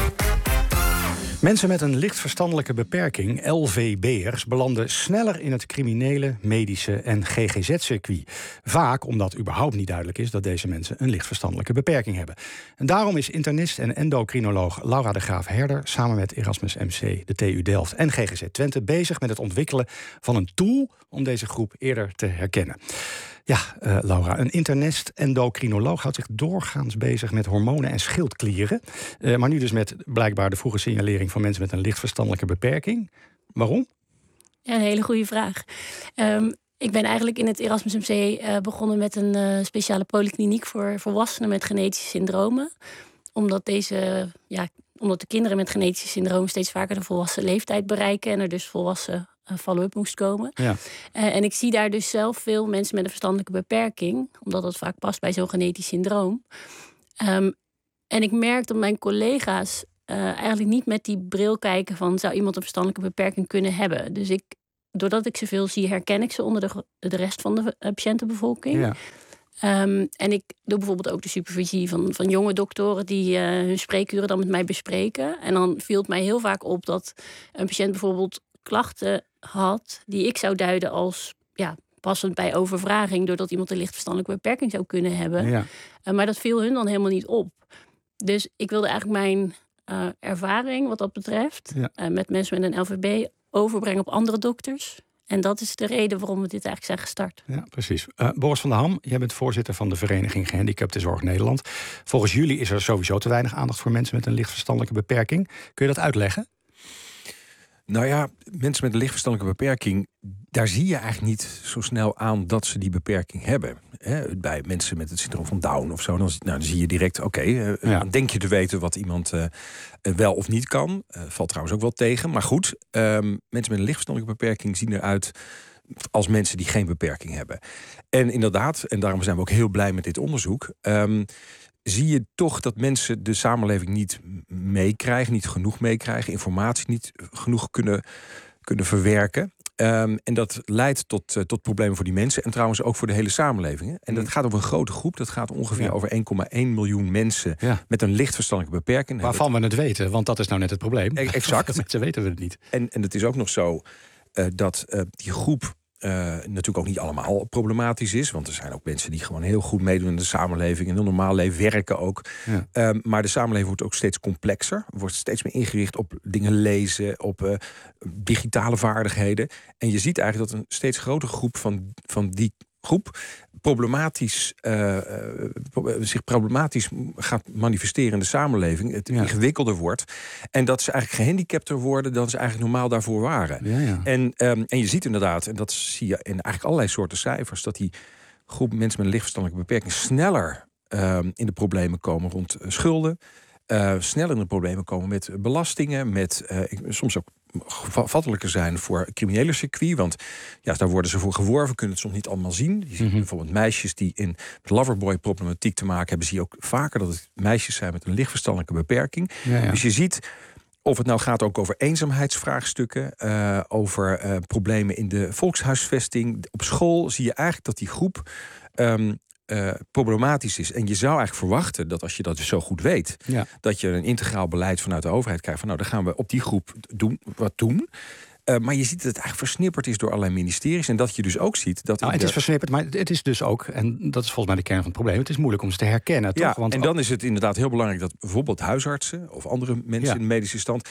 [SPEAKER 4] Mensen met een licht verstandelijke beperking, L V B'ers, belanden sneller in het criminele, medische en G G Z-circuit. Vaak omdat überhaupt niet duidelijk is dat deze mensen een licht verstandelijke beperking hebben. En daarom is internist en endocrinoloog Laura de Graaf-Herder samen met Erasmus M C, de T U Delft en G G Z Twente bezig met het ontwikkelen van een tool om deze groep eerder te herkennen. Ja, uh, Laura, een internist-endocrinoloog houdt zich doorgaans bezig met hormonen en schildklieren. Uh, maar nu dus met blijkbaar de vroege signalering van mensen met een licht verstandelijke beperking. Waarom?
[SPEAKER 2] Ja, een hele goede vraag. Um, ik ben eigenlijk in het Erasmus M C uh, begonnen met een uh, speciale polykliniek voor volwassenen met genetische syndromen. Omdat, deze, ja, omdat de kinderen met genetische syndromen steeds vaker de volwassen leeftijd bereiken en er dus volwassen follow-up moest komen. Ja. Uh, en ik zie daar dus zelf veel mensen met een verstandelijke beperking, omdat dat vaak past bij zo'n genetisch syndroom. Um, en ik merk dat mijn collega's uh, eigenlijk niet met die bril kijken van zou iemand een verstandelijke beperking kunnen hebben. Dus ik, doordat ik zoveel zie, herken ik ze onder de, de rest van de uh, patiëntenbevolking. Ja. Um, en ik doe bijvoorbeeld ook de supervisie van, van jonge doktoren die uh, hun spreekuren dan met mij bespreken. En dan viel het mij heel vaak op dat een patiënt bijvoorbeeld klachten had die ik zou duiden als ja, passend bij overvraging, doordat iemand een licht verstandelijke beperking zou kunnen hebben. Ja. Uh, maar dat viel hun dan helemaal niet op. Dus ik wilde eigenlijk mijn uh, ervaring wat dat betreft ja. uh, met mensen met een L V B overbrengen op andere dokters. En dat is de reden waarom we dit eigenlijk zijn gestart.
[SPEAKER 4] Ja, precies. Uh, Boris van der Ham, jij bent voorzitter van de Vereniging Gehandicaptenzorg Nederland. Volgens jullie is er sowieso te weinig aandacht voor mensen met een licht verstandelijke beperking. Kun je dat uitleggen?
[SPEAKER 17] Nou ja, mensen met een licht verstandelijke beperking, daar zie je eigenlijk niet zo snel aan dat ze die beperking hebben. He, bij mensen met het syndroom van Down of zo, dan, nou, dan zie je direct, oké, okay, uh, ja. dan denk je te weten wat iemand uh, wel of niet kan. Uh, valt trouwens ook wel tegen. Maar goed, um, mensen met een licht verstandelijke beperking zien eruit als mensen die geen beperking hebben. En inderdaad, en daarom zijn we ook heel blij met dit onderzoek, Um, zie je toch dat mensen de samenleving niet meekrijgen, niet genoeg meekrijgen, informatie niet genoeg kunnen, kunnen verwerken. Um, en dat leidt tot, uh, tot problemen voor die mensen en trouwens ook voor de hele samenleving. Hè? En dat gaat over een grote groep. Dat gaat ongeveer ja. over één komma één miljoen mensen ja. met een licht verstandelijke beperking.
[SPEAKER 4] Waarvan we het weten, want dat is nou net het probleem.
[SPEAKER 17] E- exact.
[SPEAKER 4] Mensen weten we het niet.
[SPEAKER 17] En, en het is ook nog zo uh, dat uh, die groep Uh, natuurlijk ook niet allemaal problematisch is. Want er zijn ook mensen die gewoon heel goed meedoen in de samenleving. En heel normaal leven, werken ook. Ja. Um, maar de samenleving wordt ook steeds complexer. Wordt steeds meer ingericht op dingen lezen, op uh, digitale vaardigheden. En je ziet eigenlijk dat een steeds grotere groep van, van die groep problematisch, uh, uh, zich problematisch gaat manifesteren in de samenleving. Het ja. ingewikkelder wordt. En dat ze eigenlijk gehandicapter worden dan ze eigenlijk normaal daarvoor waren. Ja, ja. En, um, en je ziet inderdaad, en dat zie je in eigenlijk allerlei soorten cijfers, dat die groep mensen met een licht verstandelijke beperking sneller um, in de problemen komen rond uh, schulden. Uh, sneller in de problemen komen met belastingen, met uh, soms ook gevattelijker zijn voor criminele circuit. Want ja, daar worden ze voor geworven, kunnen het soms niet allemaal zien. Je ziet mm-hmm. bijvoorbeeld meisjes die in met loverboy-problematiek te maken hebben, zie je ook vaker dat het meisjes zijn met een licht verstandelijke beperking. Ja, ja. Dus je ziet, of het nou gaat ook over eenzaamheidsvraagstukken, uh, over uh, problemen in de volkshuisvesting, op school, zie je eigenlijk dat die groep Um, Uh, problematisch is. En je zou eigenlijk verwachten dat als je dat dus zo goed weet, ja. dat je een integraal beleid vanuit de overheid krijgt van nou, dan gaan we op die groep doen wat doen. Uh, maar je ziet dat het eigenlijk versnipperd is door allerlei ministeries. En dat je dus ook ziet dat.
[SPEAKER 4] Nou, het de... is versnipperd, maar het is dus ook, en dat is volgens mij de kern van het probleem, het is moeilijk om ze te herkennen.
[SPEAKER 17] Ja,
[SPEAKER 4] toch? Want
[SPEAKER 17] en dan is het inderdaad heel belangrijk dat bijvoorbeeld huisartsen of andere mensen ja. in de medische stand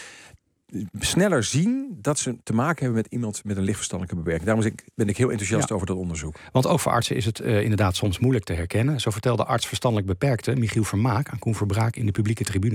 [SPEAKER 17] sneller zien dat ze te maken hebben met iemand met een licht verstandelijke beperking. Daarom ben ik heel enthousiast ja. over dat onderzoek.
[SPEAKER 4] Want ook voor artsen is het uh, inderdaad soms moeilijk te herkennen. Zo vertelde arts verstandelijk beperkte Michiel Vermaak aan Koen Verbraak in de publieke tribune.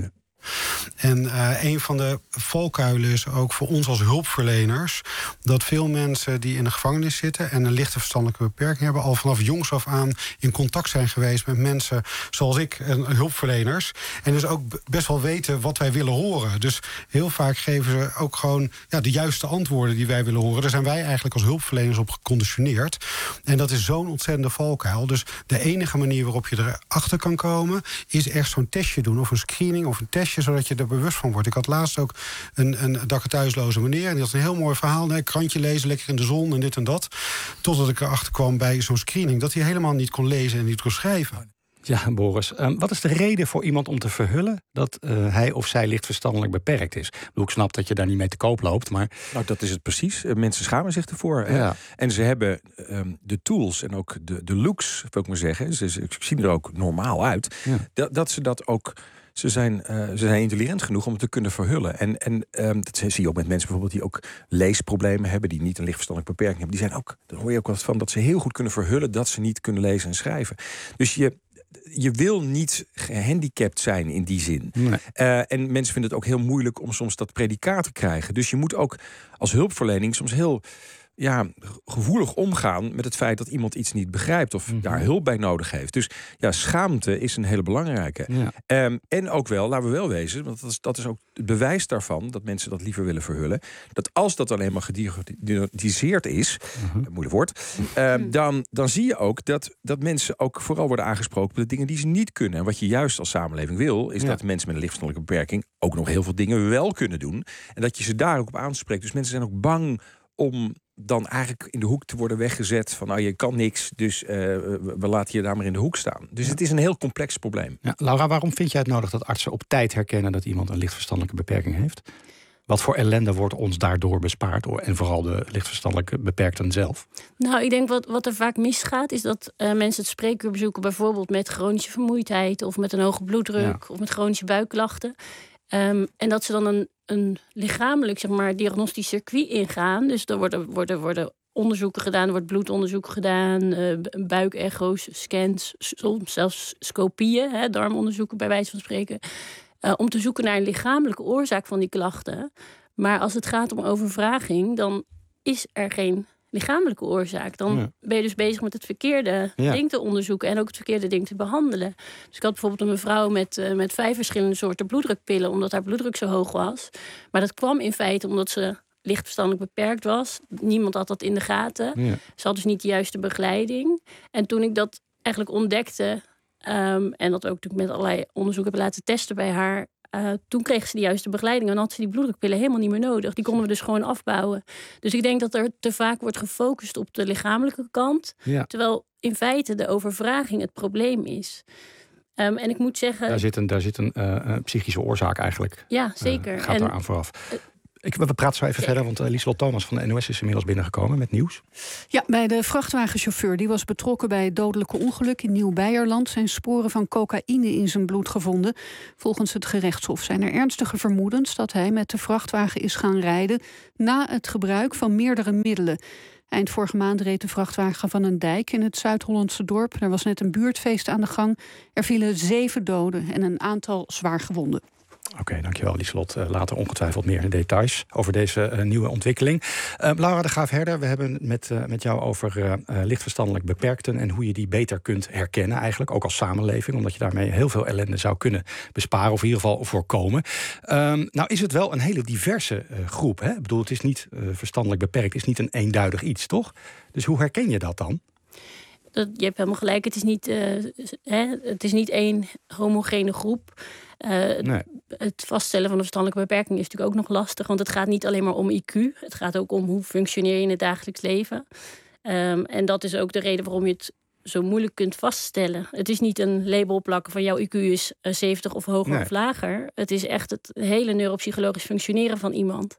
[SPEAKER 7] En uh, een van de valkuilen is ook voor ons als hulpverleners dat veel mensen die in de gevangenis zitten en een lichte verstandelijke beperking hebben, al vanaf jongs af aan in contact zijn geweest met mensen zoals ik, en hulpverleners. En dus ook best wel weten wat wij willen horen. Dus heel vaak geven ze ook gewoon ja, de juiste antwoorden die wij willen horen. Daar zijn wij eigenlijk als hulpverleners op geconditioneerd. En dat is zo'n ontzettende valkuil. Dus de enige manier waarop je erachter kan komen is echt zo'n testje doen of een screening of een testje, zodat je er bewust van wordt. Ik had laatst ook een, een dak- thuisloze meneer en die had een heel mooi verhaal. Nee, krantje lezen, lekker in de zon en dit en dat. Totdat ik erachter kwam bij zo'n screening dat hij helemaal niet kon lezen en niet kon schrijven.
[SPEAKER 4] Ja, Boris. Um, wat is de reden voor iemand om te verhullen dat uh, hij of zij licht verstandelijk beperkt is? Ik, bedoel, ik snap dat je daar niet mee te koop loopt, maar...
[SPEAKER 17] Nou, dat is het precies. Uh, mensen schamen zich ervoor.
[SPEAKER 4] Ja.
[SPEAKER 17] En ze hebben um, de tools en ook de, de looks, wil ik maar zeggen. Ze, ze zien er ook normaal uit. Ja. Dat, dat ze dat ook... Ze zijn, uh, ze zijn intelligent genoeg om het te kunnen verhullen. En, en um, dat zie je ook met mensen bijvoorbeeld die ook leesproblemen hebben, die niet een lichtverstandelijke beperking hebben. Die zijn ook, daar hoor je ook wat van, dat ze heel goed kunnen verhullen dat ze niet kunnen lezen en schrijven. Dus je, je wil niet gehandicapt zijn in die zin. Nee. Uh, en mensen vinden het ook heel moeilijk om soms dat predicaat te krijgen. Dus je moet ook als hulpverlening soms heel... ja, gevoelig omgaan met het feit dat iemand iets niet begrijpt of mm-hmm. daar hulp bij nodig heeft. Dus ja, schaamte is een hele belangrijke. Ja. Um, en ook wel, laten we wel wezen, want dat is, dat is ook het bewijs daarvan dat mensen dat liever willen verhullen. Dat als dat alleen maar gediagnosticeerd is, mm-hmm. moeilijk woord, um, dan, dan zie je ook dat, dat mensen ook vooral worden aangesproken op de dingen die ze niet kunnen. En wat je juist als samenleving wil, is ja. dat mensen met een lichtverstandelijke beperking ook nog heel veel dingen wel kunnen doen. En dat je ze daar ook op aanspreekt. Dus mensen zijn ook bang om dan eigenlijk in de hoek te worden weggezet van nou, je kan niks, dus uh, we laten je daar maar in de hoek staan. Dus ja. het is een heel complex probleem.
[SPEAKER 4] Ja, Laura, waarom vind jij het nodig dat artsen op tijd herkennen dat iemand een lichtverstandelijke beperking heeft? Wat voor ellende wordt ons daardoor bespaard? En vooral de lichtverstandelijke beperkten zelf?
[SPEAKER 2] Nou, ik denk wat, wat er vaak misgaat is dat uh, mensen het spreekuur bezoeken bijvoorbeeld met chronische vermoeidheid of met een hoge bloeddruk ja. of met chronische buikklachten. Um, en dat ze dan een, een lichamelijk, zeg maar, diagnostisch circuit ingaan. Dus er worden, worden, worden onderzoeken gedaan, er wordt bloedonderzoek gedaan, uh, buikecho's, scans, soms zelfs scopieën, hè, darmonderzoeken bij wijze van spreken. Uh, om te zoeken naar een lichamelijke oorzaak van die klachten. Maar als het gaat om overvraging, dan is er geen lichamelijke oorzaak. Dan ja. ben je dus bezig met het verkeerde ja. ding te onderzoeken en ook het verkeerde ding te behandelen. Dus ik had bijvoorbeeld een mevrouw met, uh, met vijf verschillende soorten bloeddrukpillen, omdat haar bloeddruk zo hoog was. Maar dat kwam in feite omdat ze lichtverstandelijk beperkt was. Niemand had dat in de gaten. Ja. Ze had dus niet de juiste begeleiding. En toen ik dat eigenlijk ontdekte, um, en dat ook natuurlijk met allerlei onderzoeken heb laten testen bij haar, Uh, toen kreeg ze de juiste begeleiding en had ze die bloeddrukpillen helemaal niet meer nodig. Die konden we dus gewoon afbouwen. Dus ik denk dat er te vaak wordt gefocust op de lichamelijke kant. Ja. Terwijl in feite de overvraging het probleem is. Um, en ik moet zeggen...
[SPEAKER 4] Daar zit een, daar zit een uh, psychische oorzaak eigenlijk.
[SPEAKER 2] Ja, zeker.
[SPEAKER 4] Uh, gaat
[SPEAKER 2] en,
[SPEAKER 4] daar aan vooraf. Uh, Ik, we praten zo even zeker. verder, want uh, Lieselot Thomas van de N O S is inmiddels binnengekomen met nieuws.
[SPEAKER 22] Ja, bij de vrachtwagenchauffeur. Die was betrokken bij het dodelijke ongeluk in Nieuw-Beierland. Zijn sporen van cocaïne in zijn bloed gevonden. Volgens het gerechtshof zijn er ernstige vermoedens dat hij met de vrachtwagen is gaan rijden na het gebruik van meerdere middelen. Eind vorige maand reed de vrachtwagen van een dijk in het Zuid-Hollandse dorp. Er was net een buurtfeest aan de gang. Er vielen zeven doden en een aantal zwaar gewonden.
[SPEAKER 4] Oké, okay, dankjewel Lieselot. Uh, later ongetwijfeld meer in details over deze uh, nieuwe ontwikkeling. Uh, Laura de Graaf-Herder, we hebben met, uh, met jou over uh, uh, lichtverstandelijk beperkten en hoe je die beter kunt herkennen eigenlijk, ook als samenleving, omdat je daarmee heel veel ellende zou kunnen besparen of in ieder geval voorkomen. Um, nou is het wel een hele diverse uh, groep. Hè? Ik bedoel, het is niet uh, verstandelijk beperkt, het is niet een eenduidig iets, toch? Dus hoe herken je dat dan?
[SPEAKER 2] Dat, je hebt helemaal gelijk, het is niet, uh, hè, het is niet één homogene groep. Uh, nee. Het vaststellen van een verstandelijke beperking is natuurlijk ook nog lastig, want het gaat niet alleen maar om I Q. Het gaat ook om hoe functioneer je in het dagelijks leven. Um, en dat is ook de reden waarom je het zo moeilijk kunt vaststellen. Het is niet een label plakken van jouw I Q is zeventig of hoger nee. of lager. Het is echt het hele neuropsychologisch functioneren van iemand.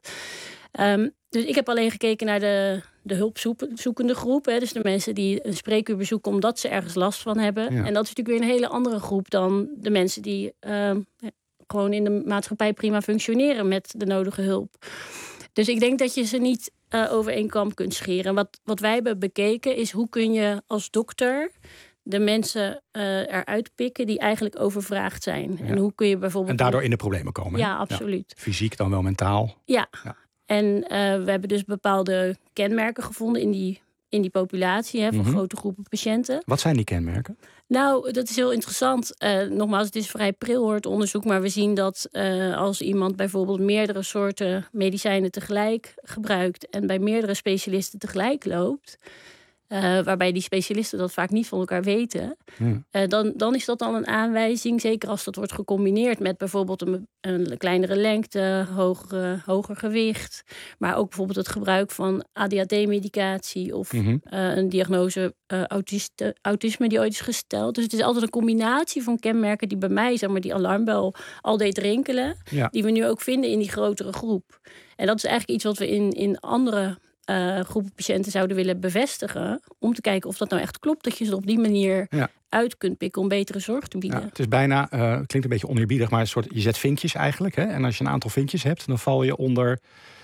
[SPEAKER 2] Um, dus ik heb alleen gekeken naar de, de hulpzoekende groep. Hè, dus de mensen die een spreekuur bezoeken omdat ze ergens last van hebben. Ja. En dat is natuurlijk weer een hele andere groep dan de mensen die uh, gewoon in de maatschappij prima functioneren met de nodige hulp. Dus ik denk dat je ze niet uh, over één kam kunt scheren. Wat, wat wij hebben bekeken is hoe kun je als dokter de mensen uh, eruit pikken die eigenlijk overvraagd zijn.
[SPEAKER 4] Ja.
[SPEAKER 2] En hoe kun je bijvoorbeeld...
[SPEAKER 4] En daardoor in de problemen komen.
[SPEAKER 2] Ja, absoluut.
[SPEAKER 4] Ja. Fysiek dan wel mentaal.
[SPEAKER 2] Ja, ja. En uh, we hebben dus bepaalde kenmerken gevonden in die, in die populatie, hè, van mm-hmm. grote groepen patiënten.
[SPEAKER 4] Wat zijn die kenmerken?
[SPEAKER 2] Nou, dat is heel interessant. Uh, nogmaals, het is vrij pril hoor, het onderzoek. Maar we zien dat uh, als iemand bijvoorbeeld meerdere soorten medicijnen tegelijk gebruikt en bij meerdere specialisten tegelijk loopt, Uh, waarbij die specialisten dat vaak niet van elkaar weten. Ja. Uh, dan, dan is dat al een aanwijzing. Zeker als dat wordt gecombineerd met bijvoorbeeld een, een kleinere lengte, hogere, hoger gewicht. Maar ook bijvoorbeeld het gebruik van A D H D-medicatie of mm-hmm. uh, een diagnose uh, autiste, autisme die ooit is gesteld. Dus het is altijd een combinatie van kenmerken die bij mij, zeg maar, die alarmbel al deed rinkelen. Ja. Die we nu ook vinden in die grotere groep. En dat is eigenlijk iets wat we in, in andere Uh, groepen patiënten zouden willen bevestigen, om te kijken of dat nou echt klopt, dat je ze op die manier ja. uit kunt pikken om betere zorg te bieden.
[SPEAKER 4] Ja, het is bijna, uh, klinkt een beetje oneerbiedig, maar een soort, je zet vinkjes eigenlijk. Hè? En als je een aantal vinkjes hebt, dan val je onder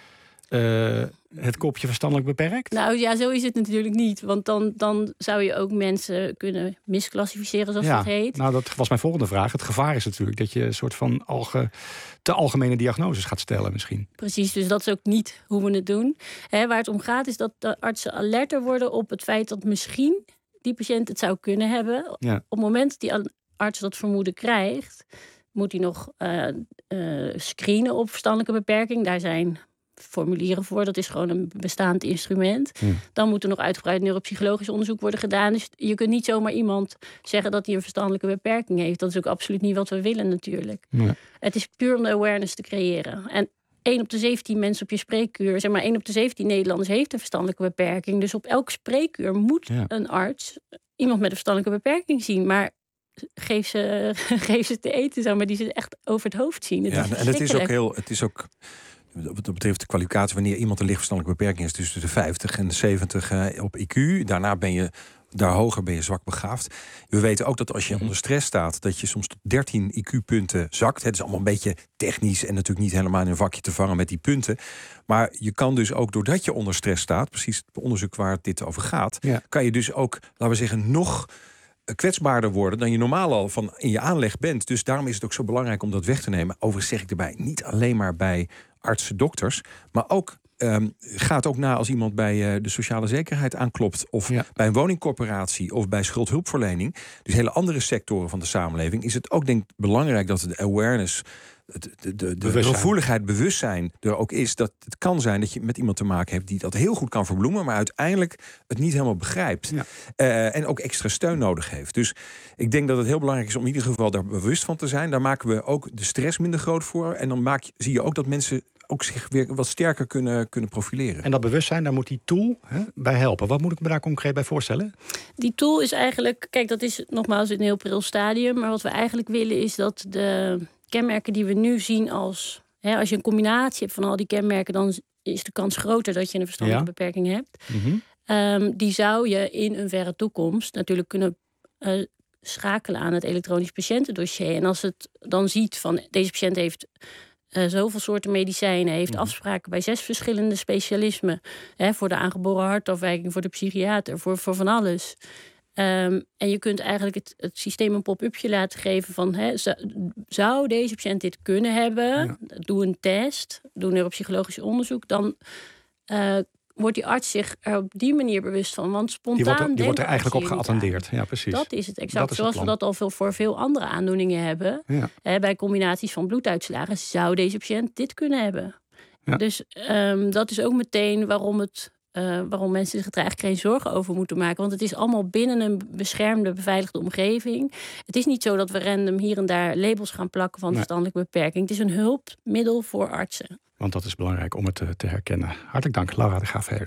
[SPEAKER 4] uh, het kopje verstandelijk beperkt.
[SPEAKER 2] Nou ja, zo is het natuurlijk niet. Want dan, dan zou je ook mensen kunnen misclassificeren, zoals ja, dat heet.
[SPEAKER 4] Nou, dat was mijn volgende vraag. Het gevaar is natuurlijk dat je een soort van alge, te algemene diagnoses gaat stellen misschien.
[SPEAKER 2] Precies, dus dat is ook niet hoe we het doen. He, waar het om gaat is dat de artsen alerter worden op het feit dat misschien die patiënt het zou kunnen hebben. Ja. Op het moment dat die arts dat vermoeden krijgt, moet hij nog uh, uh, screenen op verstandelijke beperking. Daar zijn formulieren voor, dat is gewoon een bestaand instrument. Hmm. Dan moet er nog uitgebreid neuropsychologisch onderzoek worden gedaan. Dus je kunt niet zomaar iemand zeggen dat hij een verstandelijke beperking heeft. Dat is ook absoluut niet wat we willen natuurlijk. Nee. Het is puur om de awareness te creëren. En één op de zeventien mensen op je spreekuur, zeg maar één op de zeventien Nederlanders heeft een verstandelijke beperking. Dus op elk spreekuur moet ja. een arts iemand met een verstandelijke beperking zien. Maar geef ze, geef ze te eten, zeg maar, die ze echt over het hoofd zien. Het
[SPEAKER 17] ja,
[SPEAKER 2] is
[SPEAKER 17] en het is ook heel, het is ook wat betreft de kwalificatie, wanneer iemand een lichtverstandelijke beperking is tussen de vijftig en de zeventig uh, op I Q, daarna ben je, daar hoger ben je zwak begaafd. We weten ook dat als je onder stress staat, dat je soms tot dertien I Q-punten zakt. Het is allemaal een beetje technisch en natuurlijk niet helemaal in een vakje te vangen met die punten. Maar je kan dus ook, doordat je onder stress staat, precies het onderzoek waar dit over gaat, ja. kan je dus ook, laten we zeggen, nog kwetsbaarder worden dan je normaal al van in je aanleg bent. Dus daarom is het ook zo belangrijk om dat weg te nemen. Overigens zeg ik erbij, niet alleen maar bij artsen, dokters, maar ook um, gaat ook na als iemand bij uh, de sociale zekerheid aanklopt, of ja. bij een woningcorporatie of bij schuldhulpverlening, dus hele andere sectoren van de samenleving, is het ook denk ik belangrijk dat de awareness, de, de, de, de gevoeligheid, bewustzijn er ook is. Dat het kan zijn dat je met iemand te maken hebt die dat heel goed kan verbloemen, maar uiteindelijk het niet helemaal begrijpt. Ja. Uh, en ook extra steun nodig heeft. Dus ik denk dat het heel belangrijk is om in ieder geval daar bewust van te zijn. Daar maken we ook de stress minder groot voor. En dan maak je, zie je ook dat mensen ook zich weer wat sterker kunnen, kunnen profileren.
[SPEAKER 4] En dat bewustzijn, daar moet die tool hè, bij helpen. Wat moet ik me daar concreet bij voorstellen?
[SPEAKER 2] Die tool is eigenlijk, kijk, dat is nogmaals in een heel pril stadium. Maar wat we eigenlijk willen is dat de kenmerken die we nu zien als, hè, als je een combinatie hebt van al die kenmerken, dan is de kans groter dat je een verstandelijke ja. beperking hebt. Mm-hmm. Um, die zou je in een verre toekomst natuurlijk kunnen uh, schakelen aan het elektronisch patiëntendossier. En als het dan ziet van deze patiënt heeft Uh, zoveel soorten medicijnen, heeft afspraken bij zes verschillende specialismen, hè, voor de aangeboren hartafwijking, voor de psychiater, voor, voor van alles. Um, en je kunt eigenlijk het, het systeem een pop-upje laten geven van, hè, zou deze patiënt dit kunnen hebben? Ja. Doe een test, doe een neuropsychologisch onderzoek, dan uh, wordt die arts zich er op die manier bewust van. Want spontaan
[SPEAKER 4] die wordt er, die wordt er eigenlijk op geattendeerd. Ja, precies.
[SPEAKER 2] Dat is het exact.
[SPEAKER 4] Is
[SPEAKER 2] zoals
[SPEAKER 4] het
[SPEAKER 2] we dat al veel, voor veel andere aandoeningen hebben. Ja. Eh, bij combinaties van bloeduitslagen zou deze patiënt dit kunnen hebben. Ja. Dus um, dat is ook meteen waarom, het, uh, waarom mensen zich er eigenlijk geen zorgen over moeten maken. Want het is allemaal binnen een beschermde, beveiligde omgeving. Het is niet zo dat we random hier en daar labels gaan plakken van nee. verstandelijke beperking. Het is een hulpmiddel voor artsen.
[SPEAKER 4] Want dat is belangrijk om het te, te herkennen. Hartelijk dank, Laura de Graaf-Heerder.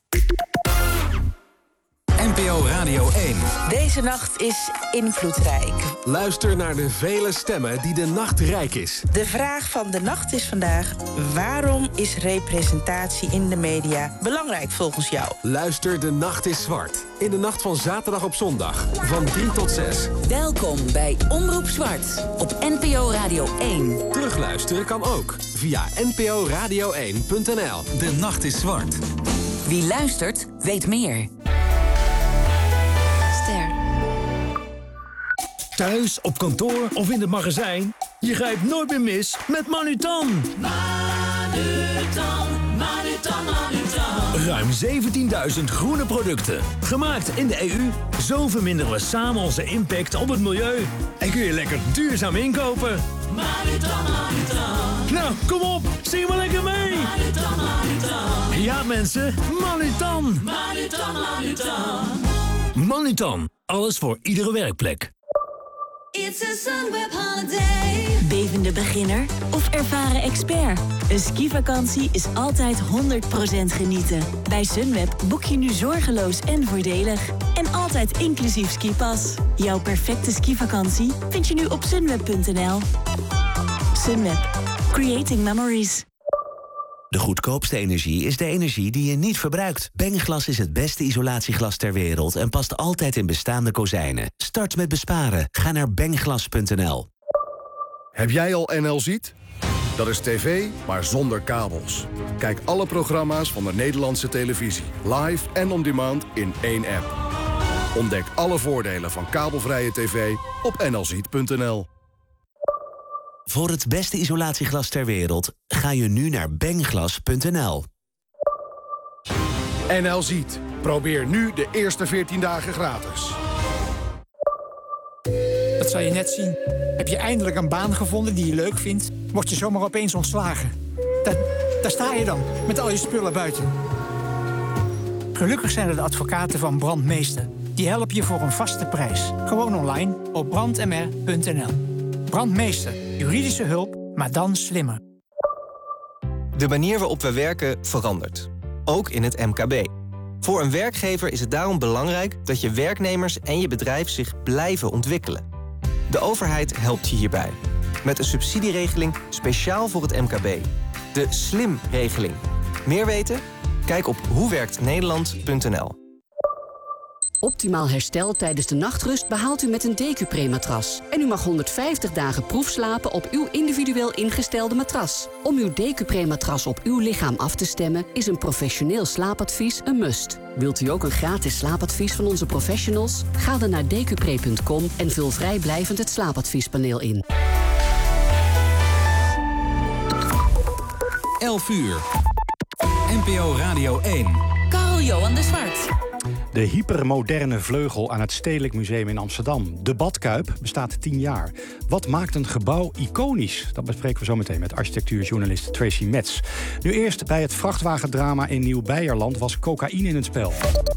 [SPEAKER 1] N P O Radio één.
[SPEAKER 10] Deze nacht is invloedrijk.
[SPEAKER 11] Luister naar de vele stemmen die de nacht rijk is.
[SPEAKER 10] De vraag van de nacht is vandaag: waarom is representatie in de media belangrijk volgens jou?
[SPEAKER 11] Luister, de nacht is zwart. In de nacht van zaterdag op zondag. Van drie tot zes.
[SPEAKER 14] Welkom bij Omroep Zwart. Op N P O Radio één.
[SPEAKER 11] Terugluisteren kan ook. Via n p o radio één punt n l.
[SPEAKER 1] De nacht is zwart.
[SPEAKER 14] Wie luistert, weet meer.
[SPEAKER 13] Ster. Thuis, op kantoor of in het magazijn. Je grijpt nooit meer mis met Manutan.
[SPEAKER 14] Manutan, Manutan, Manutan.
[SPEAKER 13] Ruim zeventienduizend groene producten. Gemaakt in de E U. Zo verminderen we samen onze impact op het milieu. En kun je lekker duurzaam inkopen.
[SPEAKER 14] Manutan, Manutan.
[SPEAKER 13] Nou, kom op, zing maar lekker mee.
[SPEAKER 14] Manutan, Manutan.
[SPEAKER 13] Ja mensen, Manutan.
[SPEAKER 14] Manutan, Manutan.
[SPEAKER 13] Manutan, alles voor iedere werkplek.
[SPEAKER 14] It's a Sunweb holiday. Bevende beginner of ervaren expert? Een skivakantie is altijd honderd procent genieten. Bij Sunweb boek je nu zorgeloos en voordelig. En altijd inclusief skipas. Jouw perfecte skivakantie vind je nu op sunweb punt n l. Sunweb. Creating memories.
[SPEAKER 15] De goedkoopste energie is de energie die je niet verbruikt. Bengglas is het beste isolatieglas ter wereld en past altijd in bestaande kozijnen. Start met besparen. Ga naar bengglas punt n l.
[SPEAKER 16] Heb jij al N L Ziet? Dat is tv, maar zonder kabels. Kijk alle programma's van de Nederlandse televisie. Live en on demand in één app. Ontdek alle voordelen van kabelvrije tv op n l ziet punt n l.
[SPEAKER 15] Voor het beste isolatieglas ter wereld ga je nu naar bengglas punt n l.
[SPEAKER 16] N L Ziet. Probeer nu de eerste veertien dagen gratis.
[SPEAKER 18] Dat zal je net zien. Heb je eindelijk een baan gevonden die je leuk vindt, word je zomaar opeens ontslagen. Daar, daar sta je dan, met al je spullen buiten. Gelukkig zijn er de advocaten van Brandmeester. Die helpen je voor een vaste prijs. Gewoon online op brand m r punt n l. Brandmeester. Juridische hulp, maar dan slimmer.
[SPEAKER 19] De manier waarop we werken verandert. Ook in het M K B. Voor een werkgever is het daarom belangrijk dat je werknemers en je bedrijf zich blijven ontwikkelen. De overheid helpt je hierbij. Met een subsidieregeling speciaal voor het M K B. De SLIM-regeling. Meer weten? Kijk op hoe werkt Nederland punt n l.
[SPEAKER 20] Optimaal herstel tijdens de nachtrust behaalt u met een Decupre-matras. En u mag honderdvijftig dagen proefslapen op uw individueel ingestelde matras. Om uw Decupre-matras op uw lichaam af te stemmen is een professioneel slaapadvies een must. Wilt u ook een gratis slaapadvies van onze professionals? Ga dan naar decupre punt com en vul vrijblijvend het slaapadviespaneel in.
[SPEAKER 1] elf uur. N P O Radio één.
[SPEAKER 14] Karel-Johan de Zwart.
[SPEAKER 4] De hypermoderne vleugel aan het Stedelijk Museum in Amsterdam. De Badkuip bestaat tien jaar. Wat maakt een gebouw iconisch? Dat bespreken we zo meteen met architectuurjournalist Tracy Metz. Nu eerst bij het vrachtwagendrama in Nieuw-Beierland was cocaïne in het spel.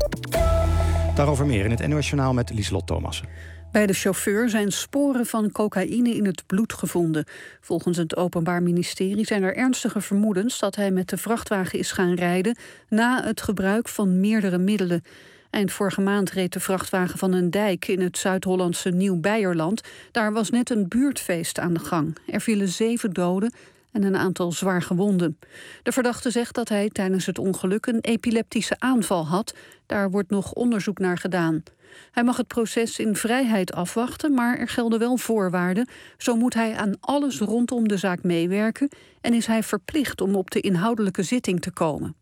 [SPEAKER 4] Daarover meer in het N O S Journaal met Lieselot Thomassen.
[SPEAKER 22] Bij de chauffeur zijn sporen van cocaïne in het bloed gevonden. Volgens het Openbaar Ministerie zijn er ernstige vermoedens dat hij met de vrachtwagen is gaan rijden na het gebruik van meerdere middelen. Eind vorige maand reed de vrachtwagen van een dijk in het Zuid-Hollandse Nieuw-Beierland. Daar was net een buurtfeest aan de gang. Er vielen zeven doden en een aantal zwaar gewonden. De verdachte zegt dat hij tijdens het ongeluk een epileptische aanval had. Daar wordt nog onderzoek naar gedaan. Hij mag het proces in vrijheid afwachten, maar er gelden wel voorwaarden. Zo moet hij aan alles rondom de zaak meewerken en is hij verplicht om op de inhoudelijke zitting te komen.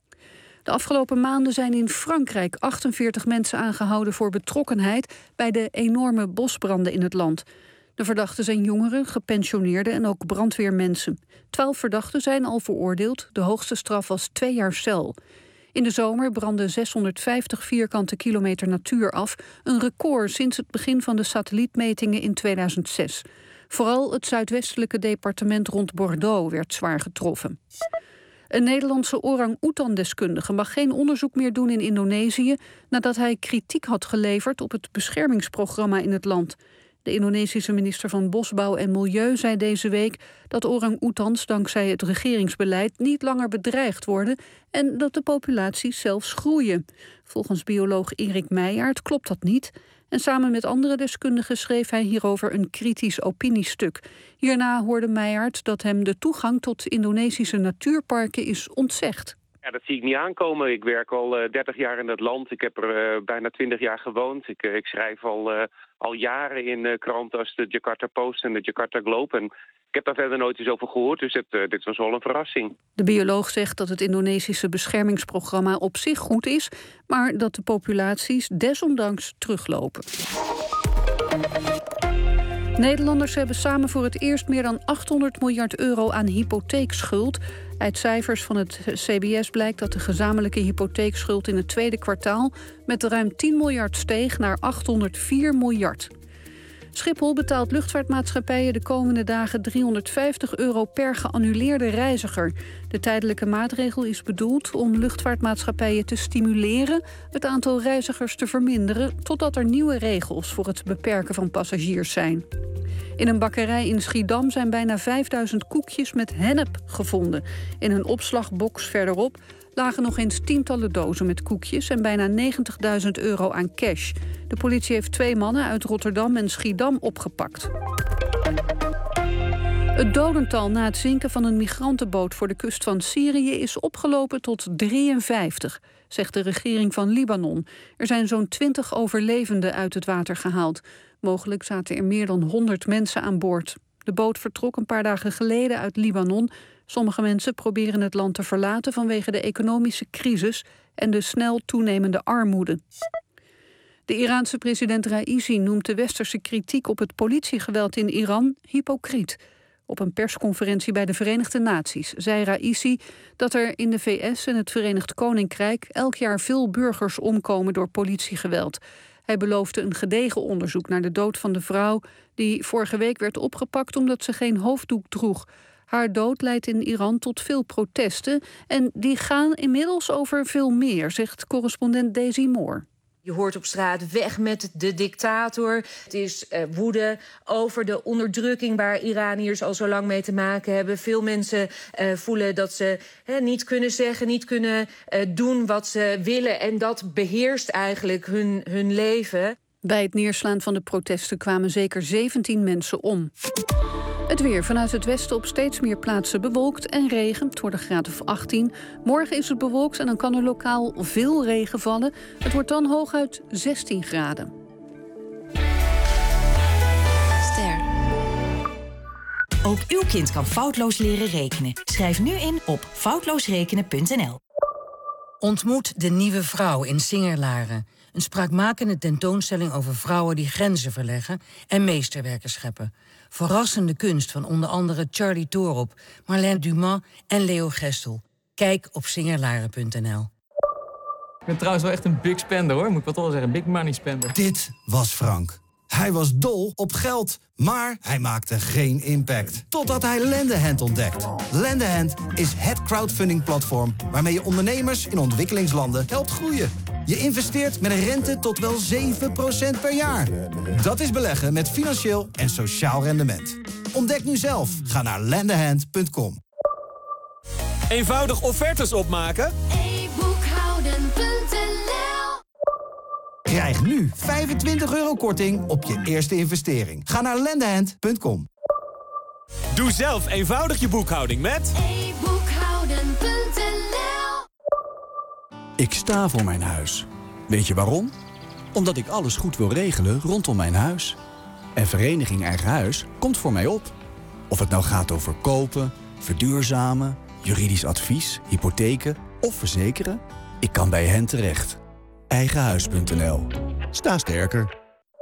[SPEAKER 22] De afgelopen maanden zijn in Frankrijk achtenveertig mensen aangehouden voor betrokkenheid bij de enorme bosbranden in het land. De verdachten zijn jongeren, gepensioneerden en ook brandweermensen. Twaalf verdachten zijn al veroordeeld. De hoogste straf was twee jaar cel. In de zomer brandde zeshonderdvijftig vierkante kilometer natuur af. Een record sinds het begin van de satellietmetingen in tweeduizend zes. Vooral het zuidwestelijke departement rond Bordeaux werd zwaar getroffen. Een Nederlandse orang-oetan-deskundige mag geen onderzoek meer doen in Indonesië nadat hij kritiek had geleverd op het beschermingsprogramma in het land. De Indonesische minister van Bosbouw en Milieu zei deze week dat orang-oetans dankzij het regeringsbeleid niet langer bedreigd worden en dat de populaties zelfs groeien. Volgens bioloog Erik Meijaert klopt dat niet. En samen met andere deskundigen schreef hij hierover een kritisch opiniestuk. Hierna hoorde Meijaert dat hem de toegang tot Indonesische natuurparken is ontzegd.
[SPEAKER 27] Ja, dat zie ik niet aankomen. Ik werk al uh, dertig jaar in het land. Ik heb er uh, bijna twintig jaar gewoond. Ik, uh, ik schrijf al, uh, al jaren in uh, kranten als de Jakarta Post en de Jakarta Globe. En ik heb daar verder nooit eens over gehoord, dus dit, uh, dit was wel een verrassing.
[SPEAKER 22] De bioloog zegt dat het Indonesische beschermingsprogramma op zich goed is, maar dat de populaties desondanks teruglopen. Nederlanders hebben samen voor het eerst meer dan achthonderd miljard euro aan hypotheekschuld. Uit cijfers van het C B S blijkt dat de gezamenlijke hypotheekschuld in het tweede kwartaal met ruim tien miljard steeg naar achthonderdvier miljard. Schiphol betaalt luchtvaartmaatschappijen de komende dagen driehonderdvijftig euro per geannuleerde reiziger. De tijdelijke maatregel is bedoeld om luchtvaartmaatschappijen te stimuleren het aantal reizigers te verminderen totdat er nieuwe regels voor het beperken van passagiers zijn. In een bakkerij in Schiedam zijn bijna vijfduizend koekjes met hennep gevonden. In een opslagbox verderop lagen nog eens tientallen dozen met koekjes en bijna negentigduizend euro aan cash. De politie heeft twee mannen uit Rotterdam en Schiedam opgepakt. Het dodental na het zinken van een migrantenboot voor de kust van Syrië is opgelopen tot drieënvijftig, zegt de regering van Libanon. Er zijn zo'n twintig overlevenden uit het water gehaald. Mogelijk zaten er meer dan honderd mensen aan boord. De boot vertrok een paar dagen geleden uit Libanon. Sommige mensen proberen het land te verlaten vanwege de economische crisis en de snel toenemende armoede. De Iraanse president Raisi noemt de westerse kritiek op het politiegeweld in Iran hypocriet. Op een persconferentie bij de Verenigde Naties zei Raisi dat er in de V S en het Verenigd Koninkrijk elk jaar veel burgers omkomen door politiegeweld. Hij beloofde een gedegen onderzoek naar de dood van de vrouw die vorige week werd opgepakt omdat ze geen hoofddoek droeg. Haar dood leidt in Iran tot veel protesten en die gaan inmiddels over veel meer, zegt correspondent Daisy Moore.
[SPEAKER 5] Je hoort op straat weg met de dictator. Het is uh, woede over de onderdrukking waar Iraniërs al zo lang mee te maken hebben. Veel mensen uh, voelen dat ze he, niet kunnen zeggen, niet kunnen uh, doen wat ze willen. En dat beheerst eigenlijk hun, hun leven.
[SPEAKER 22] Bij het neerslaan van de protesten kwamen zeker zeventien mensen om. Het weer vanuit het westen op steeds meer plaatsen bewolkt en regen. Het wordt een graad of achttien. Morgen is het bewolkt en dan kan er lokaal veel regen vallen. Het wordt dan hooguit zestien graden.
[SPEAKER 6] Ster. Ook uw kind kan foutloos leren rekenen. Schrijf nu in op foutloosrekenen punt n l.
[SPEAKER 8] Ontmoet de nieuwe vrouw in Singerlaren. Een spraakmakende tentoonstelling over vrouwen die grenzen verleggen en meesterwerken scheppen. Verrassende kunst van onder andere Charlie Toorop, Marlène Dumas en Leo Gestel. Kijk op singerlaren punt n l.
[SPEAKER 9] Ik ben trouwens wel echt een big spender, hoor. Moet ik wat wel zeggen, big money spender.
[SPEAKER 12] Dit was Frank. Hij was dol op geld, maar hij maakte geen impact. Totdat hij Lendehand ontdekt. Lendehand is het crowdfunding-platform waarmee je ondernemers in ontwikkelingslanden helpt groeien. Je investeert met een rente tot wel zeven procent per jaar. Dat is beleggen met financieel en sociaal rendement. Ontdek nu zelf. Ga naar lendehand punt com.
[SPEAKER 11] Eenvoudig offertes opmaken?
[SPEAKER 21] e boekhouden punt n l.
[SPEAKER 12] Krijg nu vijfentwintig euro korting op je eerste investering. Ga naar lendehand punt com.
[SPEAKER 11] Doe zelf eenvoudig je boekhouding met
[SPEAKER 21] e boekhouden punt n l.
[SPEAKER 23] Ik sta voor mijn huis. Weet je waarom? Omdat ik alles goed wil regelen rondom mijn huis. En Vereniging Eigen Huis komt voor mij op. Of het nou gaat over kopen, verduurzamen, juridisch advies, hypotheken of verzekeren. Ik kan bij hen terecht. Eigenhuis punt n l. Sta sterker.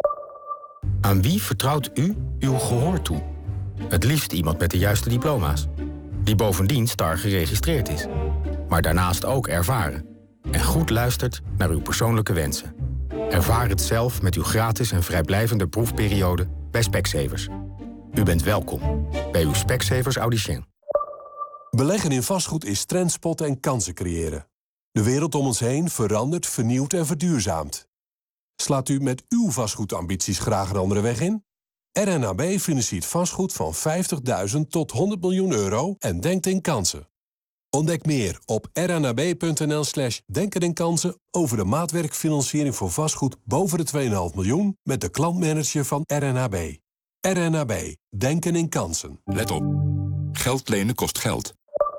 [SPEAKER 28] Aan wie vertrouwt u uw gehoor toe? Het liefst iemand met de juiste diploma's. Die bovendien STAR geregistreerd is. Maar daarnaast ook ervaren. En goed luistert naar uw persoonlijke wensen. Ervaar het zelf met uw gratis en vrijblijvende proefperiode bij Specsavers. U bent welkom bij uw Specsavers Audicien.
[SPEAKER 29] Beleggen in vastgoed is trendspotten en kansen creëren. De wereld om ons heen verandert, vernieuwt en verduurzaamt. Slaat u met uw vastgoedambities graag een andere weg in? R N A B financiert vastgoed van vijftigduizend tot honderd miljoen euro en denkt in kansen. Ontdek meer op r n a b punt n l slash denken in kansen over de maatwerkfinanciering voor vastgoed boven de twee komma vijf miljoen met de klantmanager van R N A B. R N A B. Denken in kansen.
[SPEAKER 30] Let op. Geld lenen kost geld.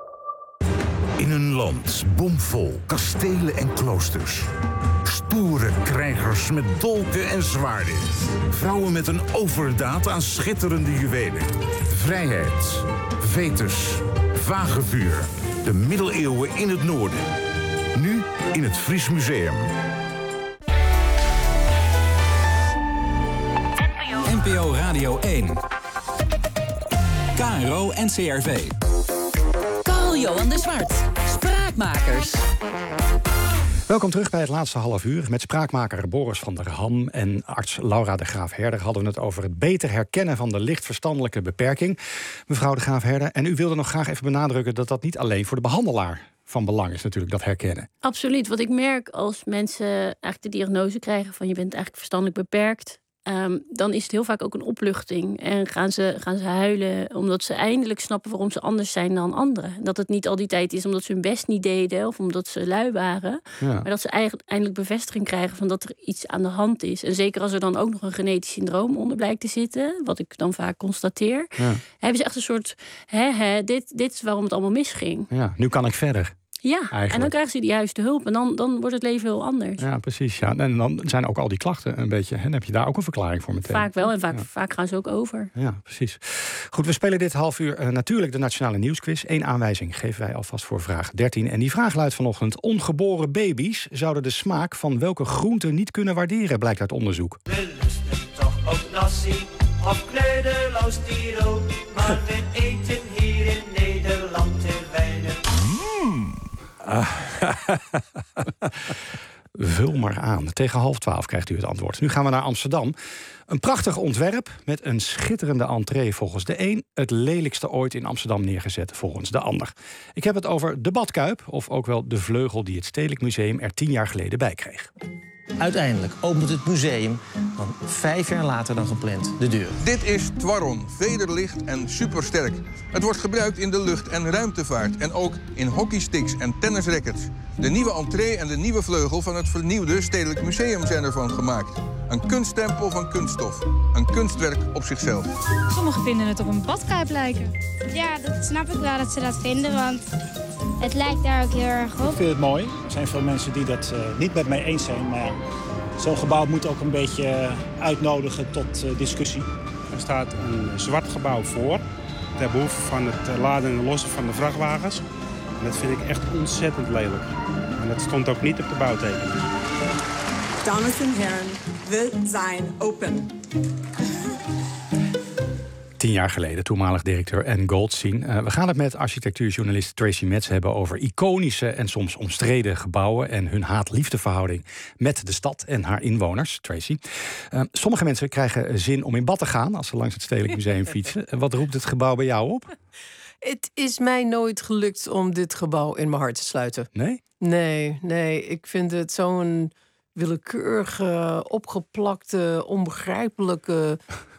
[SPEAKER 31] In een land bomvol kastelen en kloosters. Stoere krijgers met dolken en zwaarden. Vrouwen met een overdaad aan schitterende juwelen. Vrijheid. Vetus. Vagevuur. De middeleeuwen in het noorden. Nu in het Fries Museum.
[SPEAKER 1] N P O N O Radio één. K R O en C R V.
[SPEAKER 6] Carl-Johan de Zwart. Spraakmakers.
[SPEAKER 4] Welkom terug bij het laatste half uur. Met spraakmaker Boris van der Ham en arts Laura de Graaf-Herder hadden we het over het beter herkennen van de lichtverstandelijke beperking. Mevrouw de Graaf-Herder, en u wilde nog graag even benadrukken dat dat niet alleen voor de behandelaar van belang is natuurlijk, dat herkennen.
[SPEAKER 2] Absoluut. Wat ik merk als mensen eigenlijk de diagnose krijgen van je bent eigenlijk verstandelijk beperkt, Um, dan is het heel vaak ook een opluchting. En gaan ze, gaan ze huilen omdat ze eindelijk snappen waarom ze anders zijn dan anderen. Dat het niet al die tijd is omdat ze hun best niet deden of omdat ze lui waren. Ja. Maar dat ze eigenlijk eindelijk bevestiging krijgen van dat er iets aan de hand is. En zeker als er dan ook nog een genetisch syndroom onder blijkt te zitten, wat ik dan vaak constateer, ja. hebben ze echt een soort, hè, hè, dit, dit is waarom het allemaal misging.
[SPEAKER 4] Ja, nu kan ik verder.
[SPEAKER 2] Ja, eigenlijk. En dan krijgen ze de juiste hulp. En dan, dan wordt het leven heel anders.
[SPEAKER 4] Ja, precies. Ja. En dan zijn ook al die klachten een beetje, en heb je daar ook een verklaring voor meteen?
[SPEAKER 2] Vaak wel, en vaak,
[SPEAKER 4] ja.
[SPEAKER 2] vaak gaan ze ook over.
[SPEAKER 4] Ja, precies. Goed, we spelen dit half uur uh, natuurlijk de Nationale Nieuwsquiz. Eén aanwijzing geven wij alvast voor vraag dertien. En die vraag luidt vanochtend: ongeboren baby's zouden de smaak van welke groente niet kunnen waarderen, blijkt uit onderzoek.
[SPEAKER 3] We lusten toch ook nasi of kneudeloos tiro, maar we eten hier in Nederland te weinig.
[SPEAKER 4] Mm. Ah. Vul maar aan. Tegen half twaalf krijgt u het antwoord. Nu gaan we naar Amsterdam. Een prachtig ontwerp met een schitterende entree volgens de een. Het lelijkste ooit in Amsterdam neergezet volgens de ander. Ik heb het over de Badkuip, of ook wel de vleugel die het Stedelijk Museum er tien jaar geleden bij kreeg.
[SPEAKER 7] Uiteindelijk opent het museum dan vijf jaar later dan gepland de deur.
[SPEAKER 10] Dit is Twaron, vederlicht en supersterk. Het wordt gebruikt in de lucht- en ruimtevaart en ook in hockeysticks en tennisrackets. De nieuwe entree en de nieuwe vleugel van het vernieuwde Stedelijk Museum zijn ervan gemaakt. Een kunststempel van kunststof. Een kunstwerk op zichzelf.
[SPEAKER 13] Sommigen vinden het op een badkuip lijken.
[SPEAKER 15] Ja, dat snap ik wel dat ze dat vinden, want het lijkt daar ook heel erg op.
[SPEAKER 16] Ik vind het mooi. Er zijn veel mensen die dat uh, niet met mij eens zijn. Maar ja, zo'n gebouw moet ook een beetje uitnodigen tot uh, discussie. Er staat een zwart gebouw voor, ter behoeve van het laden en lossen van de vrachtwagens. En dat vind ik echt ontzettend lelijk. En dat stond ook niet op de bouwtekening.
[SPEAKER 17] Dames en heren, we zijn open.
[SPEAKER 4] Tien jaar geleden, toenmalig directeur Anne Goldstein. Uh, we gaan het met architectuurjournalist Tracy Metz hebben over iconische en soms omstreden gebouwen en hun haat-liefdeverhouding met de stad en haar inwoners. Tracy. Uh, sommige mensen krijgen zin om in bad te gaan als ze langs het Stedelijk Museum fietsen. Uh, wat roept het gebouw bij jou op?
[SPEAKER 24] Het is mij nooit gelukt om dit gebouw in mijn hart te sluiten.
[SPEAKER 4] Nee?
[SPEAKER 24] Nee, nee. Ik vind het zo'n willekeurige, opgeplakte, onbegrijpelijke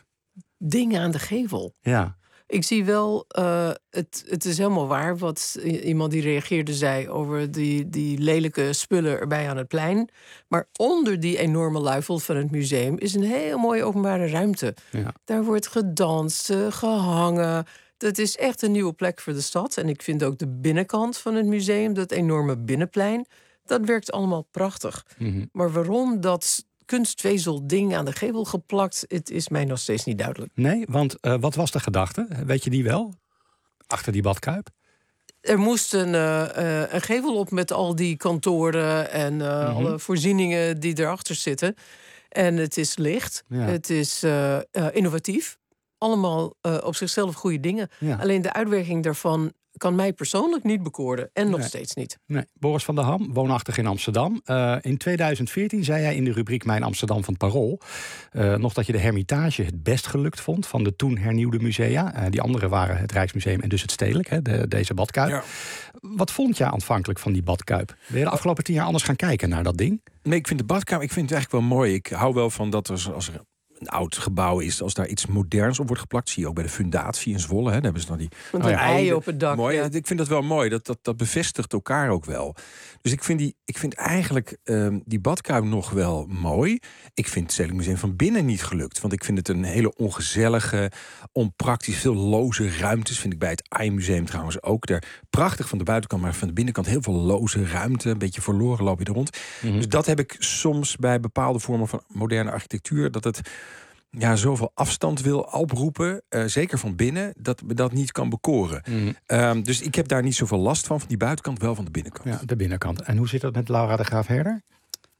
[SPEAKER 24] dingen aan de gevel.
[SPEAKER 4] Ja.
[SPEAKER 24] Ik zie wel, uh, het, het is helemaal waar wat iemand die reageerde zei over die, die lelijke spullen erbij aan het plein. Maar onder die enorme luifel van het museum is een heel mooie openbare ruimte. Ja. Daar wordt gedanst, gehangen. Dat is echt een nieuwe plek voor de stad. En ik vind ook de binnenkant van het museum, dat enorme binnenplein, dat werkt allemaal prachtig. Mm-hmm. Maar waarom dat kunstvezel ding aan de gevel geplakt, het is mij nog steeds niet duidelijk.
[SPEAKER 4] Nee, want uh, wat was de gedachte? Weet je die wel? Achter die badkuip?
[SPEAKER 24] Er moest een, uh, uh, een gevel op met al die kantoren en uh, mm-hmm. alle voorzieningen die erachter zitten. En het is licht, ja. Het is uh, uh, innovatief. Allemaal uh, op zichzelf goede dingen. Ja. Alleen de uitwerking daarvan kan mij persoonlijk niet bekoren. En nog nee. steeds niet.
[SPEAKER 4] Nee. Boris van der Ham, woonachtig in Amsterdam. Uh, in tweeduizend veertien zei hij in de rubriek Mijn Amsterdam van het Parool Uh, nog dat je de Hermitage het best gelukt vond van de toen hernieuwde musea. Uh, die andere waren het Rijksmuseum en dus het Stedelijk, hè, de, deze badkuip. Ja. Wat vond je aanvankelijk van die badkuip? Ben je de afgelopen tien jaar anders gaan kijken naar dat ding?
[SPEAKER 25] Nee, ik vind de badkuip ik vind het eigenlijk wel mooi. Ik hou wel van dat er, als er een oud gebouw is, als daar iets moderns op wordt geplakt, zie je ook bij de fundatie in Zwolle. Hè, daar hebben ze dan die
[SPEAKER 24] Want een oh ja, ei op het dak.
[SPEAKER 25] Mooi.
[SPEAKER 24] Ja.
[SPEAKER 25] Ik vind dat wel mooi. Dat, dat, dat bevestigt elkaar ook wel. Dus ik vind, die, ik vind eigenlijk um, die badkuip nog wel mooi. Ik vind het Stedelijk Museum van binnen niet gelukt. Want ik vind het een hele ongezellige, onpraktisch, veel loze ruimtes. Vind ik bij het A I Museum trouwens ook. Daar prachtig van de buitenkant, maar van de binnenkant heel veel loze ruimte. Een beetje verloren loop je er rond. Mm-hmm. Dus dat heb ik soms bij bepaalde vormen van moderne architectuur, dat het ja, zoveel afstand wil oproepen, uh, zeker van binnen, dat me dat niet kan bekoren. Mm. Um, dus ik heb daar niet zoveel last van, van die buitenkant, wel van de binnenkant.
[SPEAKER 4] Ja, de binnenkant. En hoe zit dat met Laura de Graaf-Herder?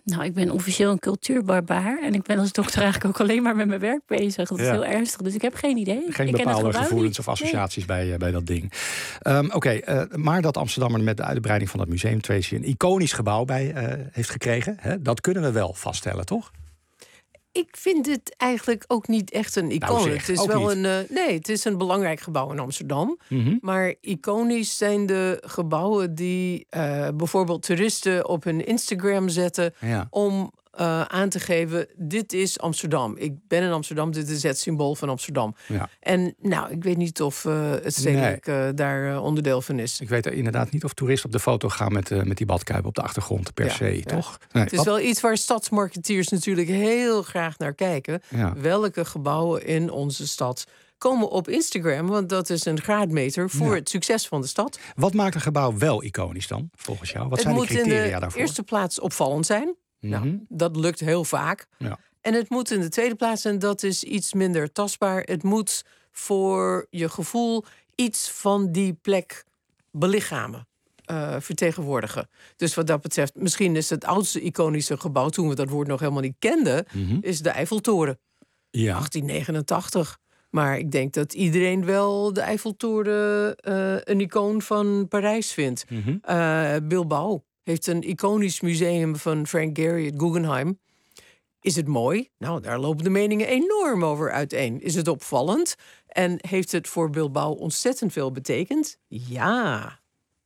[SPEAKER 2] Nou, ik ben officieel een cultuurbarbaar. En ik ben als dokter eigenlijk ook alleen maar met mijn werk bezig. Dat is
[SPEAKER 4] Ja.
[SPEAKER 2] heel ernstig, dus ik heb geen idee.
[SPEAKER 4] Geen
[SPEAKER 2] ik ken
[SPEAKER 4] bepaalde
[SPEAKER 2] het gebouw
[SPEAKER 4] gevoelens
[SPEAKER 2] niet.
[SPEAKER 4] of associaties bij, uh, bij dat ding. Um, Oké, okay, uh, maar dat Amsterdam er met de uitbreiding van dat museum twee een iconisch gebouw bij uh, heeft gekregen, hè, dat kunnen we wel vaststellen, toch?
[SPEAKER 24] Ik vind het eigenlijk ook niet echt een icoon.
[SPEAKER 4] Nou zeg,
[SPEAKER 24] het is
[SPEAKER 4] ook
[SPEAKER 24] wel
[SPEAKER 4] niet.
[SPEAKER 24] een. Uh, nee, het is een belangrijk gebouw in Amsterdam.
[SPEAKER 4] Mm-hmm.
[SPEAKER 24] Maar iconisch zijn de gebouwen die uh, bijvoorbeeld toeristen op hun Instagram zetten
[SPEAKER 4] Ja.
[SPEAKER 24] om uh, aan te geven: dit is Amsterdam. Ik ben in Amsterdam, dit is het symbool van Amsterdam.
[SPEAKER 4] Ja.
[SPEAKER 24] En nou, ik weet niet of uh, het stedelijk uh, daar uh, onderdeel van is.
[SPEAKER 4] Ik weet er inderdaad niet of toeristen op de foto gaan met, uh, met die badkuip op de achtergrond per
[SPEAKER 24] Ja,
[SPEAKER 4] se,
[SPEAKER 24] ja.
[SPEAKER 4] toch? Nee,
[SPEAKER 24] Het is
[SPEAKER 4] wat-
[SPEAKER 24] wel iets waar stadsmarketeers natuurlijk heel graag naar kijken.
[SPEAKER 4] Ja.
[SPEAKER 24] Welke gebouwen in onze stad komen op Instagram? Want dat is een graadmeter voor
[SPEAKER 4] Ja.
[SPEAKER 24] het succes van de stad.
[SPEAKER 4] Wat maakt een gebouw wel iconisch dan, volgens jou? Wat
[SPEAKER 24] het
[SPEAKER 4] zijn de
[SPEAKER 24] moet in
[SPEAKER 4] criteria
[SPEAKER 24] de
[SPEAKER 4] daarvoor?
[SPEAKER 24] eerste plaats opvallend zijn.
[SPEAKER 4] Mhm.
[SPEAKER 24] Nou, dat lukt heel vaak.
[SPEAKER 4] Ja.
[SPEAKER 24] En het moet in de tweede plaats, en dat is iets minder tastbaar, het moet voor je gevoel iets van die plek belichamen. Uh, vertegenwoordigen. Dus wat dat betreft, misschien is het oudste iconische gebouw, toen we dat woord nog helemaal niet kenden,
[SPEAKER 4] Mhm.
[SPEAKER 24] is de Eiffeltoren.
[SPEAKER 4] Ja.
[SPEAKER 24] achttien negenentachtig. Maar ik denk dat iedereen wel de Eiffeltoren uh, een icoon van Parijs vindt.
[SPEAKER 4] Mhm.
[SPEAKER 24] Uh, Bilbao heeft een iconisch museum van Frank Gehry, het Guggenheim. Is het mooi? Nou, daar lopen de meningen enorm over uiteen. Is het opvallend? En heeft het voor Bilbao ontzettend veel betekend? Ja.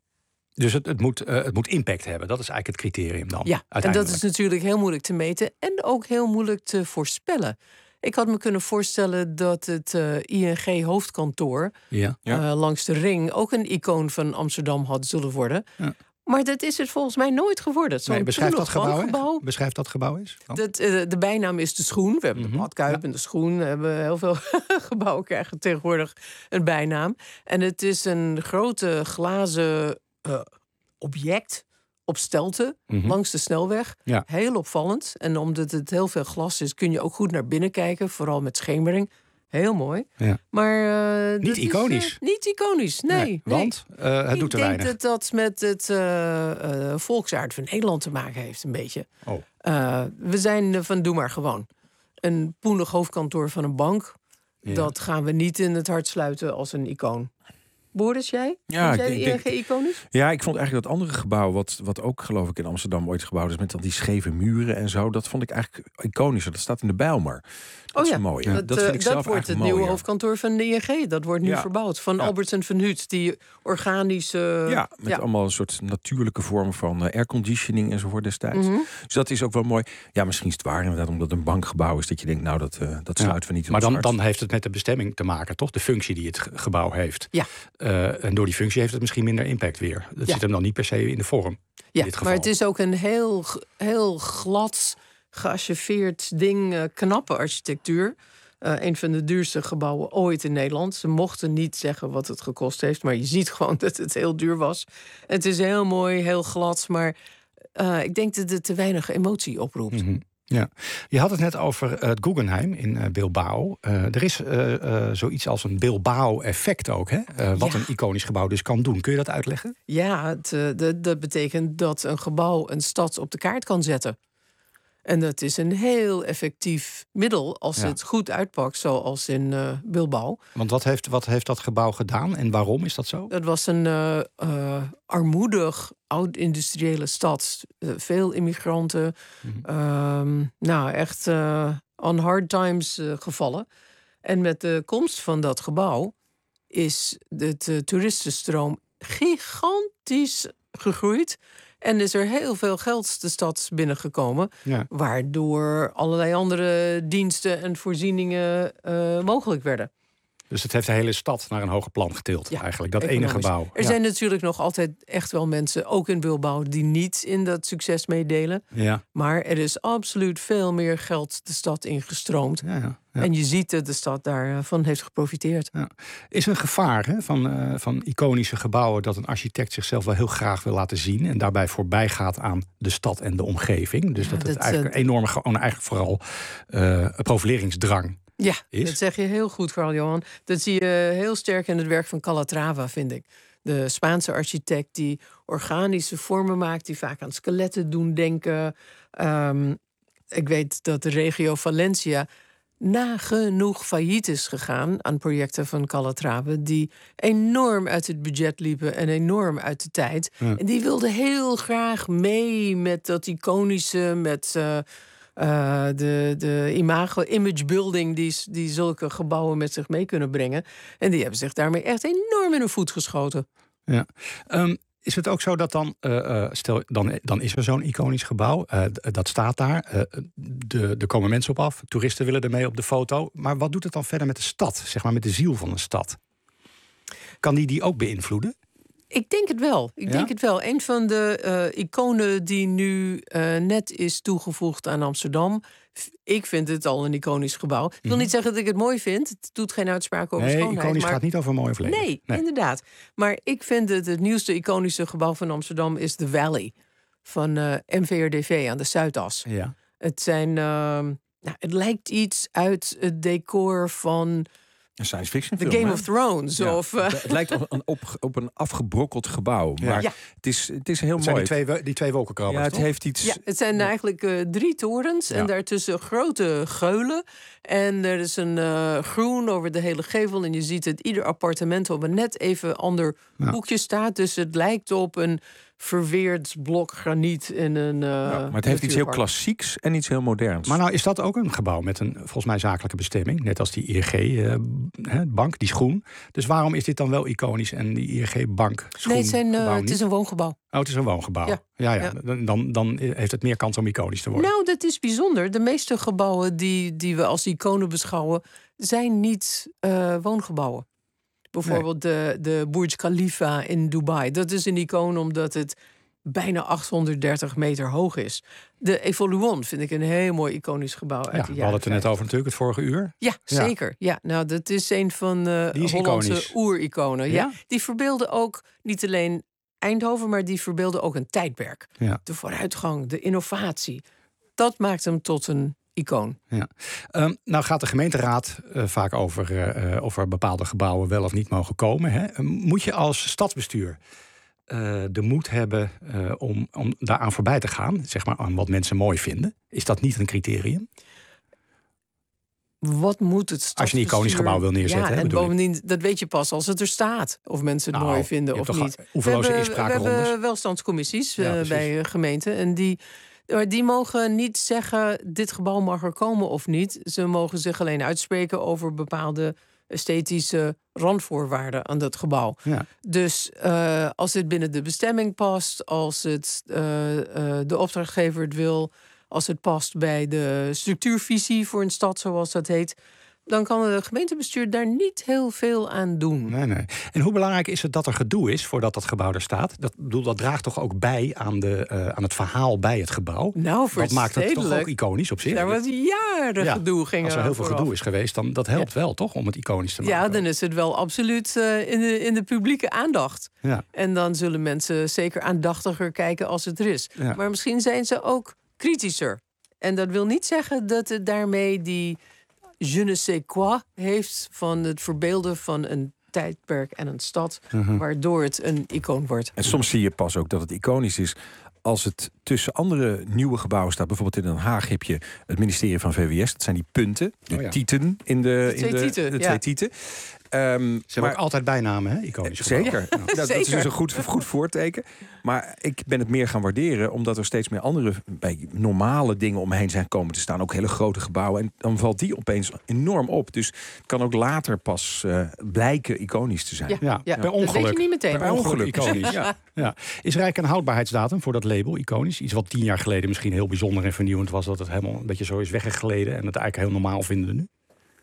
[SPEAKER 4] Dus het, het, moet, uh, het moet impact hebben. Dat is eigenlijk het criterium dan.
[SPEAKER 24] Ja, en dat
[SPEAKER 4] uiteindelijk.
[SPEAKER 24] is natuurlijk heel moeilijk te meten en ook heel moeilijk te voorspellen. Ik had me kunnen voorstellen dat het uh, I N G-hoofdkantoor
[SPEAKER 4] Ja. Ja.
[SPEAKER 24] Uh, langs de ring ook een icoon van Amsterdam had zullen worden.
[SPEAKER 4] Ja.
[SPEAKER 24] Maar dat is het volgens mij nooit geworden. Zo'n
[SPEAKER 4] Nee, beschrijf dat
[SPEAKER 24] poelig
[SPEAKER 4] gebouw, hè?
[SPEAKER 24] gebouw.
[SPEAKER 4] Beschrijf dat gebouw eens. Dan.
[SPEAKER 24] Dat, uh, de bijnaam is de schoen. We hebben
[SPEAKER 4] Mhm.
[SPEAKER 24] de badkuip en de schoen. We hebben heel veel gebouwen krijgen tegenwoordig een bijnaam. En het is een grote glazen uh, object op stelten
[SPEAKER 4] Mhm.
[SPEAKER 24] langs de snelweg.
[SPEAKER 4] Ja.
[SPEAKER 24] Heel opvallend. En omdat het heel veel glas is, kun je ook goed naar binnen kijken. Vooral met schemering. Heel mooi.
[SPEAKER 4] Ja.
[SPEAKER 24] Maar uh,
[SPEAKER 4] Niet
[SPEAKER 24] dat is,
[SPEAKER 4] iconisch.
[SPEAKER 24] uh, niet iconisch, nee.
[SPEAKER 4] Nee, want uh, het
[SPEAKER 24] Ik
[SPEAKER 4] doet te
[SPEAKER 24] denk
[SPEAKER 4] weinig.
[SPEAKER 24] dat dat met het uh, uh, volksaard van Nederland te maken heeft, een beetje.
[SPEAKER 4] Oh.
[SPEAKER 24] Uh, we zijn van doe maar gewoon. Een poenig hoofdkantoor van een bank.
[SPEAKER 4] Ja.
[SPEAKER 24] Dat gaan we niet in het hart sluiten als een icoon. Boris, jij?
[SPEAKER 25] Ja,
[SPEAKER 24] Vind jij
[SPEAKER 25] ik
[SPEAKER 24] de
[SPEAKER 25] denk-
[SPEAKER 24] I N G iconisch?
[SPEAKER 25] Ja, ik vond eigenlijk dat andere gebouw, wat, wat ook geloof ik in Amsterdam ooit gebouwd is, met al die scheve muren en zo, dat vond ik eigenlijk iconischer. Dat staat in de Bijlmer. Dat
[SPEAKER 24] Oh ja,
[SPEAKER 25] is mooi.
[SPEAKER 24] dat,
[SPEAKER 25] dat
[SPEAKER 24] uh,
[SPEAKER 25] vind ik
[SPEAKER 24] dat
[SPEAKER 25] zelf
[SPEAKER 24] wordt het
[SPEAKER 25] eigenlijk
[SPEAKER 24] nieuwe
[SPEAKER 25] mooier.
[SPEAKER 24] hoofdkantoor van de I N G. Dat wordt nu
[SPEAKER 25] Ja.
[SPEAKER 24] verbouwd. Van
[SPEAKER 25] Ja.
[SPEAKER 24] Albert en Van Huut, die organische...
[SPEAKER 25] Ja, met allemaal een soort natuurlijke vorm van uh, airconditioning enzovoort destijds.
[SPEAKER 24] Mhm.
[SPEAKER 25] Dus dat is ook wel mooi. Ja, misschien is het waar inderdaad, omdat het een bankgebouw is, dat je denkt, nou, dat, uh, dat
[SPEAKER 4] Ja.
[SPEAKER 25] sluiten we niet in
[SPEAKER 4] Maar
[SPEAKER 25] ons
[SPEAKER 4] dan,
[SPEAKER 25] hart.
[SPEAKER 4] dan heeft het met de bestemming te maken, toch? De functie die het ge- gebouw heeft.
[SPEAKER 24] Ja.
[SPEAKER 4] Uh, en door die functie heeft het misschien minder impact weer. Dat
[SPEAKER 24] Ja.
[SPEAKER 4] zit hem dan niet per se in de vorm.
[SPEAKER 24] Ja,
[SPEAKER 4] in dit geval.
[SPEAKER 24] maar het is ook een heel, g- heel glad, geacheveerd ding, uh, knappe architectuur. Uh, een van de duurste gebouwen ooit in Nederland. Ze mochten niet zeggen wat het gekost heeft, maar je ziet gewoon dat het heel duur was. Het is heel mooi, heel glad, maar uh, ik denk dat het te weinig emotie oproept.
[SPEAKER 4] Mhm. Ja, je had het net over uh, het Guggenheim in uh, Bilbao. Uh, er is uh, uh, zoiets als een Bilbao-effect ook, hè? Uh, wat
[SPEAKER 24] Ja.
[SPEAKER 4] een iconisch gebouw dus kan doen. Kun je dat uitleggen?
[SPEAKER 24] Ja, het, uh, dat, dat betekent dat een gebouw een stad op de kaart kan zetten. En dat is een heel effectief middel als
[SPEAKER 4] Ja.
[SPEAKER 24] het goed uitpakt, zoals in uh, Bilbao.
[SPEAKER 4] Want wat heeft, wat heeft dat gebouw gedaan en waarom is dat zo?
[SPEAKER 24] Dat was een uh, uh, armoedig, oud-industriële stad. Uh, veel immigranten.
[SPEAKER 4] Mhm.
[SPEAKER 24] Um, nou, echt uh, on hard times uh, gevallen. En met de komst van dat gebouw is de uh, toeristenstroom gigantisch gegroeid. En is er heel veel geld de stad binnengekomen.
[SPEAKER 4] Ja.
[SPEAKER 24] Waardoor allerlei andere diensten en voorzieningen uh, mogelijk werden.
[SPEAKER 4] Dus het heeft de hele stad naar een hoger plan getild, eigenlijk. Dat ene
[SPEAKER 24] Economisch.
[SPEAKER 4] gebouw.
[SPEAKER 24] Er
[SPEAKER 4] Ja.
[SPEAKER 24] zijn natuurlijk nog altijd echt wel mensen, ook in Bilbao, die niet in dat succes meedelen.
[SPEAKER 4] Ja.
[SPEAKER 24] Maar er is absoluut veel meer geld de stad ingestroomd.
[SPEAKER 4] Ja, ja, ja.
[SPEAKER 24] En je ziet dat de stad daarvan heeft geprofiteerd.
[SPEAKER 4] Ja. Is een gevaar hè, van, uh, van iconische gebouwen dat een architect zichzelf wel heel graag wil laten zien en daarbij voorbij gaat aan de stad en de omgeving. Dus
[SPEAKER 24] Ja,
[SPEAKER 4] dat het
[SPEAKER 24] dat,
[SPEAKER 4] eigenlijk
[SPEAKER 24] uh,
[SPEAKER 4] een enorme, gewoon eigenlijk vooral uh, een profileringsdrang
[SPEAKER 24] Ja,
[SPEAKER 4] is.
[SPEAKER 24] dat zeg je heel goed, Carl-Johan. Dat zie je heel sterk in het werk van Calatrava, vind ik. de Spaanse architect die organische vormen maakt, die vaak aan skeletten doen denken. Um, ik weet dat de regio Valencia nagenoeg failliet is gegaan aan projecten van Calatrava die enorm uit het budget liepen en enorm uit de tijd. Ja. En die wilden heel graag mee met dat iconische, met uh, uh, de, de imago, image building die, die zulke gebouwen met zich mee kunnen brengen. En die hebben zich daarmee echt enorm in hun voet geschoten.
[SPEAKER 4] Ja. Um... Is het ook zo dat dan, uh, stel, dan, dan is er zo'n iconisch gebouw, uh, dat staat daar, uh, de, er komen mensen op af, toeristen willen ermee op de foto. Maar wat doet het dan verder met de stad, zeg maar met de ziel van een stad? Kan die die ook beïnvloeden?
[SPEAKER 24] Ik denk het wel. Ik ja? denk het wel. Een van de uh, iconen die nu uh, net is toegevoegd aan Amsterdam. Ik vind het al een iconisch gebouw. Ik wil mm-hmm. niet zeggen dat ik het mooi vind. Het doet geen uitspraak over
[SPEAKER 4] nee,
[SPEAKER 24] schoonheid.
[SPEAKER 4] Iconisch
[SPEAKER 24] maar...
[SPEAKER 4] gaat niet over mooi verleden.
[SPEAKER 24] Nee, nee, inderdaad. Maar ik vind het het nieuwste iconische gebouw van Amsterdam is The Valley van uh, M V R D V aan de Zuidas.
[SPEAKER 4] Ja.
[SPEAKER 24] Het zijn, uh, nou, het lijkt iets uit het decor van
[SPEAKER 25] een science fiction
[SPEAKER 24] The
[SPEAKER 25] film,
[SPEAKER 24] Game
[SPEAKER 25] hè?
[SPEAKER 24] of Thrones.
[SPEAKER 25] Ja,
[SPEAKER 24] of, uh...
[SPEAKER 25] het lijkt op een, op, op een afgebrokkeld gebouw. Maar
[SPEAKER 24] ja.
[SPEAKER 25] het, is, het is heel
[SPEAKER 4] het
[SPEAKER 25] mooi.
[SPEAKER 4] Zijn die, twee, die twee wolkenkrabbers,
[SPEAKER 25] ja, het
[SPEAKER 4] toch?
[SPEAKER 25] heeft iets.
[SPEAKER 24] Ja, het zijn ja. eigenlijk uh, drie torens ja. en daartussen grote geulen. En er is een uh, groen over de hele gevel. En je ziet dat ieder appartement op een net even ander ja. hoekje staat. Dus het lijkt op een verweerd blok graniet in een. Uh,
[SPEAKER 25] ja, maar het heeft iets heel klassieks en iets heel moderns.
[SPEAKER 4] Maar nou is dat ook een gebouw met een volgens mij zakelijke bestemming. Net als die I N G-bank, uh, die is groen. Dus waarom is dit dan wel iconisch en die I N G-bank schoon?
[SPEAKER 24] Nee, het, zijn, uh, het is een woongebouw.
[SPEAKER 4] Oh, het is een woongebouw. Ja, ja, ja. ja. Dan, dan heeft het meer kans om iconisch te worden.
[SPEAKER 24] Nou, dat is bijzonder. De meeste gebouwen die, die we als iconen beschouwen zijn niet uh, woongebouwen. Bijvoorbeeld nee. de, de Burj Khalifa in Dubai. Dat is een icoon omdat het bijna achthonderddertig meter hoog is. De Evoluon vind ik een heel mooi iconisch gebouw uit
[SPEAKER 4] ja,
[SPEAKER 24] de jaren
[SPEAKER 4] we hadden het er net over natuurlijk, het vorige uur.
[SPEAKER 24] Ja, zeker. Ja, nou, dat is een van de uh, Hollandse oer-iconen. Ja? Ja, die verbeelden ook niet alleen Eindhoven, maar die verbeelden ook een tijdperk.
[SPEAKER 4] Ja.
[SPEAKER 24] De vooruitgang, de innovatie. Dat maakt hem tot een icoon.
[SPEAKER 4] Ja. Um, nou gaat de gemeenteraad uh, vaak over uh, of er bepaalde gebouwen wel of niet mogen komen. Hè? Moet je als stadsbestuur uh, de moed hebben uh, om, om daaraan voorbij te gaan, zeg maar aan wat mensen mooi vinden? Is dat niet een criterium?
[SPEAKER 24] Wat moet het
[SPEAKER 4] als je een iconisch gebouw wil neerzetten?
[SPEAKER 24] Ja,
[SPEAKER 4] hè,
[SPEAKER 24] en bovendien, ik. dat weet je pas als het er staat. Of mensen het
[SPEAKER 4] nou,
[SPEAKER 24] mooi vinden of niet.
[SPEAKER 4] Oeverloze
[SPEAKER 24] inspraakrondes. We hebben welstandscommissies uh, ja, bij gemeenten. En die, die mogen niet zeggen, dit gebouw mag er komen of niet. Ze mogen zich alleen uitspreken over bepaalde esthetische randvoorwaarden aan dat gebouw.
[SPEAKER 4] Ja.
[SPEAKER 24] Dus uh, als het binnen de bestemming past, als het uh, uh, de opdrachtgever het wil, als het past bij de structuurvisie voor een stad, zoals dat heet, dan kan het gemeentebestuur daar niet heel veel aan doen.
[SPEAKER 4] Nee, nee. En hoe belangrijk is het dat er gedoe is voordat dat gebouw er staat? Dat, bedoel, dat draagt toch ook bij aan, de, uh, aan het verhaal bij het gebouw?
[SPEAKER 24] Nou, voor
[SPEAKER 4] dat maakt het toch ook iconisch op zich?
[SPEAKER 24] Daar was jaren ja, gedoe. Ging
[SPEAKER 4] als er heel veel
[SPEAKER 24] vooraf.
[SPEAKER 4] gedoe is geweest, dan dat helpt ja. wel toch om het iconisch te maken?
[SPEAKER 24] Ja, dan is het wel absoluut uh, in, de, in de publieke aandacht.
[SPEAKER 4] Ja.
[SPEAKER 24] En dan zullen mensen zeker aandachtiger kijken als het er is.
[SPEAKER 4] Ja.
[SPEAKER 24] Maar misschien zijn ze ook kritischer. En dat wil niet zeggen dat het daarmee die je ne sais quoi heeft van het verbeelden van een tijdperk en een stad, uh-huh. waardoor het een icoon wordt.
[SPEAKER 25] En soms zie je pas ook dat het iconisch is als het tussen andere nieuwe gebouwen staat. Bijvoorbeeld in Den Haag heb je het ministerie van V W S. Dat zijn die punten, de
[SPEAKER 4] oh ja.
[SPEAKER 25] tieten in de,
[SPEAKER 24] de twee
[SPEAKER 25] in de,
[SPEAKER 24] tieten.
[SPEAKER 25] De
[SPEAKER 24] ja.
[SPEAKER 25] twee tieten. Um,
[SPEAKER 4] Ze hebben ook altijd bijnamen, hè? Iconisch.
[SPEAKER 25] Zeker.
[SPEAKER 24] Ja.
[SPEAKER 25] Dat, dat
[SPEAKER 24] Zeker.
[SPEAKER 25] is dus een goed, goed voorteken. Maar ik ben het meer gaan waarderen, omdat er steeds meer andere bij normale dingen omheen zijn komen te staan. Ook hele grote gebouwen. En dan valt die opeens enorm op. Dus het kan ook later pas uh, blijken iconisch te zijn.
[SPEAKER 24] Ja, ja. ja.
[SPEAKER 4] bij ongeluk.
[SPEAKER 24] Dat weet je niet meteen.
[SPEAKER 4] Bij ongeluk iconisch. Ja. Ja. Is er eigenlijk een houdbaarheidsdatum voor dat label iconisch? Iets wat tien jaar geleden misschien heel bijzonder en vernieuwend was, dat het helemaal een beetje zo is weggegleden en het eigenlijk heel normaal vinden nu?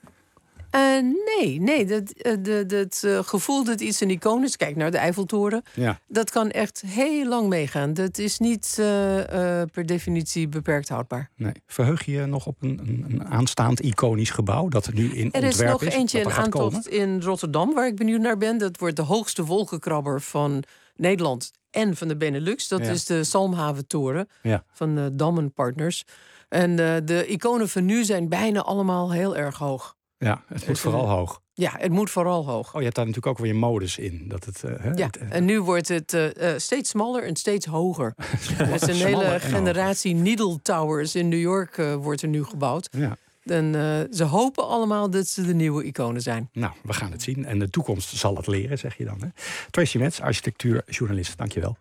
[SPEAKER 24] Uh, nee, nee. Dat, uh, de, dat uh, gevoel dat iets een icoon is, kijk naar de Eiffeltoren,
[SPEAKER 4] ja.
[SPEAKER 24] dat kan echt heel lang meegaan. Dat is niet uh, uh, per definitie beperkt houdbaar.
[SPEAKER 4] Nee. Verheug je nog op een, een, een aanstaand iconisch gebouw dat nu in
[SPEAKER 24] er
[SPEAKER 4] ontwerp is?
[SPEAKER 24] Er is nog
[SPEAKER 4] is,
[SPEAKER 24] eentje in aantocht
[SPEAKER 4] komen?
[SPEAKER 24] in Rotterdam, waar ik benieuwd naar ben. Dat wordt de hoogste wolkenkrabber van Nederland en van de Benelux. Dat
[SPEAKER 4] ja.
[SPEAKER 24] is de Salmhaventoren
[SPEAKER 4] ja.
[SPEAKER 24] van uh, Dam en Partners. En uh, de iconen van nu zijn bijna allemaal heel erg hoog.
[SPEAKER 4] Ja, het moet vooral hoog.
[SPEAKER 24] Ja, het moet vooral hoog.
[SPEAKER 4] Oh, je hebt daar natuurlijk ook weer je modus in. Dat het, uh, hè,
[SPEAKER 24] ja,
[SPEAKER 4] het, uh,
[SPEAKER 24] en nu wordt het uh, uh, steeds smaller en steeds hoger. Er is een hele generatie Needle Towers in New York uh, wordt er nu gebouwd.
[SPEAKER 4] Ja.
[SPEAKER 24] En uh, ze hopen allemaal dat ze de nieuwe iconen zijn.
[SPEAKER 4] Nou, we gaan het zien. En de toekomst zal het leren, zeg je dan. Hè? Tracy Metz, architectuurjournalist. Dank je wel.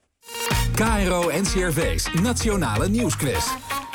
[SPEAKER 1] K R O N C R V's Nationale Nieuwsquiz.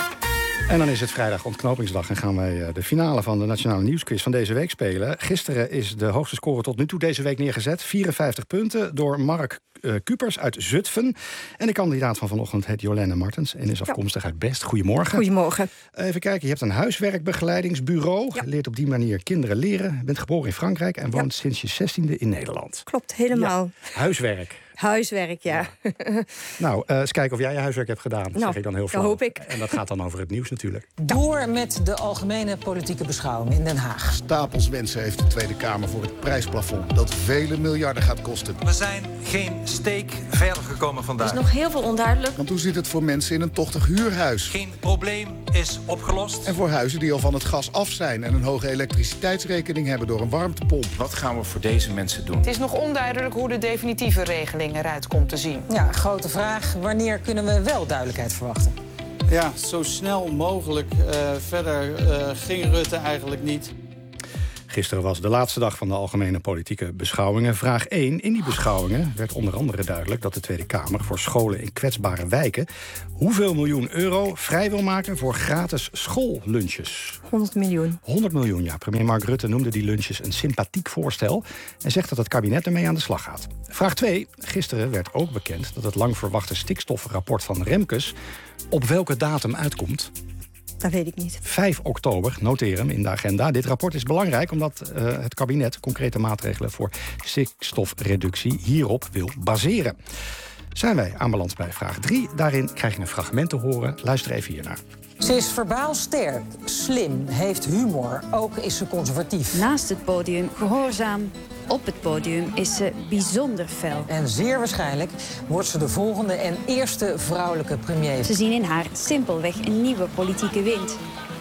[SPEAKER 4] En dan is het vrijdag ontknopingsdag en gaan wij de finale van de Nationale Nieuwsquiz van deze week spelen. Gisteren is de hoogste score tot nu toe deze week neergezet. vierenvijftig punten door Mark uh, Kupers uit Zutphen. En de kandidaat van vanochtend heet Jolene Martens en is afkomstig uit Best. Goedemorgen.
[SPEAKER 5] Goedemorgen.
[SPEAKER 4] Even kijken, je hebt een huiswerkbegeleidingsbureau. Ja. Leert op die manier kinderen leren. Bent geboren in Frankrijk en woont ja. sinds je zestiende in Nederland.
[SPEAKER 5] Klopt, helemaal.
[SPEAKER 4] Ja. Huiswerk.
[SPEAKER 5] Huiswerk, ja.
[SPEAKER 4] ja. Nou, uh, eens kijken of jij je huiswerk hebt gedaan. Dat
[SPEAKER 5] nou,
[SPEAKER 4] zeg ik dan heel veel.
[SPEAKER 5] Dat hoop ik.
[SPEAKER 4] En dat gaat dan over het nieuws natuurlijk.
[SPEAKER 8] Door met de algemene politieke beschouwing in Den Haag.
[SPEAKER 9] Stapels wensen heeft de Tweede Kamer voor het prijsplafond dat vele miljarden gaat kosten.
[SPEAKER 12] We zijn geen steek verder gekomen vandaag.
[SPEAKER 5] Er is nog heel veel onduidelijk.
[SPEAKER 9] Want hoe zit het voor mensen in een tochtig huurhuis?
[SPEAKER 12] Geen probleem is opgelost.
[SPEAKER 9] En voor huizen die al van het gas af zijn en een hoge elektriciteitsrekening hebben door een warmtepomp.
[SPEAKER 12] Wat gaan we voor deze mensen doen?
[SPEAKER 14] Het is nog onduidelijk hoe de definitieve regeling eruit komt te zien.
[SPEAKER 8] Ja, grote vraag. Wanneer kunnen we wel duidelijkheid verwachten?
[SPEAKER 18] Ja, zo snel mogelijk. Uh, verder uh, ging Rutte eigenlijk niet.
[SPEAKER 4] Gisteren was de laatste dag van de algemene politieke beschouwingen. Vraag één. In die beschouwingen werd onder andere duidelijk dat de Tweede Kamer voor scholen in kwetsbare wijken hoeveel miljoen euro vrij wil maken voor gratis schoollunches.
[SPEAKER 5] honderd miljoen.
[SPEAKER 4] honderd miljoen, ja. Premier Mark Rutte noemde die lunches een sympathiek voorstel en zegt dat het kabinet ermee aan de slag gaat. Vraag twee. Gisteren werd ook bekend dat het lang verwachte stikstofrapport van Remkes op welke datum uitkomt.
[SPEAKER 5] Dat weet ik niet.
[SPEAKER 4] vijf oktober, noteer hem in de agenda. Dit rapport is belangrijk omdat uh, het kabinet concrete maatregelen voor stikstofreductie hierop wil baseren. Zijn wij aanbeland bij vraag drie. Daarin krijg je een fragment te horen. Luister even hiernaar.
[SPEAKER 8] Ze is verbaal sterk, slim, heeft humor. Ook is ze conservatief.
[SPEAKER 5] Naast het podium gehoorzaam. Op het podium is ze bijzonder fel.
[SPEAKER 8] En zeer waarschijnlijk wordt ze de volgende en eerste vrouwelijke premier.
[SPEAKER 5] Ze zien in haar simpelweg een nieuwe politieke wind.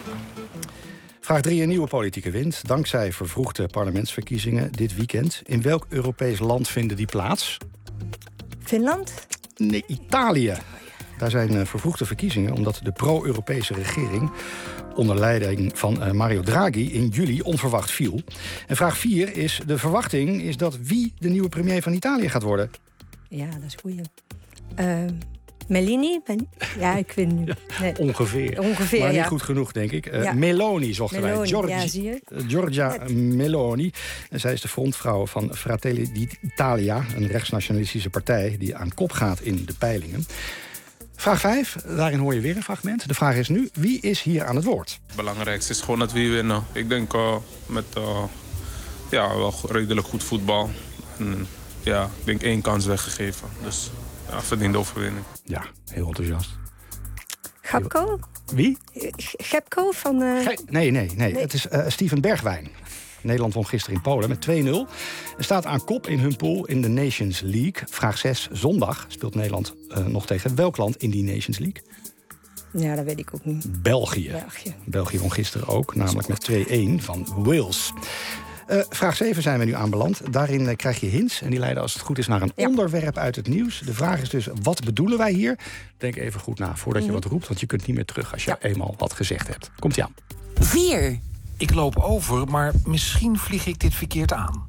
[SPEAKER 4] Vraag drie, een nieuwe politieke wind. Dankzij vervroegde parlementsverkiezingen dit weekend. In welk Europees land vinden die plaats?
[SPEAKER 5] Finland?
[SPEAKER 4] Nee, Italië. Daar zijn uh, vervroegde verkiezingen omdat de pro-Europese regering onder leiding van uh, Mario Draghi in juli onverwacht viel. En vraag vier is, de verwachting is dat wie de nieuwe premier van Italië gaat worden?
[SPEAKER 5] Ja, dat is een goeie. Uh, Meloni? Ben... Ja, ik weet niet. Nee.
[SPEAKER 4] Ongeveer.
[SPEAKER 5] Ongeveer,
[SPEAKER 4] maar niet
[SPEAKER 5] ja.
[SPEAKER 4] goed genoeg, denk ik. Uh,
[SPEAKER 5] ja.
[SPEAKER 4] Meloni zochten
[SPEAKER 5] Meloni,
[SPEAKER 4] wij. Giorgi,
[SPEAKER 5] ja, zie je?
[SPEAKER 4] Uh, Giorgia Meloni. En zij is de frontvrouw van Fratelli d'Italia, een rechtsnationalistische partij die aan kop gaat in de peilingen. Vraag vijf, daarin hoor je weer een fragment. De vraag is nu, wie is hier aan het woord?
[SPEAKER 19] Het belangrijkste is gewoon dat we winnen. Ik denk uh, met uh, ja, wel redelijk goed voetbal. En, ja, ik denk één kans weggegeven. Dus ja, verdiende overwinning.
[SPEAKER 4] Ja, heel enthousiast.
[SPEAKER 5] Gapko?
[SPEAKER 4] Wie?
[SPEAKER 5] Gepko van... Uh...
[SPEAKER 4] Ge- nee, nee, nee, nee. Het is uh, Steven Bergwijn. Nederland won gisteren in Polen met twee nul. En staat aan kop in hun pool in de Nations League. Vraag zes, zondag speelt Nederland uh, nog tegen welk land in die Nations League?
[SPEAKER 5] Ja, dat weet ik ook niet.
[SPEAKER 4] België.
[SPEAKER 5] België,
[SPEAKER 4] België won gisteren ook, namelijk met twee een van Wales. Uh, vraag zeven zijn we nu aanbeland. Daarin uh, krijg je hints en die leiden als het goed is naar een ja. onderwerp uit het nieuws. De vraag is dus, wat bedoelen wij hier? Denk even goed na voordat je mm-hmm. wat roept, want je kunt niet meer terug als je ja. eenmaal wat gezegd hebt. Komt-ie aan.
[SPEAKER 12] Vier. Ik loop over, maar misschien vlieg ik dit verkeerd aan.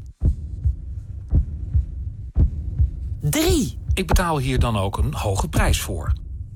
[SPEAKER 12] Drie. Ik betaal hier dan ook een hoge prijs voor.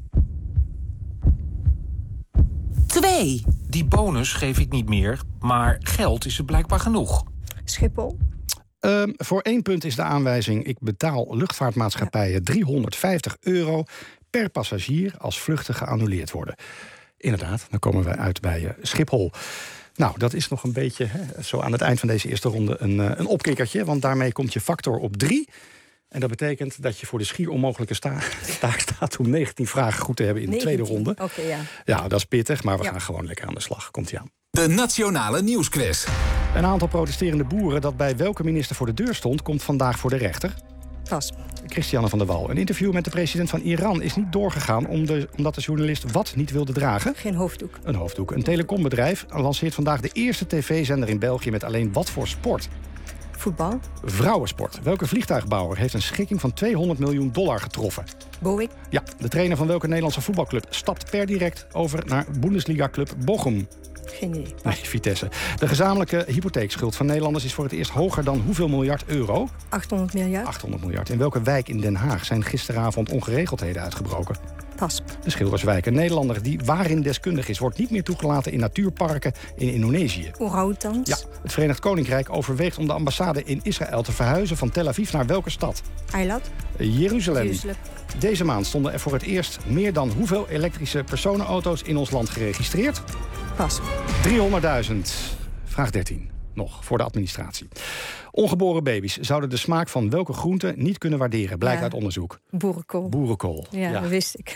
[SPEAKER 12] Twee. Die bonus geef ik niet meer, maar geld is er blijkbaar genoeg.
[SPEAKER 5] Schiphol?
[SPEAKER 4] Uh, voor één punt is de aanwijzing, ik betaal luchtvaartmaatschappijen ja. driehonderdvijftig euro per passagier als vluchten geannuleerd worden. Inderdaad, dan komen we uit bij uh, Schiphol. Nou, dat is nog een beetje hè, zo aan het eind van deze eerste ronde een, uh, een opkikkertje. Want daarmee komt je factor op drie. En dat betekent dat je voor de schier onmogelijke sta- taak staat om negentien vragen goed te hebben in de
[SPEAKER 5] negentien
[SPEAKER 4] tweede ronde.
[SPEAKER 5] Okay, ja.
[SPEAKER 4] ja, dat is pittig, maar we
[SPEAKER 5] ja.
[SPEAKER 4] gaan gewoon lekker aan de slag. Komt-ie aan.
[SPEAKER 1] De Nationale Nieuwsquiz.
[SPEAKER 4] Een aantal protesterende boeren dat bij welke minister voor de deur stond, komt vandaag voor de rechter.
[SPEAKER 5] Pas.
[SPEAKER 4] Christiane van der Wal. Een interview met de president van Iran is niet doorgegaan... Om de, omdat de journalist wat niet wilde dragen.
[SPEAKER 5] Geen hoofddoek.
[SPEAKER 4] Een hoofddoek. Een telecombedrijf lanceert vandaag de eerste tv-zender in België... met alleen wat voor sport?
[SPEAKER 5] Voetbal.
[SPEAKER 4] Vrouwensport. Welke vliegtuigbouwer heeft een schikking van tweehonderd miljoen dollar getroffen?
[SPEAKER 5] Boeing.
[SPEAKER 4] Ja, de trainer van welke Nederlandse voetbalclub stapt per direct over naar Bundesliga-club Bochum?
[SPEAKER 5] Geen idee.
[SPEAKER 4] Nee, Vitesse. De gezamenlijke hypotheekschuld van Nederlanders is voor het eerst hoger dan hoeveel miljard euro?
[SPEAKER 5] achthonderd miljard.
[SPEAKER 4] achthonderd miljard. In welke wijk in Den Haag zijn gisteravond ongeregeldheden uitgebroken?
[SPEAKER 5] Pas.
[SPEAKER 4] De Schilderswijk. Een Nederlander die waarin deskundig is... wordt niet meer toegelaten in natuurparken in Indonesië.
[SPEAKER 5] Orang-oetans.
[SPEAKER 4] Ja, het Verenigd Koninkrijk overweegt om de ambassade in Israël te verhuizen... van Tel Aviv naar welke stad?
[SPEAKER 5] Eilat.
[SPEAKER 4] Jeruzalem.
[SPEAKER 5] Jeruzalem.
[SPEAKER 4] Deze maand stonden er voor het eerst meer dan hoeveel elektrische personenauto's in ons land geregistreerd?
[SPEAKER 5] Pas.
[SPEAKER 4] driehonderdduizend. Vraag dertien. Nog voor de administratie. Ongeboren baby's zouden de smaak van welke groente niet kunnen waarderen, blijkt
[SPEAKER 5] Ja.
[SPEAKER 4] uit onderzoek.
[SPEAKER 5] Boerenkool.
[SPEAKER 4] Boerenkool.
[SPEAKER 5] Ja,
[SPEAKER 4] Ja.
[SPEAKER 5] dat wist ik.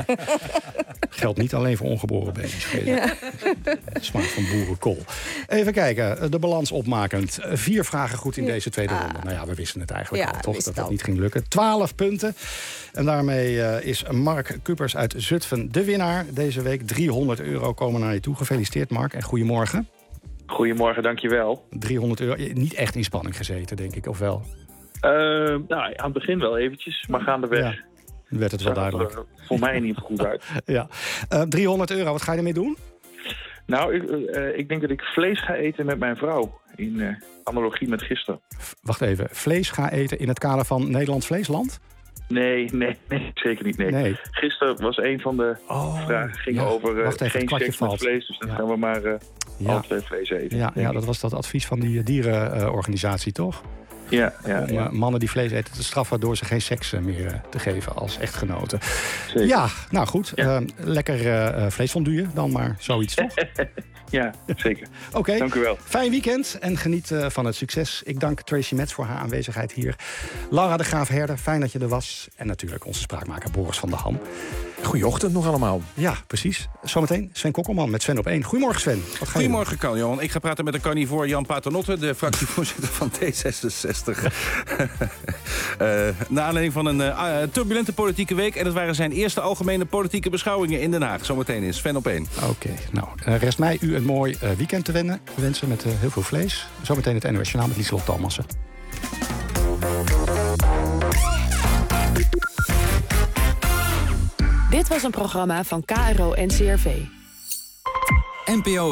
[SPEAKER 4] Geldt niet alleen voor ongeboren baby's.
[SPEAKER 5] Ja.
[SPEAKER 4] De smaak van boerenkool. Even kijken, de balans opmakend. Vier vragen goed in deze tweede ronde. Nou ja, we wisten het eigenlijk
[SPEAKER 5] Ja,
[SPEAKER 4] al, toch?
[SPEAKER 5] wist
[SPEAKER 4] Dat
[SPEAKER 5] het
[SPEAKER 4] het
[SPEAKER 5] al.
[SPEAKER 4] niet ging lukken. Twaalf punten. En daarmee uh, is Mark Kuppers uit Zutphen de winnaar. Deze week driehonderd euro komen naar je toe. Gefeliciteerd, Mark. En goedemorgen.
[SPEAKER 11] Goedemorgen, dankjewel.
[SPEAKER 4] driehonderd euro. Niet echt in spanning gezeten, denk ik, of wel?
[SPEAKER 11] Uh, nou, aan het begin wel eventjes, maar gaandeweg...
[SPEAKER 4] Ja, werd het wel
[SPEAKER 11] zag
[SPEAKER 4] duidelijk.
[SPEAKER 11] er voor mij in ieder geval goed uit.
[SPEAKER 4] Ja. Uh, driehonderd euro, wat ga je ermee doen?
[SPEAKER 11] Nou, ik, uh, ik denk dat ik vlees ga eten met mijn vrouw. In uh, analogie met gisteren.
[SPEAKER 4] Wacht even, vlees ga eten in het kader van Nederlands Vleesland?
[SPEAKER 11] Nee, nee, nee, zeker niet. Nee.
[SPEAKER 4] Nee.
[SPEAKER 11] Gisteren was een van de
[SPEAKER 4] oh,
[SPEAKER 11] vragen ging
[SPEAKER 4] ja.
[SPEAKER 11] over uh,
[SPEAKER 4] Wacht even,
[SPEAKER 11] geen
[SPEAKER 4] kwartje
[SPEAKER 11] seks met
[SPEAKER 4] valt.
[SPEAKER 11] vlees. Dus dan
[SPEAKER 4] Ja.
[SPEAKER 11] gaan we maar uh,
[SPEAKER 4] Ja.
[SPEAKER 11] alle twee vlees eten.
[SPEAKER 4] Ja, ja, dat was dat advies van die dierenorganisatie, uh, toch?
[SPEAKER 11] Ja, ja,
[SPEAKER 4] Om
[SPEAKER 11] ja.
[SPEAKER 4] uh, mannen die vlees eten te straffen door ze geen seks uh, meer uh, te geven als echtgenoten.
[SPEAKER 11] Zeker.
[SPEAKER 4] Ja, nou goed.
[SPEAKER 11] Ja.
[SPEAKER 4] Uh, lekker uh, vleesfondue dan maar, zoiets toch?
[SPEAKER 11] Ja, zeker.
[SPEAKER 4] Oké, okay.
[SPEAKER 11] Dank u wel.
[SPEAKER 4] Fijn weekend en geniet uh, van het succes. Ik dank Tracy Metz voor haar aanwezigheid hier. Laura de Graaf-Herder, fijn dat je er was. En natuurlijk onze spraakmaker Boris van der Ham.
[SPEAKER 25] Goeieochtend nog allemaal.
[SPEAKER 4] Ja, precies. Zometeen Sven Kokkelman met Sven op één. Goedemorgen Sven. Wat ga je
[SPEAKER 12] Goedemorgen Carl-Johan. Ik ga praten met de carnivore Jan Paternotte, de fractievoorzitter van D zesenzestig. uh, naar aanleiding van een uh, turbulente politieke week. En dat waren zijn eerste algemene politieke beschouwingen in Den Haag. Zometeen in Sven op één.
[SPEAKER 4] Oké, okay, nou, uh, rest mij u een mooi uh, weekend te wennen, wensen met uh, heel veel vlees. Zometeen het N O S Journaal met Lieselot Talmassen.
[SPEAKER 6] Dit was een programma van K R O N C R V.
[SPEAKER 1] N P O